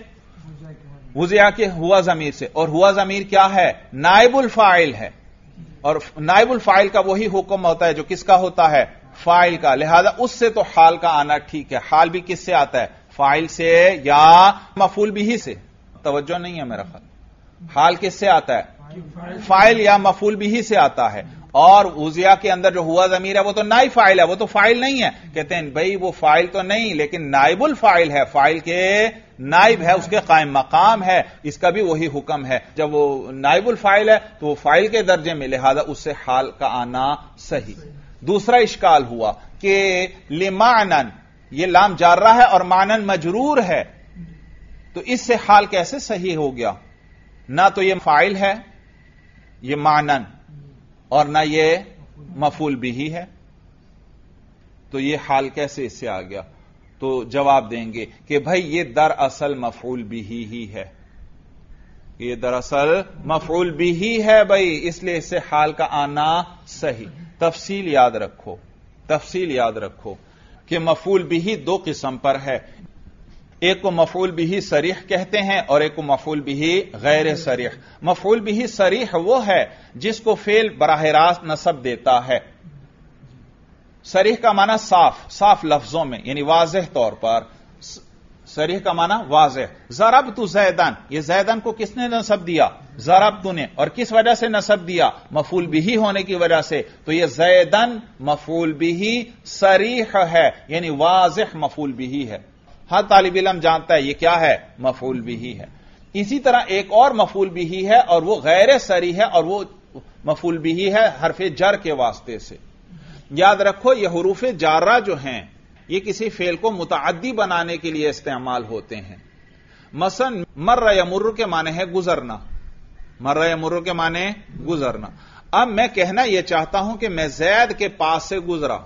وضع کے ہوا ضمیر سے. اور ہوا ضمیر کیا ہے؟ نائب الفاعل ہے، اور نائب الفاعل کا وہی حکم ہوتا ہے جو کس کا ہوتا ہے؟ فاعل کا. لہذا اس سے تو حال کا آنا ٹھیک ہے. حال بھی کس سے آتا ہے؟ فاعل سے یا مفعول بہ سے. توجہ نہیں ہے میرا خیال. حال کس سے آتا ہے؟ فاعل یا مفعول بہ سے آتا ہے. اور وضع کے اندر جو ہوا ضمیر ہے وہ تو نائب فاعل ہے، وہ تو فاعل نہیں ہے. کہتے ہیں بھئی وہ فاعل تو نہیں، لیکن نائب الفاعل ہے، فاعل کے نائب ہے، اس کے قائم مقام ہے. اس کا بھی وہی حکم ہے. جب وہ نائب الفاعل ہے تو وہ فاعل کے درجے میں، لہذا اس سے حال کا آنا صحیح. دوسرا اشکال ہوا کہ لمعنن، یہ لام جارہ ہے اور معنن مجرور ہے، تو اس سے حال کیسے صحیح ہو گیا؟ نہ تو یہ فاعل ہے یہ معنن، اور نہ یہ مفعول بہ ہے، تو یہ حال کیسے اس سے آ گیا؟ تو جواب دیں گے کہ بھائی یہ دراصل مفعول بہ ہی ہے، یہ دراصل مفعول بہ ہے بھائی، اس لیے اس سے حال کا آنا صحیح. تفصیل یاد رکھو، تفصیل یاد رکھو کہ مفعول بہ دو قسم پر ہے. ایک کو مفعول بہ صریح کہتے ہیں اور ایک کو مفعول بہ غیر صریح. مفعول بہ صریح وہ ہے جس کو فعل براہ راست نصب دیتا ہے. صریح کا معنی صاف، صاف لفظوں میں، یعنی واضح طور پر. صریح کا معنی واضح. ضربت زیدن، یہ زیدن کو کس نے نصب دیا؟ ضربت نے. اور کس وجہ سے نصب دیا؟ مفعول بہ ہونے کی وجہ سے. تو یہ زیدن مفعول بہ صریح ہے، یعنی واضح مفعول بہ ہے. ہر طالب علم جانتا ہے یہ کیا ہے؟ مفعول بہ ہے. اسی طرح ایک اور مفعول بہ ہے اور وہ غیر صریح ہے، اور وہ مفعول بہ ہے حرف جر کے واسطے سے. یاد رکھو یہ حروف جارہ جو ہیں یہ کسی فعل کو متعدی بنانے کے لیے استعمال ہوتے ہیں. مثلا مر یمر کے معنی ہے گزرنا، مر یمر کے معنی گزرنا. اب میں کہنا یہ چاہتا ہوں کہ میں زید کے پاس سے گزرا،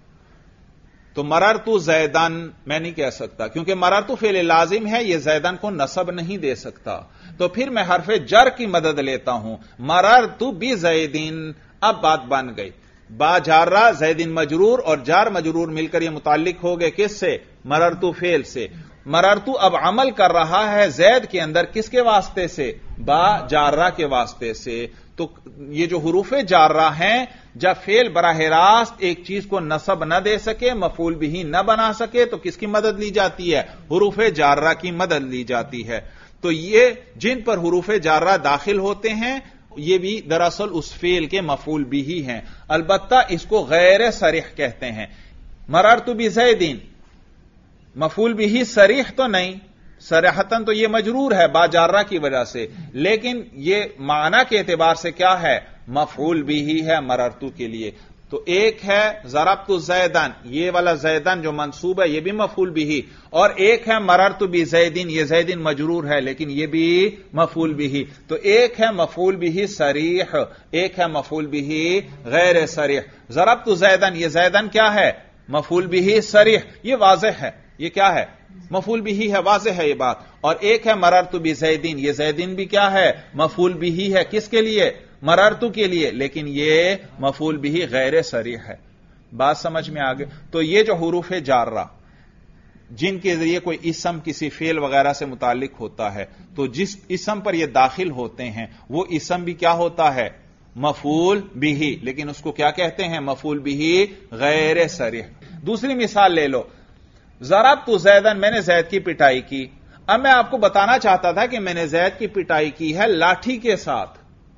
تو مررت زیدن میں نہیں کہہ سکتا، کیونکہ مررت فعل لازم ہے، یہ زیدن کو نصب نہیں دے سکتا. تو پھر میں حرف جر کی مدد لیتا ہوں، مررت بزیدن. اب بات بن گئی. با جارہ زیدن مجرور اور جار مجرور مل کر یہ متعلق ہو گئے کس سے؟ مررت فعل سے. مررت اب عمل کر رہا ہے زید کے اندر کس کے واسطے سے؟ با جارہ کے واسطے سے. تو یہ جو حروف جارہ ہیں جب فعل براہ راست ایک چیز کو نصب نہ دے سکے، مفعول بہ نہ بنا سکے، تو کس کی مدد لی جاتی ہے؟ حروف جارہ کی مدد لی جاتی ہے. تو یہ جن پر حروف جارہ داخل ہوتے ہیں یہ بھی دراصل اس فعل کے مفعول بہ ہیں. البتہ اس کو غیر صریح کہتے ہیں. مررت بزیدن مفعول بہ صریح تو نہیں، صریحتاً تو یہ مجرور ہے با جارہ کی وجہ سے، لیکن یہ معنی کے اعتبار سے کیا ہے؟ مفعول بہ ہے مررت کے لیے. تو ایک ہے ضربت زیدن، یہ والا زیدن جو منصوب ہے یہ بھی مفعول بھی، اور ایک ہے مررت بزیدن، یہ زیدن مجرور ہے لیکن یہ بھی مفعول بھی. تو ایک ہے مفعول بھی صریح، ایک ہے مفعول بھی غیر صریح. ضربت زیدن، یہ زیدن کیا ہے؟ مفعول بھی صریح، یہ واضح ہے. یہ کیا ہے؟ مفعول بھی ہے، واضح ہے یہ بات. اور ایک ہے مررت بزیدن، یہ زیدن بھی کیا ہے؟ مفعول بھی ہے. کس کے لیے؟ مررت کے لیے، لیکن یہ مفعول بھی غیر صریح ہے. بات سمجھ میں آگے؟ تو یہ جو حروف جارہ جن کے ذریعے کوئی اسم کسی فعل وغیرہ سے متعلق ہوتا ہے، تو جس اسم پر یہ داخل ہوتے ہیں وہ اسم بھی کیا ہوتا ہے؟ مفعول بھی، لیکن اس کو کیا کہتے ہیں؟ مفعول بھی غیر صریح. دوسری مثال لے لو، ضربت زیدن، میں نے زید کی پٹائی کی. اب میں آپ کو بتانا چاہتا تھا کہ میں نے زید کی پٹائی کی ہے لاٹھی کے ساتھ.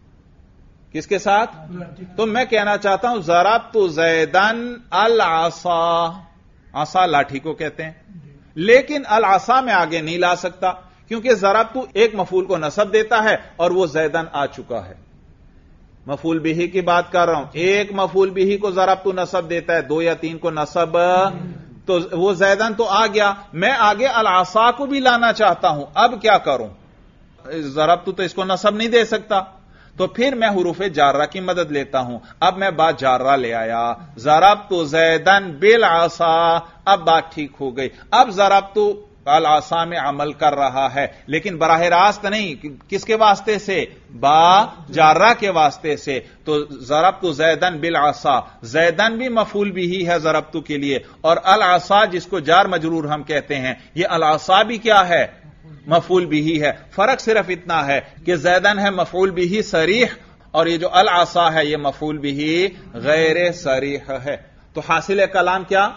کس کے ساتھ؟ تو میں کہنا چاہتا ہوں ضربت زیدن العصا، عصا لاٹھی کو کہتے ہیں، لیکن العصا میں آگے نہیں لا سکتا کیونکہ ضربت ایک مفعول کو نصب دیتا ہے اور وہ زیدن آ چکا ہے. مفعول بھی کی بات کر رہا ہوں، ایک مفعول بھی کو ضربت نصب دیتا ہے، دو یا تین کو نصب، تو وہ زیدن تو آ گیا. میں آگے العصا کو بھی لانا چاہتا ہوں، اب کیا کروں؟ ضربت تو اس کو نصب نہیں دے سکتا، تو پھر میں حروف جارہ کی مدد لیتا ہوں. اب میں بات جارہ لے آیا، ضربت زیدن بالعصا، اب بات ٹھیک ہو گئی. اب ضربت العصا میں عمل کر رہا ہے لیکن براہ راست نہیں، کس کے واسطے سے؟ با جارہ کے واسطے سے. تو ضربت زیدن بالعصا، زیدن بھی مفعول بھی ہے ضربت کے لیے، اور العصا جس کو جار مجرور ہم کہتے ہیں، یہ العصا بھی کیا ہے؟ مفعول بھی ہے. فرق صرف اتنا ہے کہ زیدن ہے مفعول بھی صریح اور یہ جو العصا ہے یہ مفعول بھی غیر صریح ہے. تو حاصل کلام کیا؟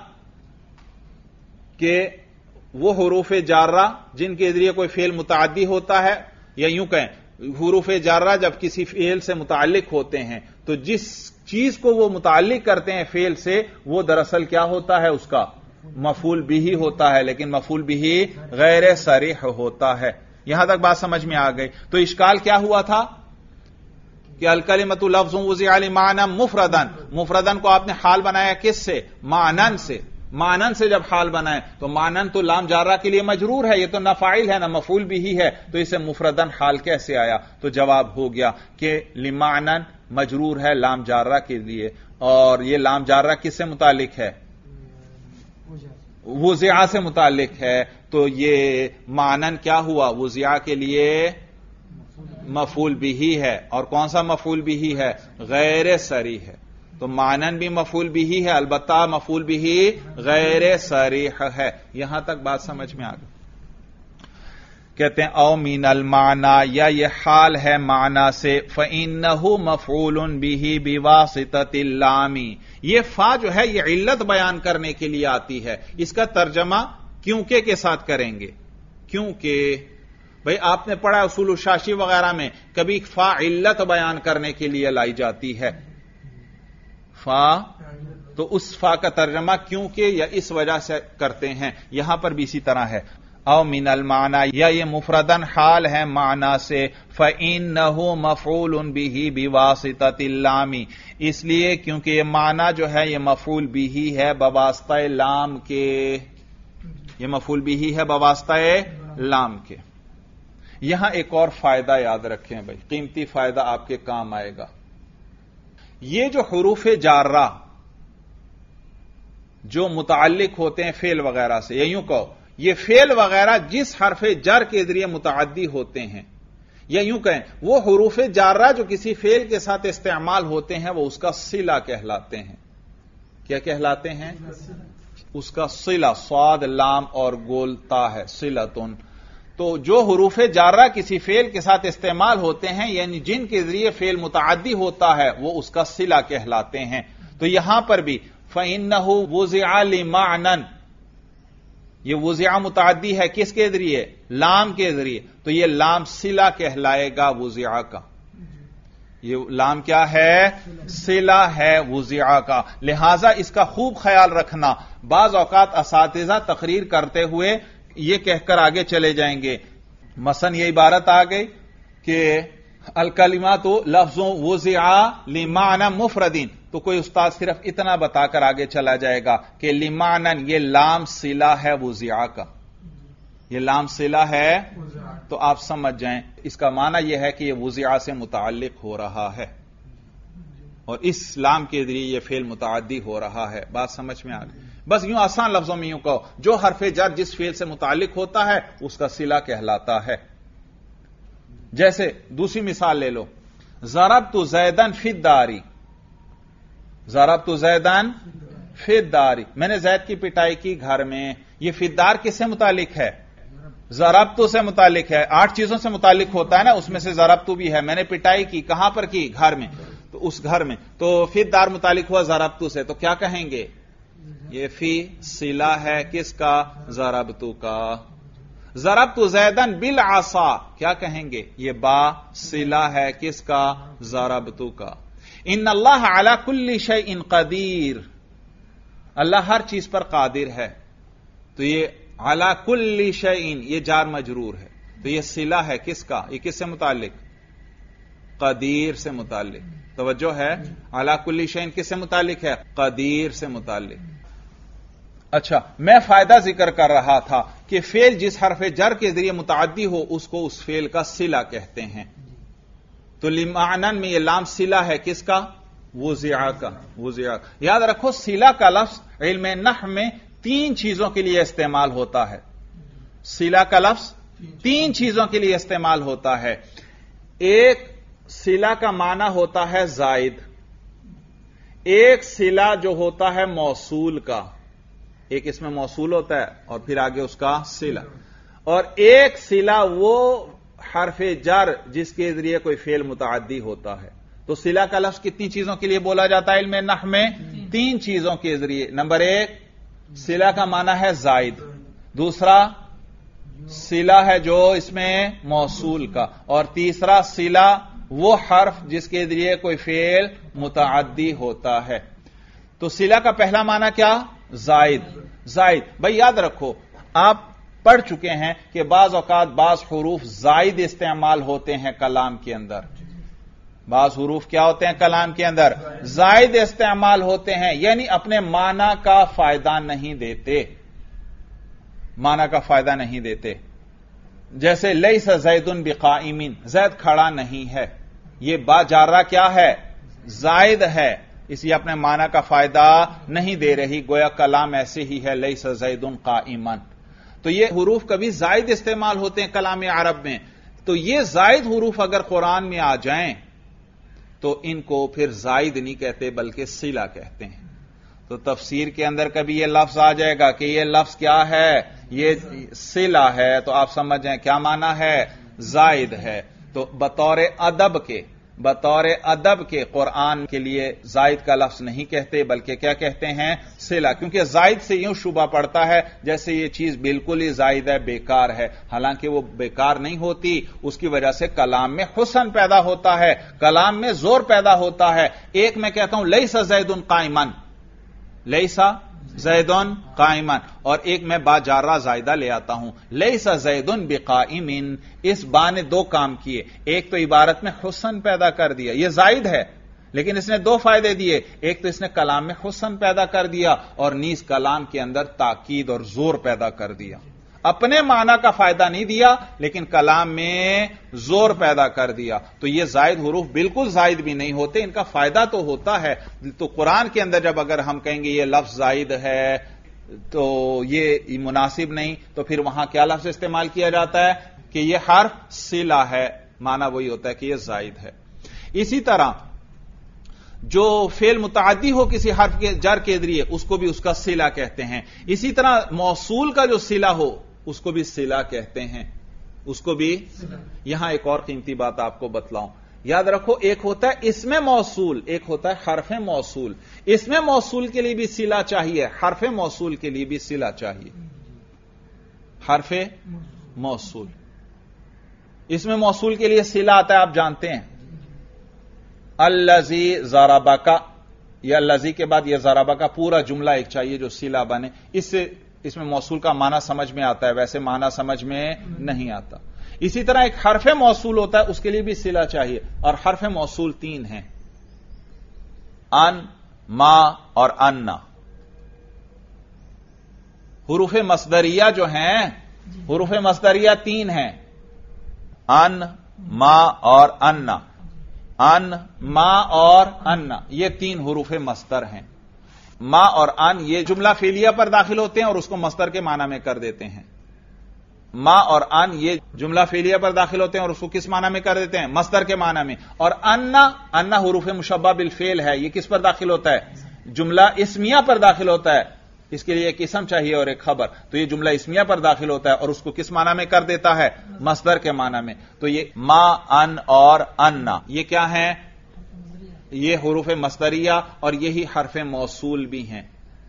کہ وہ حروف جارہ جن کے ذریعے کوئی فعل متعدی ہوتا ہے، یا یوں کہیں حروف جارہ جب کسی فعل سے متعلق ہوتے ہیں تو جس چیز کو وہ متعلق کرتے ہیں فعل سے وہ دراصل کیا ہوتا ہے؟ اس کا مفعول بھی ہوتا ہے، لیکن مفعول بھی غیر صریح ہوتا ہے. یہاں تک بات سمجھ میں آ گئی. تو اشکال کیا ہوا تھا کہ الکلمۃ لفظ وضع لمعنی مفردن، مفردن کو آپ نے حال بنایا کس سے؟ معنن سے. معنن سے جب حال بنائے تو معنن تو لام جارہ کے لیے مجرور ہے، یہ تو نہ فاعل ہے نہ مفعول بھی ہے، تو اسے مفردن حال کیسے آیا؟ تو جواب ہو گیا کہ لمعنن مجرور ہے لام جارہ کے لیے، اور یہ لام جارہ کس سے متعلق ہے؟ وضع سے متعلق ہے. تو یہ معنن کیا ہوا؟ وضع کے لیے مفعول بھی ہے، اور کون سا مفعول بھی ہے؟ غیر صریح ہے. تو معنن بھی مفعول بھی ہے، البتہ مفعول بھی غیر صریح ہے. یہاں تک بات سمجھ میں آ گئی. کہتے ہیں او من المعنی، یا یہ حال ہے معنی سے، فَإِنَّهُ مَفْعُولٌ بِهِ بِوَاسِطَةِ اللَّامِ. یہ فا جو ہے یہ علت بیان کرنے کے لیے آتی ہے. اس کا ترجمہ کیونکہ کے ساتھ کریں گے. کیونکہ بھئی آپ نے پڑھا اصول الشاشی وغیرہ میں کبھی فا علت بیان کرنے کے لیے لائی جاتی ہے. فا تو اس فا کا ترجمہ کیونکہ یا اس وجہ سے کرتے ہیں. یہاں پر بھی اسی طرح ہے. او من المعنی، یا یہ مفردن حال ہے معنی سے، فَإِنَّهُ مَفْعُولٌ بِهِ بِوَاسِطَةِ اللَّامِ، اس لیے کیونکہ یہ معنی جو ہے یہ مفعول بھی ہے بواسطہ لام کے. یہ مفعول بھی ہے بواسطہ لام کے. یہاں ایک اور فائدہ یاد رکھیں بھائی، قیمتی فائدہ آپ کے کام آئے گا. یہ جو حروف جارہ جو متعلق ہوتے ہیں فعل وغیرہ سے، یا یوں کہو یہ فعل وغیرہ جس حرف جر کے ذریعے متعدی ہوتے ہیں، یا یوں کہیں وہ حروف جارہ جو کسی فعل کے ساتھ استعمال ہوتے ہیں وہ اس کا صلہ کہلاتے ہیں. کیا کہلاتے ہیں؟ اس کا صلہ، صاد لام اور گول تا ہے، صلتن. تو جو حروف جارہ کسی فعل کے ساتھ استعمال ہوتے ہیں یعنی جن کے ذریعے فعل متعدی ہوتا ہے وہ اس کا صلہ کہلاتے ہیں. تو یہاں پر بھی فَإِنَّهُ وُضِعَ لِمَعْنًا، یہ وضع متعدی ہے کس کے ذریعے؟ لام کے ذریعے. تو یہ لام صلہ کہلائے گا وضع کا. یہ لام کیا ہے؟ صلہ ہے وضع کا. لہذا اس کا خوب خیال رکھنا. بعض اوقات اساتذہ تقریر کرتے ہوئے یہ کہہ کر آگے چلے جائیں گے، مثلا یہ عبارت آ گئی کہ अलकलिमात लफ्जों वुज़िआ लिमाना मुफरदीन, तो कोई उस्ताद सिर्फ इतना बताकर आगे चला जाएगा कि लिमानन ये लाम सिला है वुज़िआ का, ये लाम सिला है, तो आप समझ जाएं इसका माना यह है कि यह वुज़िआ से मुताल्लिक हो रहा है और इस लाम के जरिए यह फेल मुताअद्दी हो रहा है। बात समझ में आ गई? बस यूं आसान लफ्जों में यूं कहो, जो हरफे जर जिस फेल से मुताल्लिक होता है उसका सिला कहलाता है। जैसे दूसरी मिसाल ले लो, ज़रबतु ज़ैदन फिद्दारी, ज़रबतु ज़ैदन फिद्दारी, मैंने जैद की पिटाई की घर में। यह फिद्दार किससे मुतालिक है? ज़रबतु से मुतालिक है। 8 चीजों से मुतालिक होता है ना, उसमें से ज़रबतु भी है। मैंने पिटाई की, कहां पर की? घर में, तो उस घर में, तो फिद्दार मुतालिक हुआ ज़रबतु से, तो क्या कहेंगे? ये फी सिला है किसका? ज़रबतु का। ज़रबतु ज़ैदन बिल आसा, क्या कहेंगे? ये बा सिला है किसका? ज़रबतु का। इन्नल्लाह अला कुल्ली शैइन क़दीर, अल्लाह हर चीज पर कादिर है। तो ये अला कुल्ली शैइन ये जार मजरूर है, तो ये सिला है किसका? ये किससे मुतालिक? कदीर से मुतालिक। तवज्जो है, अला कुल्ली शैइन किससे मुतालिक है? कदीर से मुतालिक। अच्छा, मैं फायदा जिक्र कर रहा था कि फेल जिस हरफे जर के जरिए मुताअद्दी हो उसको उस फेल का सिला कहते हैं। तो लिमानन में यह लाम सिला है किसका? वुज़िआ का। वुज़िआ, याद रखो सिला का लफ्ज इल्म नहव में 3 चीजों के लिए इस्तेमाल होता है। सिला का लफ्ज 3 चीजों के लिए इस्तेमाल होता है। एक, सिला का माना होता है जायद। एक सिला जो होता है मौसूल का, एक इसमें मौसूल होता है और फिर आगे उसका सिला। और एक सिला वो हरफे जर जिसके जरिए कोई फेल मुताअद्दी होता है। तो सिला का लफ्ज कितनी चीजों के लिए बोला जाता है इल्म नहव में? 3 चीजों के जरिए। नंबर 1, सिला का माना है जायद। दूसरा, सिला है जो इसमें मौसूल का। और तीसरा, सिला वो हर्फ जिसके जरिए कोई फेल मुताअद्दी होता है। तो सिला का पहला माना क्या? जायद। जायद, भाई याद रखो, आप पढ़ चुके हैं कि बाज औकात बाज हुरूफ जायद इस्तेमाल होते हैं कलाम के अंदर। बाज हुरूफ क्या होते हैं कलाम के अंदर? जायद इस्तेमाल होते हैं, यानी अपने माना का फायदा नहीं देते। माना का फायदा नहीं देते। जैसे लैसा ज़ैदुन बिक़ाइमिन, जैद खड़ा नहीं है। यह बा जारा क्या है? जायद है, इसलिए अपने माना का फायदा नहीं दे रही, गोया कलाम ऐसे ही है, लैसा ज़ैदुन क़ाइमन। तो ये हुरूफ कभी जायद इस्तेमाल होते हैं कलाम अरब में। तो ये जायद हुरूफ अगर कुरान में आ जाएं तो इनको फिर जायद नहीं कहते बल्कि सिला कहते हैं। तो तफसीर के अंदर कभी यह लफ्ज आ जाएगा कि यह लफ्ज क्या है? ये सिला है, तो आप समझ जाएं क्या माना है? जायद है। तो बतौर अदब के कुरान के लिए जायद का लफ्ज नहीं कहते बल्कि क्या कहते हैं? सिला। क्योंकि जायद से यूं शुबा पड़ता है जैसे ये चीज बिल्कुल ही जायद है, बेकार है। हालांकि वो बेकार नहीं होती, उसकी वजह से कलाम में हुस्न पैदा होता है, कलाम में जोर पैदा होता है। एक मैं कहता हूं लैसा ज़ैदुन क़ाइमन, लैसा ज़ैदुन क़ाइमन, और एक मैं बा जारा जायदा ले आता हूं, लैसा ज़ैदुन बिक़ाइमिन। इस बा ने 2 काम किए। एक तो इबारत में हुस्न पैदा कर दिया, यह जायद है लेकिन इसने 2 फायदे दिए। एक तो इसने कलाम में हुस्न पैदा कर दिया और नीज कलाम के अंदर ताकीद और जोर पैदा कर दिया। अपने माना का फायदा नहीं दिया लेकिन कलाम में जोर पैदा कर दिया। तो ये जायद हुरूफ बिल्कुल जायद भी नहीं होते, इनका फायदा तो होता है। तो कुरान के अंदर जब अगर हम कहेंगे ये लफ्ज जायद है तो ये मुनासिब नहीं, तो फिर वहां क्या लफ्ज इस्तेमाल किया जाता है कि ये हर्फ सिला है, माना वही होता है कि ये जायद है। इसी तरह जो फेल मुताअद्दी हो किसी हर्फ के जर के जरिए उसको भी उसका सिला कहते हैं। इसी तरह मौसूल का जो सिला हो उसको भी सिला कहते हैं, उसको भी। यहां एक और कीमती बात आपको बतलाऊं, याद रखो, एक होता है इसमें मौसूल, एक होता है हरफ मौसूल। इसमें मौसूल के लिए भी सिला चाहिए, हरफ मौसूल के लिए भी सिला चाहिए। हरफ मौसूल, इसमें मौसूल के लिए सिला आता है, आप जानते हैं, अल्लज़ी ज़रबका, या अल्लज़ी के बाद यह ज़रबा का पूरा जुमला एक चाहिए जो सिला बने। इससे इसमें मौसूल का माना समझ में आता है, वैसे माना समझ में नहीं आता। اسی طرح ایک حرف موصول ہوتا ہے، اس کے لیے بھی صلہ چاہیے، اور حرف موصول 3 ہیں، ان، ما اور انا۔ حروف مصدریہ جو ہیں، حروف مصدریہ 3 ہیں، ان، ما اور انا۔ ان، ما اور انا، یہ 3 حروف مصدر ہیں۔ ما اور ان یہ جملہ فعلیہ پر داخل ہوتے ہیں اور اس کو مصدر کے معنی میں کر دیتے ہیں۔ ما اور ان یہ جملہ فعلیہ پر داخل ہوتے ہیں اور اس کو کس معنی میں کر دیتے ہیں؟ مصدر کے معنی میں۔ اور انا حروف مشبہ بالفعل ہے، یہ کس پر داخل ہوتا ہے؟ جملہ اسمیہ پر داخل ہوتا ہے، اس کے لیے ایک اسم چاہیے اور ایک خبر، تو یہ جملہ اسمیہ پر داخل ہوتا ہے اور اس کو کس معنی میں کر دیتا ہے؟ مصدر کے معنی میں۔ تو یہ ما، ان اور انا یہ کیا ہیں؟ یہ حروف مصدریہ اور یہی حرف موصول بھی ہیں۔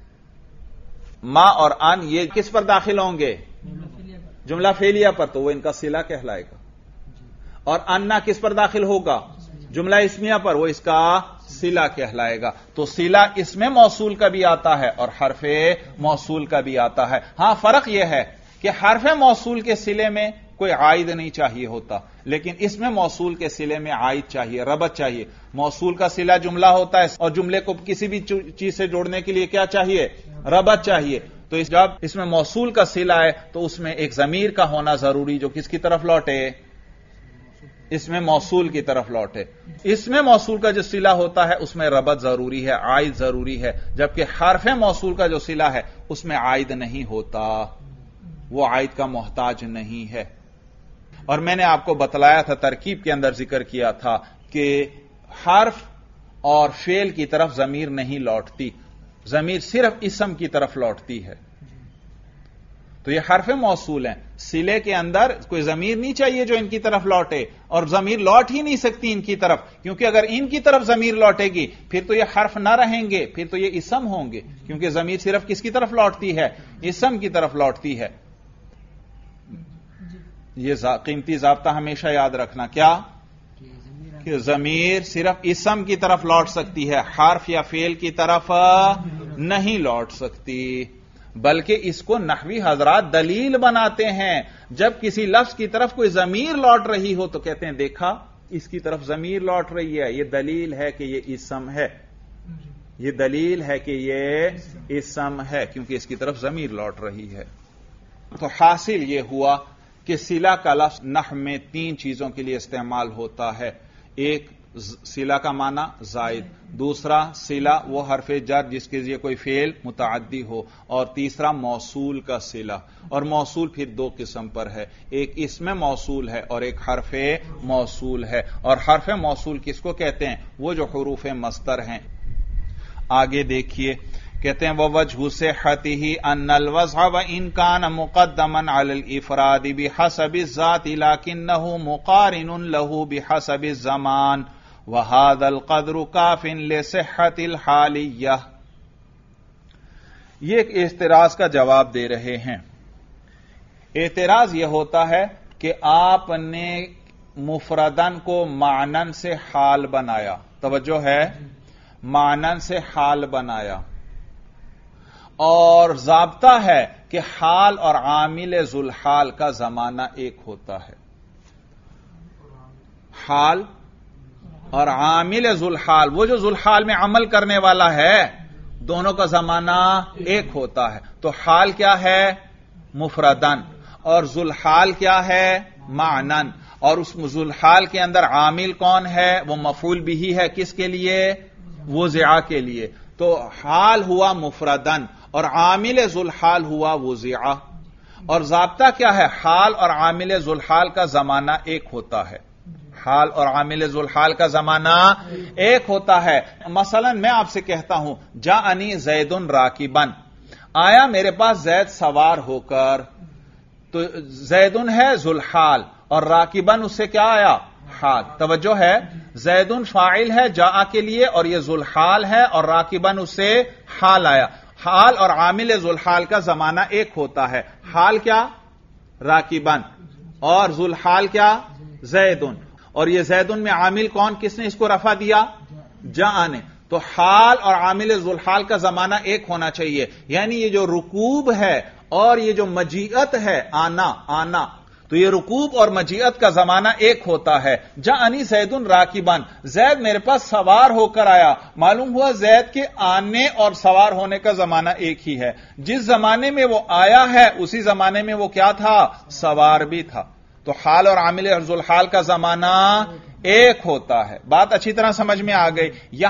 ما اور ان یہ کس پر داخل ہوں گے؟ جملہ فعلیہ پر، تو وہ ان کا صلہ کہلائے گا۔ اور انا کس پر داخل ہوگا؟ جملہ اسمیہ پر، وہ اس کا صلہ کہلائے گا۔ تو صلہ اسم موصول کا بھی آتا ہے اور حرف موصول کا بھی آتا ہے۔ ہاں فرق یہ ہے کہ حرف موصول کے صلے میں کوئی عائد نہیں چاہیے ہوتا، لیکن اسم موصول کے صلے میں عائد چاہیے، ربط چاہیے۔ موصول کا صلہ جملہ ہوتا ہے اور جملے کو کسی بھی چیز سے جوڑنے کے لیے کیا چاہیے؟ ربط چاہیے۔ تو جب اس میں موصول کا صلہ ہے تو اس میں ایک ضمیر کا ہونا ضروری جو کس کی طرف لوٹے؟ اس میں موصول کی طرف لوٹے۔ اس میں موصول کا جو صلہ ہوتا ہے اس میں ربط ضروری ہے، عائد ضروری ہے، جبکہ حرف موصول کا جو صلہ ہے اس میں عائد نہیں ہوتا، وہ عائد کا محتاج نہیں ہے۔ اور میں نے آپ کو بتلایا تھا، ترکیب کے اندر ذکر کیا تھا کہ حرف اور فعل کی طرف ضمیر نہیں لوٹتی، ضمیر صرف اسم کی طرف لوٹتی ہے۔ تو یہ حرف موصول ہیں، صلے کے اندر کوئی ضمیر نہیں چاہیے جو ان کی طرف لوٹے، اور ضمیر لوٹ ہی نہیں سکتی ان کی طرف، کیونکہ اگر ان کی طرف ضمیر لوٹے گی پھر تو یہ حرف نہ رہیں گے، پھر تو یہ اسم ہوں گے، کیونکہ ضمیر صرف کس کی طرف لوٹتی ہے؟ اسم کی طرف لوٹتی ہے۔ یہ قیمتی ضابطہ ہمیشہ یاد رکھنا، کیا؟ کہ ضمیر صرف اسم کی طرف لوٹ سکتی ہے، حرف یا فعل کی طرف نہیں لوٹ سکتی، بلکہ اس کو نحوی حضرات دلیل بناتے ہیں۔ جب کسی لفظ کی طرف کوئی ضمیر لوٹ رہی ہو تو کہتے ہیں دیکھا اس کی طرف ضمیر لوٹ رہی ہے، یہ دلیل ہے کہ یہ اسم ہے، یہ دلیل ہے کہ یہ اسم ہے، کیونکہ اس کی طرف ضمیر لوٹ رہی ہے۔ تو حاصل یہ ہوا کہ صلہ کا لفظ نحو میں 3 چیزوں کے لیے استعمال ہوتا ہے۔ ایک صلہ کا معنی زائد، دوسرا صلہ وہ حرف جر جس کے ذریعے کوئی فعل متعدی ہو، اور تیسرا موصول کا صلہ۔ اور موصول پھر 2 قسم پر ہے، ایک اسم موصول ہے اور ایک حرف موصول ہے۔ اور حرف موصول کس کو کہتے ہیں؟ وہ جو حروف مصدر ہیں۔ آگے دیکھیے، کہتے ہیں وَوَجْهُ صِحَّتِهِ أَنَّ الْوَضْعَ وَإِنْ كَانَ مُقَدَّمًا عَلَى الْإِفْرَادِ بِحَسَبِ الذَّاتِ لَكِنَّهُ مُقَارِنٌ لَهُ بِحَسَبِ الزَّمَانِ وَهَذَا الْقَدْرُ كَافٍ لِصِحَّةِ الْحَالِيَّةِ۔ یہ ایک اعتراض کا جواب دے رہے ہیں۔ اعتراض یہ ہوتا ہے کہ آپ نے مفردن کو معنن سے حال بنایا، توجہ ہے، معنن سے حال بنایا، اور ضابطہ ہے کہ حال اور عامل ذوالحال کا زمانہ ایک ہوتا ہے۔ حال اور عامل ذوالحال، وہ جو ذوالحال میں عمل کرنے والا ہے، دونوں کا زمانہ ایک ہوتا ہے۔ تو حال کیا ہے؟ مفردن، اور ذوالحال کیا ہے؟ معنن۔ اور اس ذوالحال کے اندر عامل کون ہے؟ وہ مفعول بھی ہے، کس کے لیے؟ وضع کے لیے۔ تو حال ہوا مفردن اور عامل ذوالحال ہوا وضع۔ اور ضابطہ کیا ہے؟ حال اور عامل ذوالحال کا زمانہ ایک ہوتا ہے، حال اور عامل ذوالحال کا زمانہ ایک ہوتا ہے۔ مثلا میں آپ سے کہتا ہوں جاءنی زید راکبا، آیا میرے پاس زید سوار ہو کر، تو زیدن ہے ذوالحال اور راکبن اس سے کیا آیا؟ حال۔ توجہ ہے، زیدن فاعل ہے جاء کے لیے اور یہ ذوالحال ہے، اور راکبن اس سے حال آیا۔ حال اور عامل ذوالحال کا زمانہ ایک ہوتا ہے۔ حال کیا؟ راکبن، اور ذوالحال کیا؟ زیدن۔ اور یہ زیدن میں عامل کون؟ کس نے اس کو رفع دیا؟ جاء نے۔ تو حال اور عامل ذوالحال کا زمانہ ایک ہونا چاہیے، یعنی یہ جو رکوب ہے اور یہ جو مجیت ہے، آنا، تو یہ رکوب اور مجیت کا زمانہ ایک ہوتا ہے. جاءنی زید راکبان، زید میرے پاس سوار ہو کر آیا. معلوم ہوا زید کے آنے اور سوار ہونے کا زمانہ ایک ہی ہے. جس زمانے میں وہ آیا ہے اسی زمانے میں وہ کیا تھا؟ سوار بھی تھا. تو حال اور عامل ذوالحال کا زمانہ ایک ہوتا ہے. بات اچھی طرح سمجھ میں آ گئی.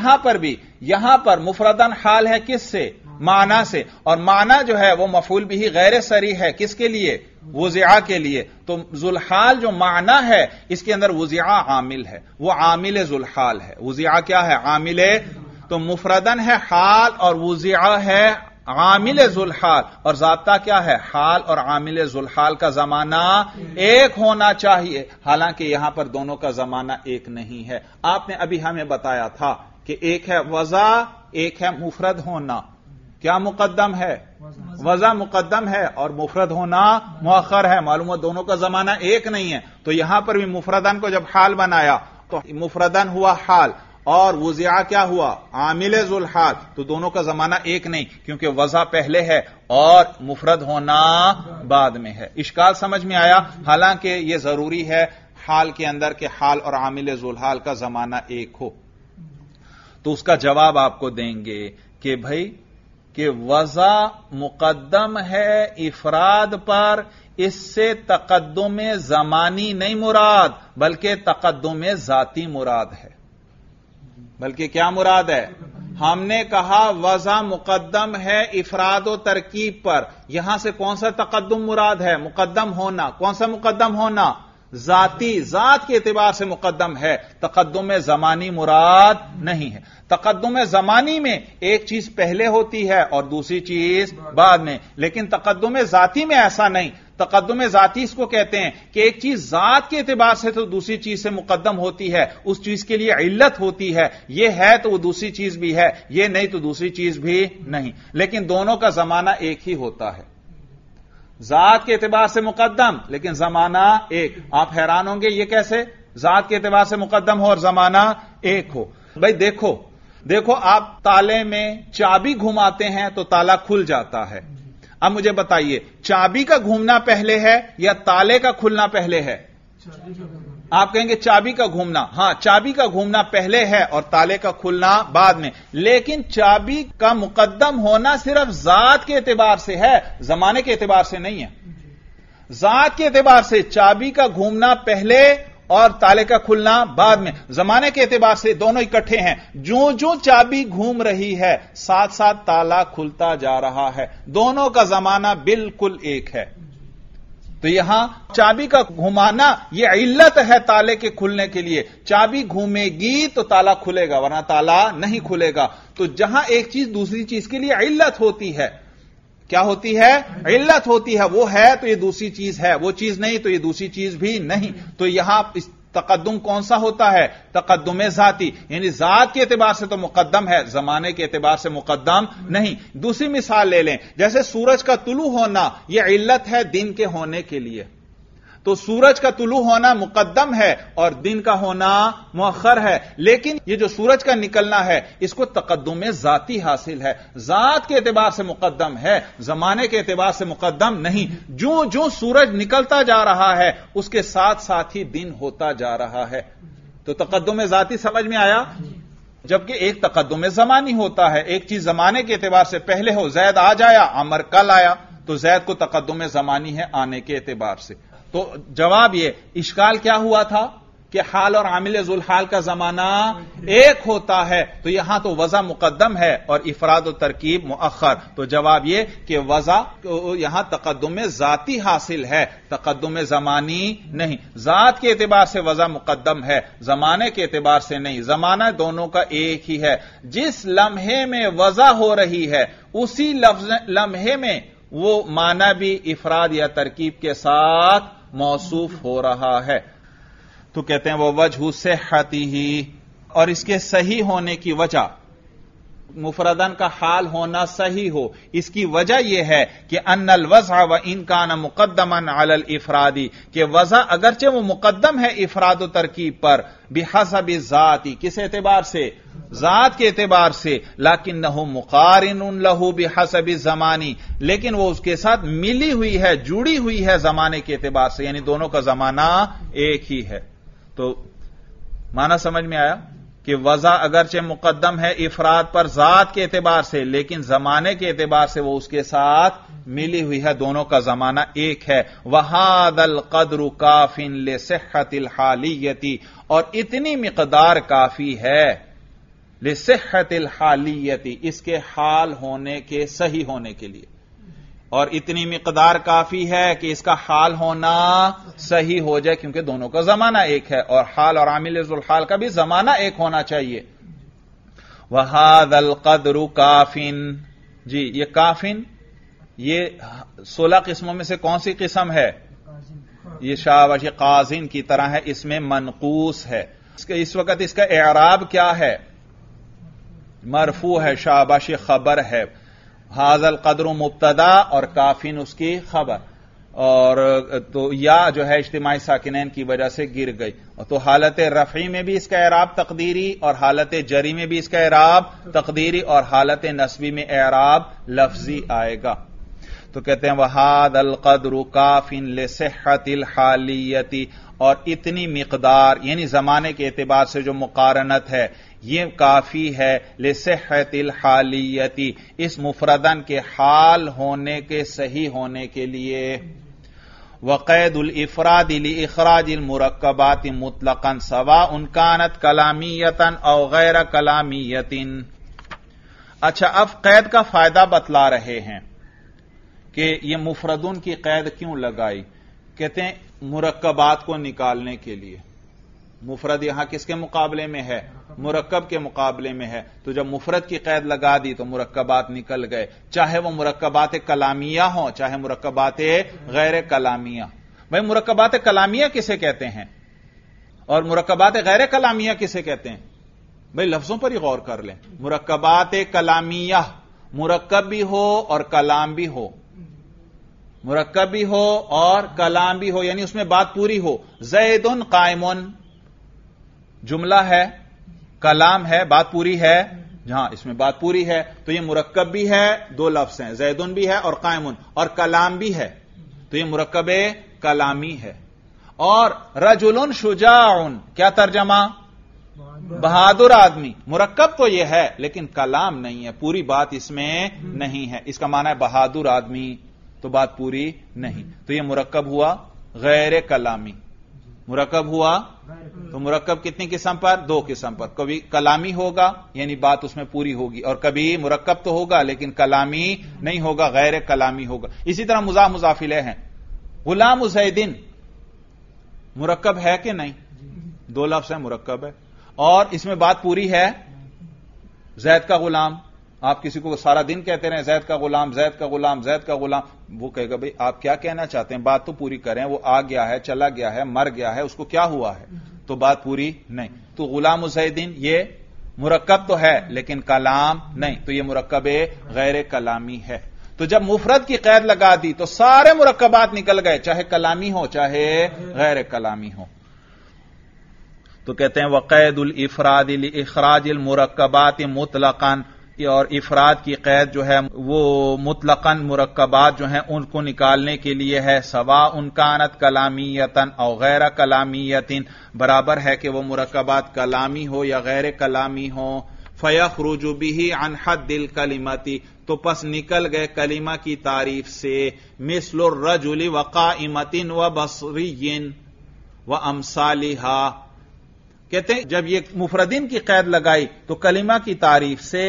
یہاں پر مفردن حال ہے کس سے؟ معنی سے. اور معنی جو ہے وہ مفعول بھی غیر صریح ہے. کس کے لیے؟ وضع کے لیے. تو ذوالحال جو معنی ہے اس کے اندر وضع عامل ہے، وہ عامل ذوالحال ہے. وضع کیا ہے؟ عامل. تو مفردن ہے حال اور وضع ہے عامل ذوالحال. اور ضابطہ کیا ہے؟ حال اور عامل ذوالحال کا زمانہ ایک ہونا چاہیے. حالانکہ یہاں پر دونوں کا زمانہ ایک نہیں ہے. آپ نے ابھی ہمیں بتایا تھا کہ ایک ہے وضع، ایک ہے مفرد ہونا. کیا مقدم ہے؟ وضع مقدم ہے اور مفرد ہونا مؤخر ہے. معلوم ہوا دونوں کا زمانہ ایک نہیں ہے. تو یہاں پر بھی مفردن کو جب حال بنایا تو مفردن ہوا حال اور وضع کیا ہوا؟ عامل ذوالحال. تو دونوں کا زمانہ ایک نہیں، کیونکہ وضع پہلے ہے اور مفرد ہونا بعد میں ہے. اشکال سمجھ میں آیا؟ حالانکہ یہ ضروری ہے حال کے اندر کہ حال اور عامل ذوالحال کا زمانہ ایک ہو. تو اس کا جواب آپ کو دیں گے کہ بھائی کہ وضع مقدم ہے افراد پر، اس سے تقدم زمانی نہیں مراد بلکہ تقدم ذاتی مراد ہے. بلکہ کیا مراد ہے؟ ہم نے کہا وضع مقدم ہے افراد و ترکیب پر. یہاں سے کون سا تقدم مراد ہے؟ مقدم ہونا. کون سا مقدم ہونا؟ ذاتی، ذات کے اعتبار سے مقدم ہے. تقدم زمانی مراد نہیں ہے. تقدم زمانی میں ایک چیز پہلے ہوتی ہے اور دوسری چیز بعد میں، لیکن تقدم ذاتی میں ایسا نہیں. تقدم ذاتی اس کو کہتے ہیں کہ ایک چیز ذات کے اعتبار سے تو دوسری چیز سے مقدم ہوتی ہے، اس چیز کے لیے علت ہوتی ہے. یہ ہے تو وہ دوسری چیز بھی ہے، یہ نہیں تو دوسری چیز بھی نہیں. لیکن دونوں کا زمانہ ایک ہی ہوتا ہے. ذات کے اعتبار سے مقدم لیکن زمانہ ایک. آپ حیران ہوں گے یہ کیسے؟ ذات کے اعتبار سے مقدم ہو اور زمانہ ایک ہو. بھائی دیکھو آپ تالے میں چابی گھماتے ہیں تو تالا کھل جاتا ہے. اب مجھے بتائیے چابی کا گھومنا پہلے ہے یا تالے کا کھلنا پہلے ہے؟ آپ کہیں گے چابی کا گھومنا. ہاں، چابی کا گھومنا پہلے ہے اور تالے کا کھلنا بعد میں. لیکن چابی کا مقدم ہونا صرف ذات کے اعتبار سے ہے، زمانے کے اعتبار سے نہیں ہے. ذات کے اعتبار سے چابی کا گھومنا پہلے اور تالے کا کھلنا بعد میں. زمانے کے اعتبار سے دونوں اکٹھے ہیں. جو چابی گھوم رہی ہے ساتھ ساتھ تالا کھلتا جا رہا ہے. دونوں کا زمانہ بالکل ایک ہے. تو یہاں چابی کا گھمانا یہ علت ہے تالے کے کھلنے کے لیے. چابی گھومے گی تو تالا کھلے گا ورنہ تالا نہیں کھلے گا. تو جہاں ایک چیز دوسری چیز کے لیے علت ہوتی ہے، کیا ہوتی ہے؟ علت ہوتی ہے. وہ ہے تو یہ دوسری چیز ہے، وہ چیز نہیں تو یہ دوسری چیز بھی نہیں. تو یہاں تقدم کون سا ہوتا ہے؟ تقدم ذاتی، یعنی ذات کے اعتبار سے تو مقدم ہے، زمانے کے اعتبار سے مقدم نہیں. دوسری مثال لے لیں، جیسے سورج کا طلوع ہونا یہ علت ہے دن کے ہونے کے لیے. تو سورج کا طلوع ہونا مقدم ہے اور دن کا ہونا مؤخر ہے. لیکن یہ جو سورج کا نکلنا ہے اس کو تقدم ذاتی حاصل ہے، ذات کے اعتبار سے مقدم ہے، زمانے کے اعتبار سے مقدم نہیں. جو سورج نکلتا جا رہا ہے اس کے ساتھ ساتھ ہی دن ہوتا جا رہا ہے. تو تقدم ذاتی سمجھ میں آیا؟ جبکہ ایک تقدم زمانی ہوتا ہے، ایک چیز زمانے کے اعتبار سے پہلے ہو. زید آج آیا، عمر کل آیا، تو زید کو تقدم زمانی ہے آنے کے اعتبار سے. تو جواب یہ اشکال کیا ہوا تھا کہ حال اور عامل ذوالحال کا زمانہ ایک ہوتا ہے. تو یہاں تو وضع مقدم ہے اور افراد و ترکیب مؤخر. تو جواب یہ کہ وضع یہاں تقدم ذاتی حاصل ہے، تقدم زمانی نہیں. ذات کے اعتبار سے وضع مقدم ہے، زمانے کے اعتبار سے نہیں. زمانہ دونوں کا ایک ہی ہے. جس لمحے میں وضع ہو رہی ہے اسی لمحے میں وہ معنی بھی افراد یا ترکیب کے ساتھ موصوف ہو رہا ہے. تو کہتے ہیں وہ وجہ صحتہ، اور اس کے صحیح ہونے کی وجہ مفردن کا حال ہونا صحیح ہو. اس کی وجہ یہ ہے کہ ان الوضع و ان کان مقدما علی الافرادی، کہ وضع اگرچہ وہ مقدم ہے افراد و ترکیب پر، بحسب ذاتی، کس اعتبار سے؟ ذات کے اعتبار سے، لیکنہ مقارن لہ بحسب زمانی، لیکن وہ اس کے ساتھ ملی ہوئی ہے، جڑی ہوئی ہے زمانے کے اعتبار سے، یعنی دونوں کا زمانہ ایک ہی ہے. تو معنی سمجھ میں آیا کہ وضع اگرچہ مقدم ہے افراد پر ذات کے اعتبار سے، لیکن زمانے کے اعتبار سے وہ اس کے ساتھ ملی ہوئی ہے، دونوں کا زمانہ ایک ہے. وَهَذَا الْقَدْرُ كَافٍ لِصِحَّةِ الْحَالِيَّةِ، اور اتنی مقدار کافی ہے لِصِحَّةِ الْحَالِيَّةِ، اس کے حال ہونے کے، صحیح ہونے کے لیے، اور اتنی مقدار کافی ہے کہ اس کا حال ہونا صحیح ہو جائے، کیونکہ دونوں کا زمانہ ایک ہے، اور حال اور عامل ذوالحال کا بھی زمانہ ایک ہونا چاہیے. وَهَذَا الْقَدْرُ كَافٍ، جی یہ کافن، یہ 16 قسموں میں سے کون سی قسم ہے؟ یہ شاباش قازن کی طرح ہے، اس میں منقوص ہے. اس وقت اس کا اعراب کیا ہے؟ مرفوع ہے، شاباش خبر ہے. ھذا القدر مبتدا اور کافن اس کی خبر، اور تو یا جو ہے اجتماعی ساکنین کی وجہ سے گر گئی. تو حالت رفعی میں بھی اس کا اعراب تقدیری، اور حالت جری میں بھی اس کا اعراب تقدیری، اور حالت نصبی میں اعراب لفظی آئے گا. تو کہتے ہیں وَھذا القدر کافٍ لِصِحَّةِ الْحَالِيَّةِ، اور اتنی مقدار یعنی زمانے کے اعتبار سے جو مقارنت ہے یہ کافی ہے لِصِحَّةِ الْحَالِيَّةِ، اس مفردن کے حال ہونے کے، صحیح ہونے کے لیے. وقید الافراد لإخراج المرکبات مطلقا سواء كانت کلامیۃ او غیر کلامیۃ. اچھا، اب قید کا فائدہ بتلا رہے ہیں کہ یہ مفردن کی قید کیوں لگائی. کہتے ہیں مرکبات کو نکالنے کے لیے. مفرد یہاں کس کے مقابلے میں ہے؟ مرکب کے مقابلے میں ہے. تو جب مفرد کی قید لگا دی تو مرکبات نکل گئے، چاہے وہ مرکبات کلامیہ ہوں چاہے مرکبات غیر کلامیہ. بھائی مرکبات کلامیہ کسے کہتے ہیں اور مرکبات غیر کلامیہ کسے کہتے ہیں؟ بھائی لفظوں پر ہی غور کر لیں. مرکبات کلامیہ، مرکب بھی ہو اور کلام بھی ہو، مرکب بھی ہو اور کلام بھی ہو، یعنی اس میں بات پوری ہو. زید قائم جملہ ہے، کلام ہے، بات پوری ہے. جہاں اس میں بات پوری ہے تو یہ مرکب بھی ہے، دو لفظ ہیں، زیدن بھی ہے اور قائمن، اور کلام بھی ہے تو یہ مرکب کلامی ہے. اور رجل شجاع، کیا ترجمہ؟ بہادر آدمی. مرکب تو یہ ہے لیکن کلام نہیں ہے، پوری بات اس میں نہیں ہے. اس کا معنی ہے بہادر آدمی، تو بات پوری نہیں. تو یہ مرکب ہوا غیر کلامی. مرکب ہوا تو مرکب کتنی قسم پر؟ دو قسم پر. کبھی کلامی ہوگا یعنی بات اس میں پوری ہوگی، اور کبھی مرکب تو ہوگا لیکن کلامی نہیں ہوگا، غیر کلامی ہوگا. اسی طرح مضاف مضاف الیہ ہیں. غلام زیدن مرکب ہے کہ نہیں؟ دو لفظ ہیں، مرکب ہے، اور اس میں بات پوری ہے. زید کا غلام، آپ کسی کو سارا دن کہتے رہے زید کا غلام، زید کا غلام، زید کا غلام، وہ کہے گا بھئی آپ کیا کہنا چاہتے ہیں، بات تو پوری کریں. وہ آ گیا ہے، چلا گیا ہے، مر گیا ہے، اس کو کیا ہوا ہے، تو بات پوری نہیں. تو غلام زیدن یہ مرکب تو ہے لیکن کلام نہیں، تو یہ مرکب غیر کلامی ہے. تو جب مفرد کی قید لگا دی تو سارے مرکبات نکل گئے، چاہے کلامی ہو چاہے غیر کلامی ہو. تو کہتے ہیں وقید الافراد لاخراج المرکبات مطلقا، اور افراد کی قید جو ہے وہ مطلقاً مرکبات جو ہیں ان کو نکالنے کے لیے ہے. سواء کانت کلامیۃ او غیر کلامیۃ، برابر ہے کہ وہ مرکبات کلامی ہو یا غیر کلامی ہو. فیخرج به عن حد الکلمۃ، تو پس نکل گئے کلمہ کی تعریف سے. مثل الرجل وقائمۃ وبصری وامثالها، کہتے ہیں جب یہ مفردین کی قید لگائی تو کلمہ کی تعریف سے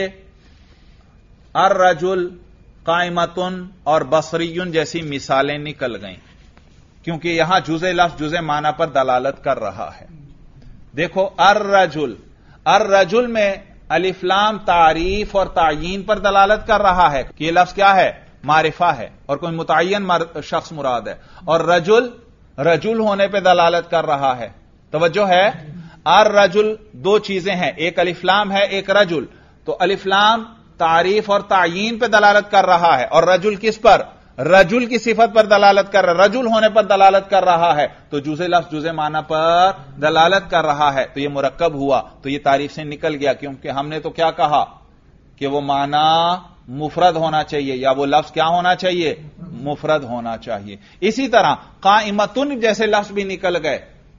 الرجل، قائمتن اور بصریون جیسی مثالیں نکل گئیں، کیونکہ یہاں جزء لفظ جزء معنی پر دلالت کر رہا ہے. دیکھو الرجل، الرجل میں الف لام تعریف اور تعیین پر دلالت کر رہا ہے کہ یہ لفظ کیا ہے، معرفہ ہے اور کوئی متعین شخص مراد ہے. اور رجل، رجل ہونے پہ دلالت کر رہا ہے. توجہ ہے، الرجل دو چیزیں ہیں، ایک الف لام ہے ایک رجل. تو الف لام تعریف اور تعیین پہ دلالت کر رہا ہے، اور رجل کس پر؟ رجل کی صفت پر دلالت کر رہا ہے، رجل ہونے پر دلالت کر رہا ہے، تو جزء لفظ جزء معنی پر دلالت کر رہا ہے، تو یہ مرکب ہوا، تو یہ تعریف سے نکل گیا، کیونکہ ہم نے تو کیا کہا کہ وہ معنی مفرد ہونا چاہیے، یا وہ لفظ کیا ہونا چاہیے؟ مفرد ہونا چاہیے۔ اسی طرح قائمتن جیسے لفظ بھی نکل گئے،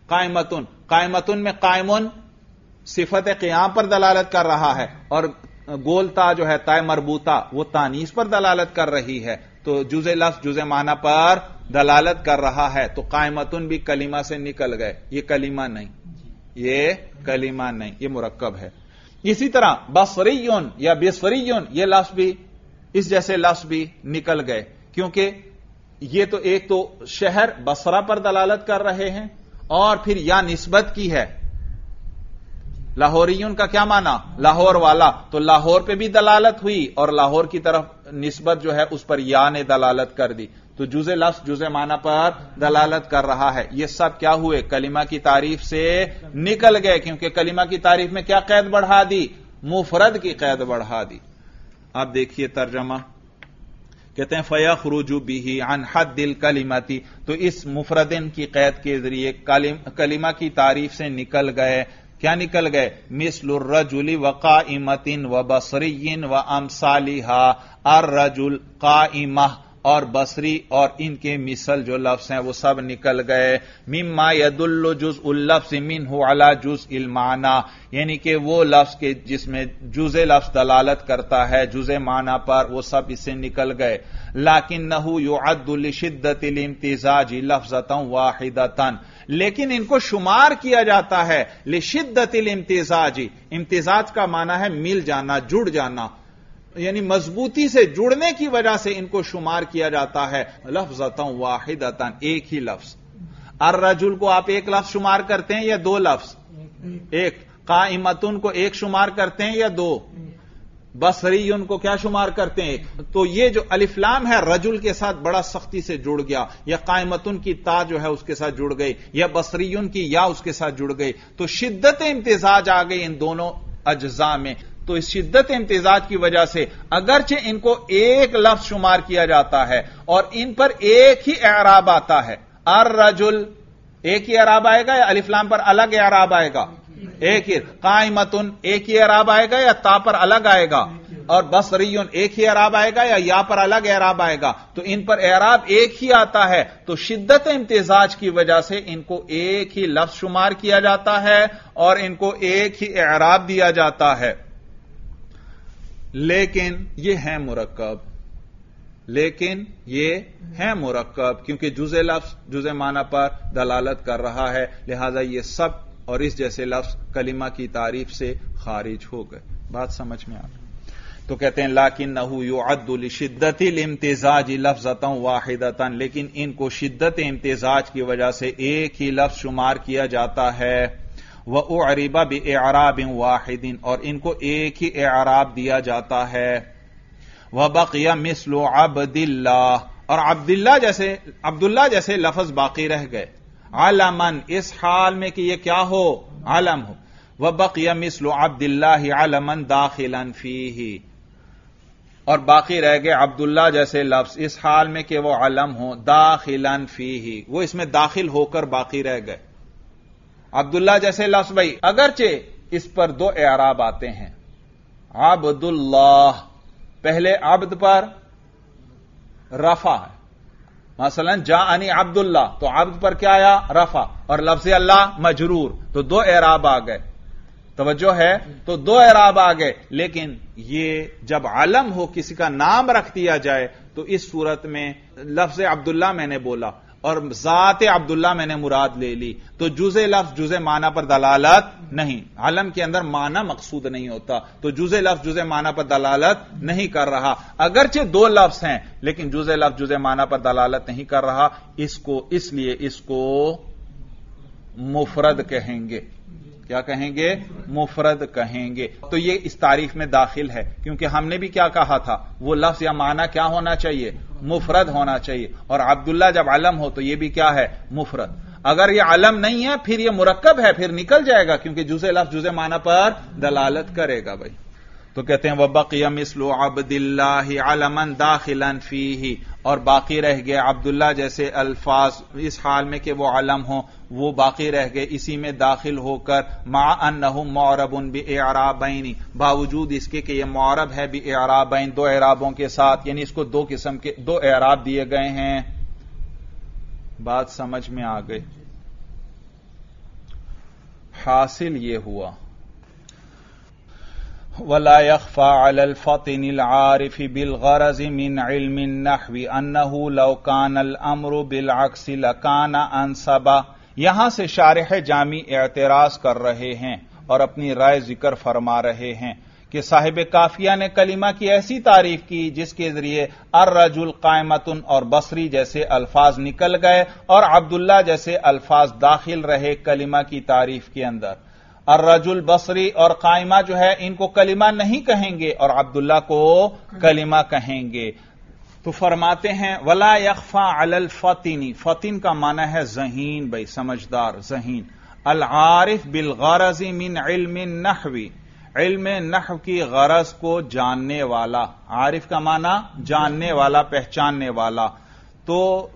قائمتن میں قائمن صفت قیام پر دلالت کر رہا ہے، اور گولتا جو ہے تائے مربوطہ وہ تانیث پر دلالت کر رہی ہے، تو جزء لفظ جزء معنی پر دلالت کر رہا ہے، تو قائمتن بھی کلمہ سے نکل گئے، یہ کلمہ نہیں، یہ کلمہ نہیں، یہ مرکب ہے۔ اسی طرح بصریون یا بصریون یہ لفظ بھی، اس جیسے لفظ بھی نکل گئے، کیونکہ یہ تو ایک تو شہر بصرہ پر دلالت کر رہے ہیں، اور پھر یا نسبت کی ہے، لاہوریون کا کیا معنی؟ لاہور والا، تو لاہور پہ بھی دلالت ہوئی، اور لاہور کی طرف نسبت جو ہے اس پر یا نے دلالت کر دی، تو جزء لفظ جزء معنی پر دلالت کر رہا ہے۔ یہ سب کیا ہوئے؟ کلمہ کی تعریف سے نکل گئے، کیونکہ کلمہ کی تعریف میں کیا قید بڑھا دی؟ مفرد کی قید بڑھا دی۔ اب دیکھیے ترجمہ، کہتے ہیں فَيَخْرُجُ بِهِ عَنْ حَدِّ الْكَلِمَةِ، تو اس مفردن کی قید کے ذریعے کلمہ کی تعریف سے نکل گئے۔ کیا نکل گئے؟ مثل الرجل وقائمۃ وبصری وامثالها، الرجل، قائمہ اور بصری اور ان کے مثل جو لفظ ہیں وہ سب نکل گئے۔ مما يدل جزء اللفظ منه على جزء المعنى، یعنی کہ وہ لفظ کے جس میں جزء لفظ دلالت کرتا ہے جزء معنی پر، وہ سب اس سے نکل گئے۔ لکنہ يعد لشدۃ الامتزاج لفظۃ واحدۃ، لیکن ان کو شمار کیا جاتا ہے لشدت الامتزاج، امتزاج کا معنی ہے مل جانا، جڑ جانا، یعنی مضبوطی سے جڑنے کی وجہ سے ان کو شمار کیا جاتا ہے لفظۃ واحدۃ، ایک ہی لفظ۔ الرجل کو آپ ایک لفظ شمار کرتے ہیں یا دو لفظ؟ ایک۔ قائمتن کو ایک شمار کرتے ہیں یا دو؟ بصری ان کو کیا شمار کرتے ہیں؟ تو یہ جو الف لام ہے رجل کے ساتھ بڑا سختی سے جڑ گیا، یا قائمتن کی تا جو ہے اس کے ساتھ جڑ گئی، یا بصریون کی یا اس کے ساتھ جڑ گئی، تو شدت امتزاج آ گئی ان دونوں اجزاء میں۔ تو اس شدت امتزاج کی وجہ سے اگرچہ ان کو ایک لفظ شمار کیا جاتا ہے اور ان پر ایک ہی اعراب آتا ہے، الرجل ایک ہی اعراب آئے گا یا الف لام پر الگ اعراب آئے گا؟ ایک ہی۔ قائمتن ایک ہی اعراب آئے گا یا تا پر الگ آئے گا؟ اور بصریون ایک ہی اعراب آئے گا یا پر الگ اعراب آئے گا؟ تو ان پر اعراب ایک ہی آتا ہے، تو شدت امتزاج کی وجہ سے ان کو ایک ہی لفظ شمار کیا جاتا ہے اور ان کو ایک ہی اعراب دیا جاتا ہے۔ لیکن یہ ہے مرکب، کیونکہ جزء لفظ جزء معنی پر دلالت کر رہا ہے، لہذا یہ سب اور اس جیسے لفظ کلمہ کی تعریف سے خارج ہو گئے۔ بات سمجھ میں آ گئی؟ تو کہتے ہیں لکنہ یعد لشدت الامتزاج لفظۃ واحدۃ، لیکن ان کو شدت امتزاج کی وجہ سے ایک ہی لفظ شمار کیا جاتا ہے۔ وَأُعْرِبَ بِإِعْرَابٍ وَاحِدٍ، اور ان کو ایک ہی اعراب دیا جاتا ہے۔ وَبَقِيَ مِثْلُ عَبْدِ اللَّهِ، اور عبداللہ جیسے لفظ باقی رہ گئے، علماً اس حال میں کہ یہ کیا ہو؟ علم ہو۔ وَبَقِيَ مِثْلُ عَبْدِ اللَّهِ عَلَمًا دَاخِلًا فِيهِ، اور باقی رہ گئے عبداللہ جیسے لفظ اس حال میں کہ وہ علم ہو، داخلاً فیہ، وہ اس میں داخل ہو کر باقی رہ گئے۔ عبداللہ جیسے لفظ بھائی اگرچہ اس پر دو اعراب آتے ہیں، عبداللہ پہلے عبد پر رفع ہے، مثلا جاءنی عبداللہ، تو عبد پر کیا آیا؟ رفع، اور لفظ اللہ مجرور، تو دو اعراب آ گئے، توجہ ہے؟ تو دو اعراب آ گئے، لیکن یہ جب علم ہو کسی کا نام رکھ دیا جائے تو اس صورت میں لفظ عبداللہ میں نے بولا اور ذات عبداللہ میں نے مراد لے لی، تو جزء لفظ جزء معنی پر دلالت نہیں، علم کے اندر معنی مقصود نہیں ہوتا، تو جزء لفظ جزء معنی پر دلالت نہیں کر رہا، اگرچہ دو لفظ ہیں لیکن جزء لفظ جزء معنی پر دلالت نہیں کر رہا، اس لیے اس کو مفرد کہیں گے۔ کیا کہیں گے؟ مفرد کہیں گے۔ تو یہ اس تعریف میں داخل ہے، کیونکہ ہم نے بھی کیا کہا تھا؟ وہ لفظ یا معنی کیا ہونا چاہیے؟ مفرد ہونا چاہیے، اور عبداللہ جب علم ہو تو یہ بھی کیا ہے؟ مفرد۔ اگر یہ علم نہیں ہے پھر یہ مرکب ہے، پھر نکل جائے گا، کیونکہ جزء لفظ جزء معنی پر دلالت کرے گا۔ بھائی تو کہتے ہیں وَبَقِيَ مِثْلُ عَبْدِ اللَّهِ عَلَمًا دَاخِلًا فِيهِ، اور باقی رہ گئے عبداللہ جیسے الفاظ اس حال میں کہ وہ علم ہوں، وہ باقی رہ گئے اسی میں داخل ہو کر، مع انہ معرب بِإِعْرَابَيْنِ، باوجود اس کے کہ یہ معرب ہے بِإِعْرَابَيْن، دو اعرابوں کے ساتھ، یعنی اس کو دو قسم کے دو اعراب دیے گئے ہیں۔ بات سمجھ میں آ گئی؟ حاصل یہ ہوا وَلَا يَخْفَى عَلَى الْفَطِنِ الْعَارِفِ بِالْغَرَضِ مِنْ عِلْمِ النَّحْوِ أَنَّهُ لَوْ كَانَ الْأَمْرُ بِالْعَكْسِ لَكَانَ أَنْسَبَ۔ یہاں سے شارح جامی اعتراض کر رہے ہیں اور اپنی رائے ذکر فرما رہے ہیں کہ صاحب کافیہ نے کلمہ کی ایسی تعریف کی جس کے ذریعے الرجل قائمتن اور بصری جیسے الفاظ نکل گئے اور عبداللہ جیسے الفاظ داخل رہے کلمہ کی تعریف کے اندر۔ الرجل بصری اور قائمہ جو ہے ان کو کلمہ نہیں کہیں گے اور عبداللہ کو کلمہ کہیں گے۔ تو فرماتے ہیں ولا یخفى علی الفطن، فطن کا معنی ہے ذہین، بھائی سمجھدار ذہین، العارف بالغرض من علم النحو، علم نحو کی غرض کو جاننے والا، عارف کا معنی جاننے والا، پہچاننے والا۔ تو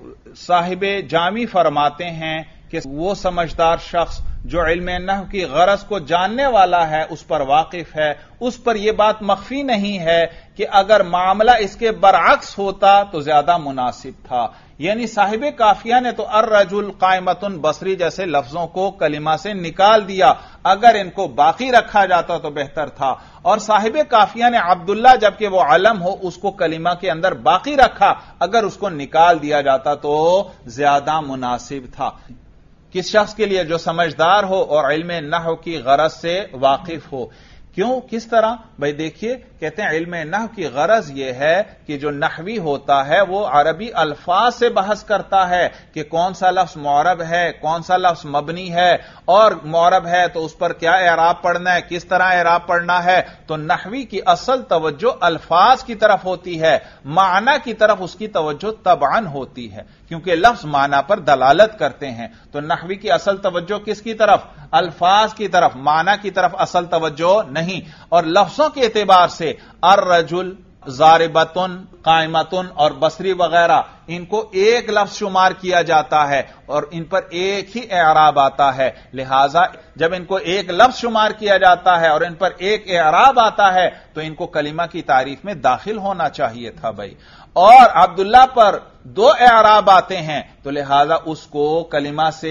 صاحب جامی فرماتے ہیں کہ وہ سمجھدار شخص جو علم نحو کی غرض کو جاننے والا ہے، اس پر واقف ہے، اس پر یہ بات مخفی نہیں ہے کہ اگر معاملہ اس کے برعکس ہوتا تو زیادہ مناسب تھا۔ یعنی صاحب کافیہ نے تو الرجل قائمتن بصری جیسے لفظوں کو کلمہ سے نکال دیا، اگر ان کو باقی رکھا جاتا تو بہتر تھا، اور صاحب کافیہ نے عبداللہ جبکہ وہ علم ہو اس کو کلمہ کے اندر باقی رکھا، اگر اس کو نکال دیا جاتا تو زیادہ مناسب تھا۔ کس شخص کے لیے؟ جو سمجھدار ہو اور علم نحو کی غرض سے واقف ہو۔ کیوں؟ کس طرح؟ بھائی دیکھیے، کہتے ہیں علم نحو کی غرض یہ ہے کہ جو نحوی ہوتا ہے وہ عربی الفاظ سے بحث کرتا ہے کہ کون سا لفظ معرب ہے، کون سا لفظ مبنی ہے، اور معرب ہے تو اس پر کیا اعراب پڑھنا ہے، کس طرح اعراب پڑھنا ہے۔ تو نحوی کی اصل توجہ الفاظ کی طرف ہوتی ہے، معنی کی طرف اس کی توجہ طبعاً ہوتی ہے، کیونکہ لفظ معنی پر دلالت کرتے ہیں۔ تو نحوی کی اصل توجہ کس کی طرف؟ الفاظ کی طرف، معنی کی طرف اصل توجہ نہیں۔ اور لفظوں کے اعتبار سے الرجل، ضاربتن، قائمتن اور بصری وغیرہ ان کو ایک لفظ شمار کیا جاتا ہے اور ان پر ایک ہی اعراب آتا ہے، لہذا جب ان کو ایک لفظ شمار کیا جاتا ہے اور ان پر ایک اعراب آتا ہے تو ان کو کلمہ کی تعریف میں داخل ہونا چاہیے تھا بھائی۔ اور عبداللہ پر دو اعراب آتے ہیں تو لہذا اس کو کلمہ سے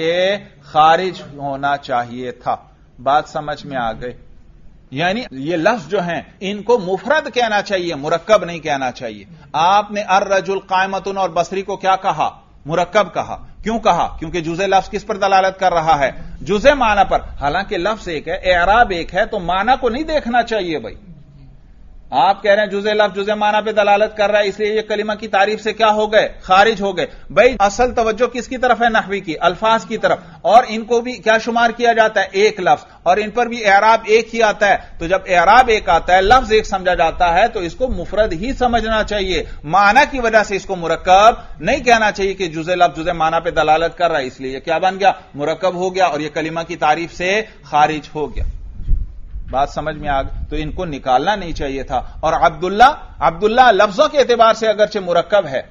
خارج ہونا چاہیے تھا۔ بات سمجھ میں آ گئی؟ یعنی یہ لفظ جو ہیں ان کو مفرد کہنا چاہیے، مرکب نہیں کہنا چاہیے۔ آپ نے الرجل قائمتن اور بصری کو کیا کہا؟ مرکب کہا۔ کیوں کہا؟ کیونکہ جزء لفظ کس پر دلالت کر رہا ہے؟ جزء معنی پر۔ حالانکہ لفظ ایک ہے، اعراب ایک ہے، تو معنی کو نہیں دیکھنا چاہیے بھائی۔ آپ کہہ رہے ہیں جزء لفظ جزء معنی پہ دلالت کر رہا ہے اس لیے یہ کلمہ کی تعریف سے کیا ہو گئے؟ خارج ہو گئے۔ بھائی اصل توجہ کس کی طرف ہے؟ نحوی کی، الفاظ کی طرف، اور ان کو بھی کیا شمار کیا جاتا ہے؟ ایک لفظ، اور ان پر بھی اعراب ایک ہی آتا ہے۔ تو جب اعراب ایک آتا ہے، لفظ ایک سمجھا جاتا ہے تو اس کو مفرد ہی سمجھنا چاہیے، معنی کی وجہ سے اس کو مرکب نہیں کہنا چاہیے کہ جزء لفظ جزء معنی پہ دلالت کر رہا ہے، اس لیے یہ کیا بن گیا؟ مرکب ہو گیا اور یہ کلمہ کی تعریف سے خارج ہو گیا۔ بات سمجھ میں آ گئی؟ تو ان کو نکالنا نہیں چاہیے تھا۔ اور عبداللہ لفظوں کے اعتبار سے اگرچہ مرکب ہے،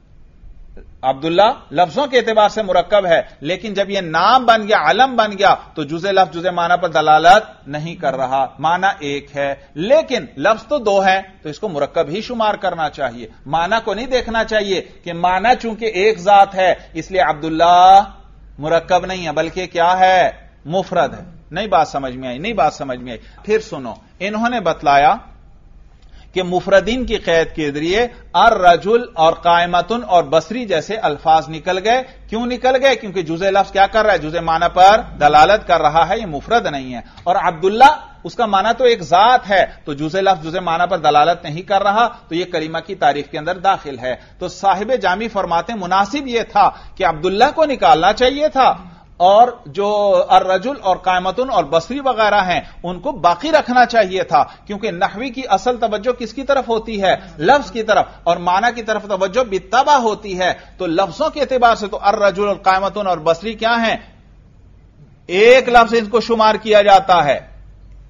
عبداللہ لفظوں کے اعتبار سے مرکب ہے، لیکن جب یہ نام بن گیا، علم بن گیا، تو جزء لفظ جزء معنی پر دلالت نہیں کر رہا، معنی ایک ہے، لیکن لفظ تو دو ہے تو اس کو مرکب ہی شمار کرنا چاہیے، معنی کو نہیں دیکھنا چاہیے کہ معنی چونکہ ایک ذات ہے اس لیے عبداللہ مرکب نہیں ہے بلکہ کیا ہے؟ مفرد ہے۔ نہیں بات سمجھ میں آئی؟ نہیں بات سمجھ میں آئی؟ پھر سنو، انہوں نے بتلایا کہ مفردین کی قید کے ذریعے الرجل اور قائمتن اور بصری جیسے الفاظ نکل گئے۔ کیوں نکل گئے؟ کیونکہ جزء لفظ کیا کر رہا ہے؟ جزء معنی پر دلالت کر رہا ہے، یہ مفرد نہیں ہے۔ اور عبداللہ اس کا معنی تو ایک ذات ہے تو جزء لفظ جزء معنی پر دلالت نہیں کر رہا تو یہ کلمہ کی تعریف کے اندر داخل ہے۔ تو صاحب جامی فرماتے ہیں مناسب یہ تھا کہ عبداللہ کو نکالنا چاہیے تھا اور جو الرجل اور قائمتن اور بصری وغیرہ ہیں ان کو باقی رکھنا چاہیے تھا، کیونکہ نحوی کی اصل توجہ کس کی طرف ہوتی ہے؟ لفظ کی طرف، اور معنی کی طرف توجہ بالطبع ہوتی ہے۔ تو لفظوں کے اعتبار سے تو الرجل اور قائمتن اور بصری کیا ہیں؟ ایک لفظ ان کو شمار کیا جاتا ہے،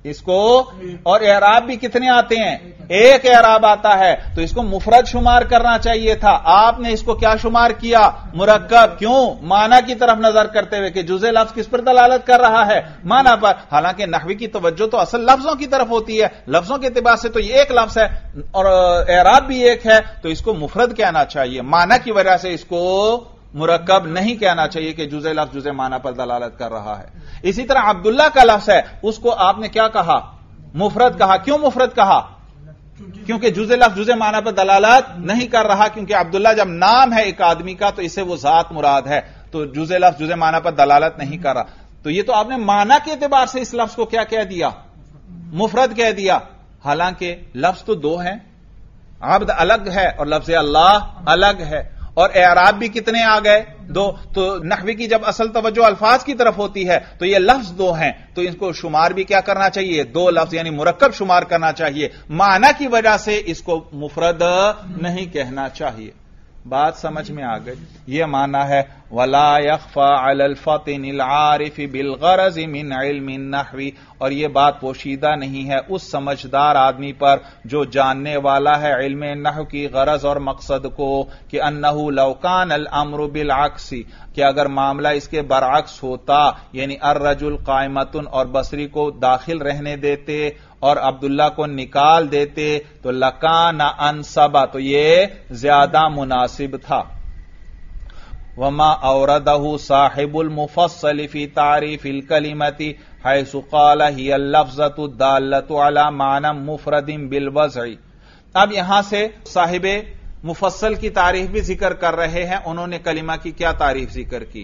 اس کو, اور اعراب بھی کتنے آتے ہیں, ایک اعراب آتا ہے, تو اس کو مفرد شمار کرنا چاہیے تھا. آپ نے اس کو کیا شمار کیا, مرکب. کیوں؟ معنی کی طرف نظر کرتے ہوئے کہ جزء لفظ کس پر دلالت کر رہا ہے, معنی پر. حالانکہ نحوی کی توجہ تو اصل لفظوں کی طرف ہوتی ہے, لفظوں کے اعتبار سے تو یہ ایک لفظ ہے اور اعراب بھی ایک ہے, تو اس کو مفرد کہنا چاہیے. معنی کی وجہ سے اس کو مرکب نہیں کہنا چاہیے کہ جزء لفظ جزء معنی پر دلالت کر رہا ہے. اسی طرح عبداللہ کا لفظ ہے, اس کو آپ نے کیا کہا, مفرد کہا. کیوں مفرد کہا؟ کیونکہ جزء لفظ جزء معنی پر دلالت نہیں کر رہا, کیونکہ عبداللہ جب نام ہے ایک آدمی کا تو اسے وہ ذات مراد ہے, تو جزء لفظ جزء معنی پر دلالت نہیں کر رہا. تو یہ تو آپ نے معنی کے اعتبار سے اس لفظ کو کیا کہہ دیا, مفرد کہہ دیا. حالانکہ لفظ تو دو ہیں, عبد الگ ہے اور لفظ اللہ الگ ہے, اور اعراب بھی کتنے آ گئے, دو. تو نحوی کی جب اصل توجہ الفاظ کی طرف ہوتی ہے تو یہ لفظ دو ہیں, تو ان کو شمار بھی کیا کرنا چاہیے, دو لفظ یعنی مرکب شمار کرنا چاہیے. معنی کی وجہ سے اس کو مفرد نہیں کہنا چاہیے. بات سمجھ میں آ گئی؟ یہ معنی ہے وَلَا يَخْفَى عَلَى الْفَطِنِ الْعَارِفِ بِالْغَرَضِ مِنْ عِلْمِ النَّحْوِ, اور یہ بات پوشیدہ نہیں ہے اس سمجھدار آدمی پر جو جاننے والا ہے علم نحو کی غرض اور مقصد کو, کہ انہو لو کان الامر بالعکس, کہ اگر معاملہ اس کے برعکس ہوتا, یعنی الرجل قائمتن اور بصری کو داخل رہنے دیتے اور عبداللہ کو نکال دیتے, تو لکان انصبا, تو یہ زیادہ مناسب تھا. وما اوردہ صاحب المفصل فی تعریف الکلمۃ حیث قال ہی اللفظۃ الدالۃ علی معنی مفرد بالوضع. اب یہاں سے صاحب مفصل کی تعریف بھی ذکر کر رہے ہیں. انہوں نے کلمہ کی کیا تعریف ذکر کی,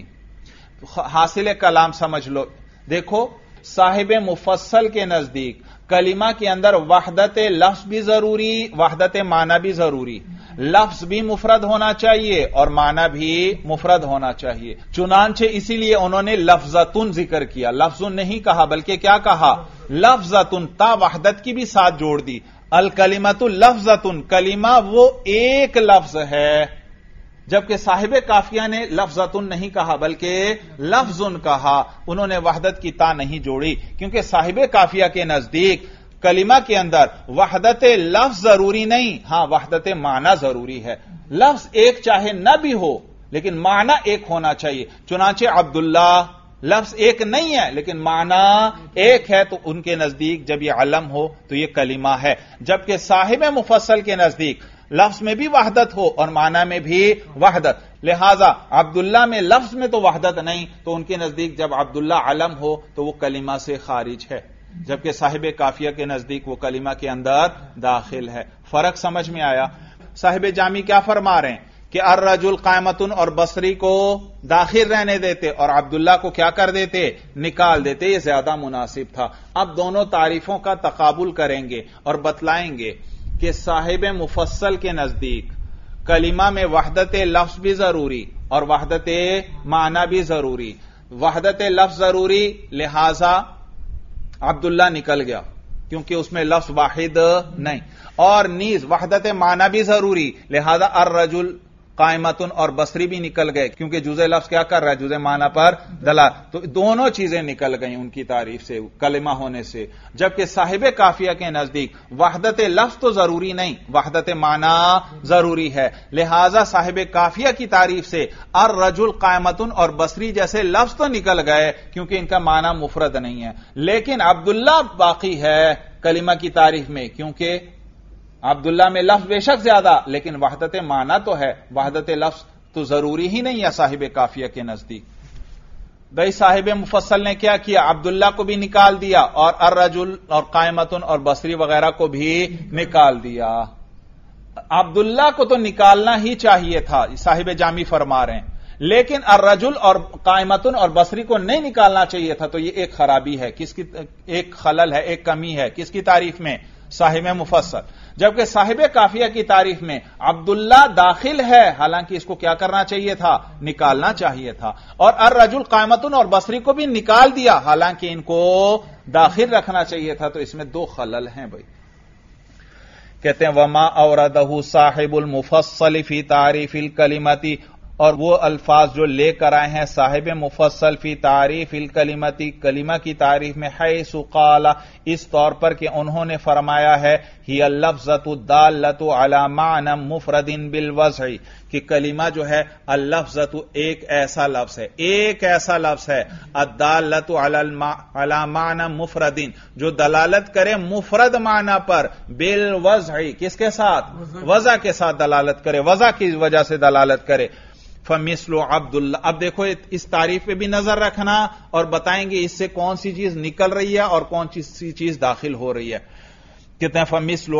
حاصل کلام سمجھ لو. دیکھو, صاحب مفصل کے نزدیک کلمہ کے اندر وحدت لفظ بھی ضروری, وحدت معنی بھی ضروری. لفظ بھی مفرد ہونا چاہیے اور معنی بھی مفرد ہونا چاہیے. چنانچہ اسی لیے انہوں نے لفظتن ذکر کیا, لفظ نہیں کہا بلکہ کیا کہا, لفظتن. تا وحدت کی بھی ساتھ جوڑ دی. الکلمۃ لفظتن, کلمہ وہ ایک لفظ ہے, جبکہ صاحب کافیہ نے لفظتن نہیں کہا بلکہ لفظن کہا. انہوں نے وحدت کی تا نہیں جوڑی, کیونکہ صاحب کافیہ کے نزدیک کلمہ کے اندر وحدت لفظ ضروری نہیں, ہاں وحدت معنی ضروری ہے. لفظ ایک چاہے نہ بھی ہو لیکن معنی ایک ہونا چاہیے. چنانچہ عبداللہ لفظ ایک نہیں ہے لیکن معنی ایک ہے, تو ان کے نزدیک جب یہ علم ہو تو یہ کلمہ ہے. جبکہ صاحب مفصل کے نزدیک لفظ میں بھی وحدت ہو اور معنی میں بھی وحدت, لہذا عبداللہ میں لفظ میں تو وحدت نہیں, تو ان کے نزدیک جب عبداللہ علم ہو تو وہ کلمہ سے خارج ہے, جبکہ صاحب کافیہ کے نزدیک وہ کلمہ کے اندر داخل ہے. فرق سمجھ میں آیا؟ صاحب جامی کیا فرما رہے ہیں کہ الرجل قائمتن اور بصری کو داخل رہنے دیتے اور عبداللہ کو کیا کر دیتے, نکال دیتے. یہ زیادہ مناسب تھا. اب دونوں تعریفوں کا تقابل کریں گے اور بتلائیں گے کہ صاحب مفصل کے نزدیک کلمہ میں وحدت لفظ بھی ضروری اور وحدت معنی بھی ضروری. وحدت لفظ ضروری, لہذا عبداللہ نکل گیا کیونکہ اس میں لفظ واحد نہیں, اور نیز وحدت معنی بھی ضروری, لہذا الرجل قائمتن اور بصری بھی نکل گئے کیونکہ جزء لفظ کیا کر رہا ہے, جزء معنی پر دلالت. تو دونوں چیزیں نکل گئیں ان کی تعریف سے, کلمہ ہونے سے. جبکہ صاحب کافیہ کے نزدیک وحدت لفظ تو ضروری نہیں, وحدت معنی ضروری ہے, لہذا صاحب کافیہ کی تعریف سے الرجل قائمتن اور بصری جیسے لفظ تو نکل گئے کیونکہ ان کا معنی مفرد نہیں ہے. لیکن عبداللہ باقی ہے کلمہ کی تعریف میں, کیونکہ عبداللہ میں لفظ بے شک زیادہ لیکن وحدت معنی تو ہے, وحدت لفظ تو ضروری ہی نہیں ہے صاحب کافیہ کے نزدیک. بھائی صاحب مفصل نے کیا کیا, عبداللہ کو بھی نکال دیا اور الرجل اور قائمتن اور بصری وغیرہ کو بھی نکال دیا. عبداللہ کو تو نکالنا ہی چاہیے تھا, صاحب جامی فرما رہے ہیں, لیکن الرجل اور قائمتن اور بصری کو نہیں نکالنا چاہیے تھا. تو یہ ایک خرابی ہے, کس کی, ایک خلل ہے, ایک کمی ہے. کس کی تعریف میں, صاحب مفصل. جبکہ صاحب کافیہ کی تعریف میں عبداللہ داخل ہے, حالانکہ اس کو کیا کرنا چاہیے تھا, نکالنا چاہیے تھا. اور الرجل قائمتن اور بصری کو بھی نکال دیا, حالانکہ ان کو داخل رکھنا چاہیے تھا. تو اس میں دو خلل ہیں بھائی. کہتے ہیں وما اوردہ صاحب المفصل فی تعریف الکلمۃ, اور وہ الفاظ جو لے کر آئے ہیں صاحب مفصل فی تعریف الکلمتی، کلمہ کی تعریف میں، حیث قال، اس طور پر کہ انہوں نے فرمایا ہے، ہی اللفظۃ الدالۃ علی معنی مفرد بالوضع، کہ کلمہ جو ہے اللفظۃ ایک ایسا لفظ ہے، ایک ایسا لفظ ہے، الدالۃ علی معنی مفرد، جو دلالت کرے مفرد معنی پر، بالوضع، کس کے ساتھ؟ وضع کے ساتھ دلالت کرے، وضع کی وجہ سے دلالت کرے. فمثل عبداللہ. اب دیکھو اس تعریف پہ بھی نظر رکھنا اور بتائیں گے اس سے کون سی چیز نکل رہی ہے اور کون سی چیز داخل ہو رہی ہے. کہتے ہیں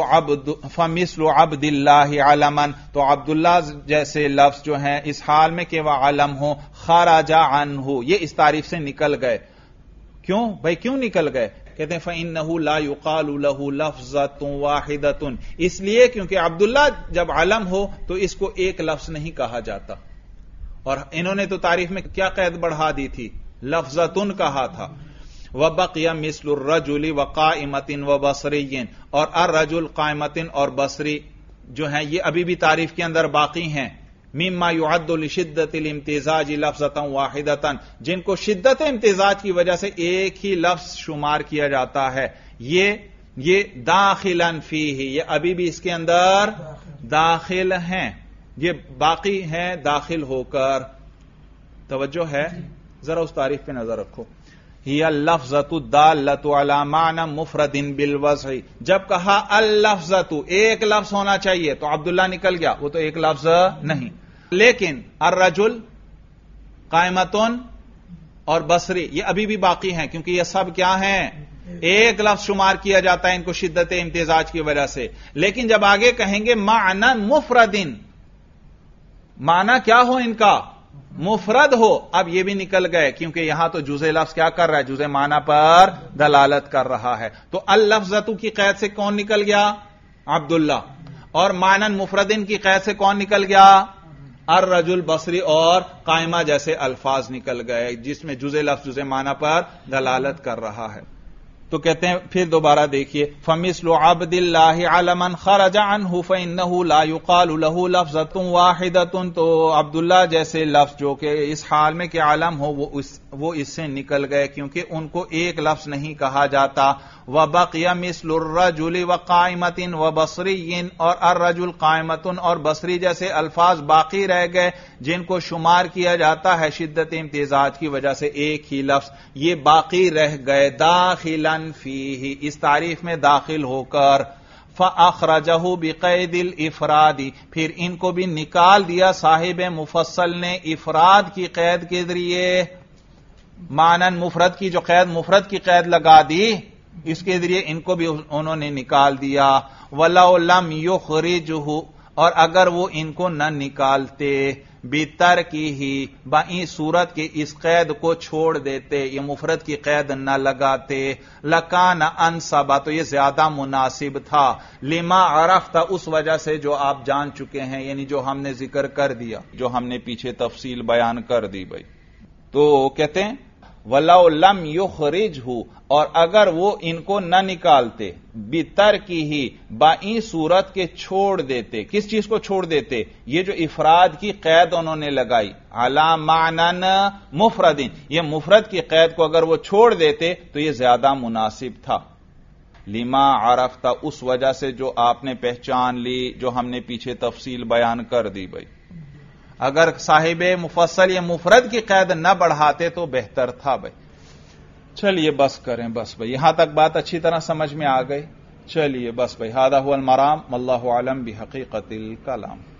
فمثل عبد اللہ علما، تو عبداللہ جیسے لفظ جو ہیں اس حال میں کہ وہ علم ہو، خرج عنہ، یہ اس تعریف سے نکل گئے. کیوں بھائی، کیوں نکل گئے؟ کہتے ہیں فإنہ لا یقال له لفظۃ واحدۃ، اس لیے کیونکہ عبداللہ جب علم ہو تو اس کو ایک لفظ نہیں کہا جاتا، اور انہوں نے تو تعریف میں کیا قید بڑھا دی تھی؟ لفظۃن کہا تھا. وبقی مثل الرجل وقائمۃ وبصری، اور الرجل، قائمۃ اور بصری جو ہیں یہ ابھی بھی تعریف کے اندر باقی ہیں. مما يعد لشدت الامتزاج لفظۃ واحدۃ، جن کو شدت امتزاج کی وجہ سے ایک ہی لفظ شمار کیا جاتا ہے. یہ داخلا فیہ، یہ ابھی بھی اس کے اندر داخل ہیں، یہ باقی ہیں داخل ہو کر. توجہ ہے؟ ذرا اس تعریف پہ نظر رکھو. ہی اللفظۃ الدالۃ علی معنی مفرد بالوضع، جب کہا اللفظۃ، ایک لفظ ہونا چاہیے، تو عبداللہ نکل گیا، وہ تو ایک لفظ نہیں. لیکن الرجل، قائمتن اور بصری یہ ابھی بھی باقی ہیں، کیونکہ یہ سب کیا ہیں؟ ایک لفظ شمار کیا جاتا ہے ان کو شدت امتزاج کی وجہ سے. لیکن جب آگے کہیں گے معنی مفرد، معنی کیا ہو ان کا؟ مفرد ہو، اب یہ بھی نکل گئے، کیونکہ یہاں تو جزء لفظ کیا کر رہا ہے؟ جزء معنی پر دلالت کر رہا ہے. تو اللفظۃ کی قید سے کون نکل گیا؟ عبداللہ. اور معنی مفردن کی قید سے کون نکل گیا؟ الرجل، بصری اور قائمہ جیسے الفاظ نکل گئے، جس میں جزء لفظ جزء معنی پر دلالت کر رہا ہے. تو کہتے ہیں پھر دوبارہ دیکھیے، فمثل عبد اللہ علما خرج عنہ فإنہ لا یقال له لفظۃ واحدۃ، تو عبداللہ جیسے لفظ جو کہ اس حال میں کہ علم ہو وہ اس سے نکل گئے، کیونکہ ان کو ایک لفظ نہیں کہا جاتا. وبقی مثل الرجل وقائمۃ وبصری، اور الرجل، قائمۃ اور بصری جیسے الفاظ باقی رہ گئے جن کو شمار کیا جاتا ہے شدت امتزاج کی وجہ سے ایک ہی لفظ، یہ باقی رہ گئے داخلا فیہ، اس تعریف میں داخل ہو کر. فأخرجہ بقید الافراد، پھر ان کو بھی نکال دیا صاحب مفصل نے افراد کی قید کے ذریعے. معنی مفرد کی جو قید، مفرد کی قید لگا دی، اس کے ذریعے ان کو بھی انہوں نے نکال دیا. وَلَوْ لَمْ يُخْرِجْهُ، اور اگر وہ ان کو نہ نکالتے، بِتَرْكِهِ، بائیں صورت کے اس قید کو چھوڑ دیتے، یہ مفرد کی قید نہ لگاتے، لَكَانَ أَنْسَبَ، تو یہ زیادہ مناسب تھا، لِمَا عَرَفْتَ، اس وجہ سے جو آپ جان چکے ہیں، یعنی جو ہم نے ذکر کر دیا، جو ہم نے پیچھے تفصیل بیان کر دی بھائی. تو کہتے ہیں وَلَوْ لَمْ يُخْرِجْهُ، اور اگر وہ ان کو نہ نکالتے، بِتَرْكِهِ، بائیں صورت کے چھوڑ دیتے. کس چیز کو چھوڑ دیتے؟ یہ جو افراد کی قید انہوں نے لگائی، عَلَى مَعْنًا مُفْرَدٍ، یہ مفرد کی قید کو اگر وہ چھوڑ دیتے تو یہ زیادہ مناسب تھا. لِمَا عَرَفْتَ، اس وجہ سے جو آپ نے پہچان لی، جو ہم نے پیچھے تفصیل بیان کر دی بھائی. اگر صاحب مفصل یا مفرد کی قید نہ بڑھاتے تو بہتر تھا بھائی. چلیے بس کریں، بس بھائی، یہاں تک بات اچھی طرح سمجھ میں آ گئی. چلیے بس بھائی، ھذا ھو المرام، واللہ اعلم بحقیقت الکلام.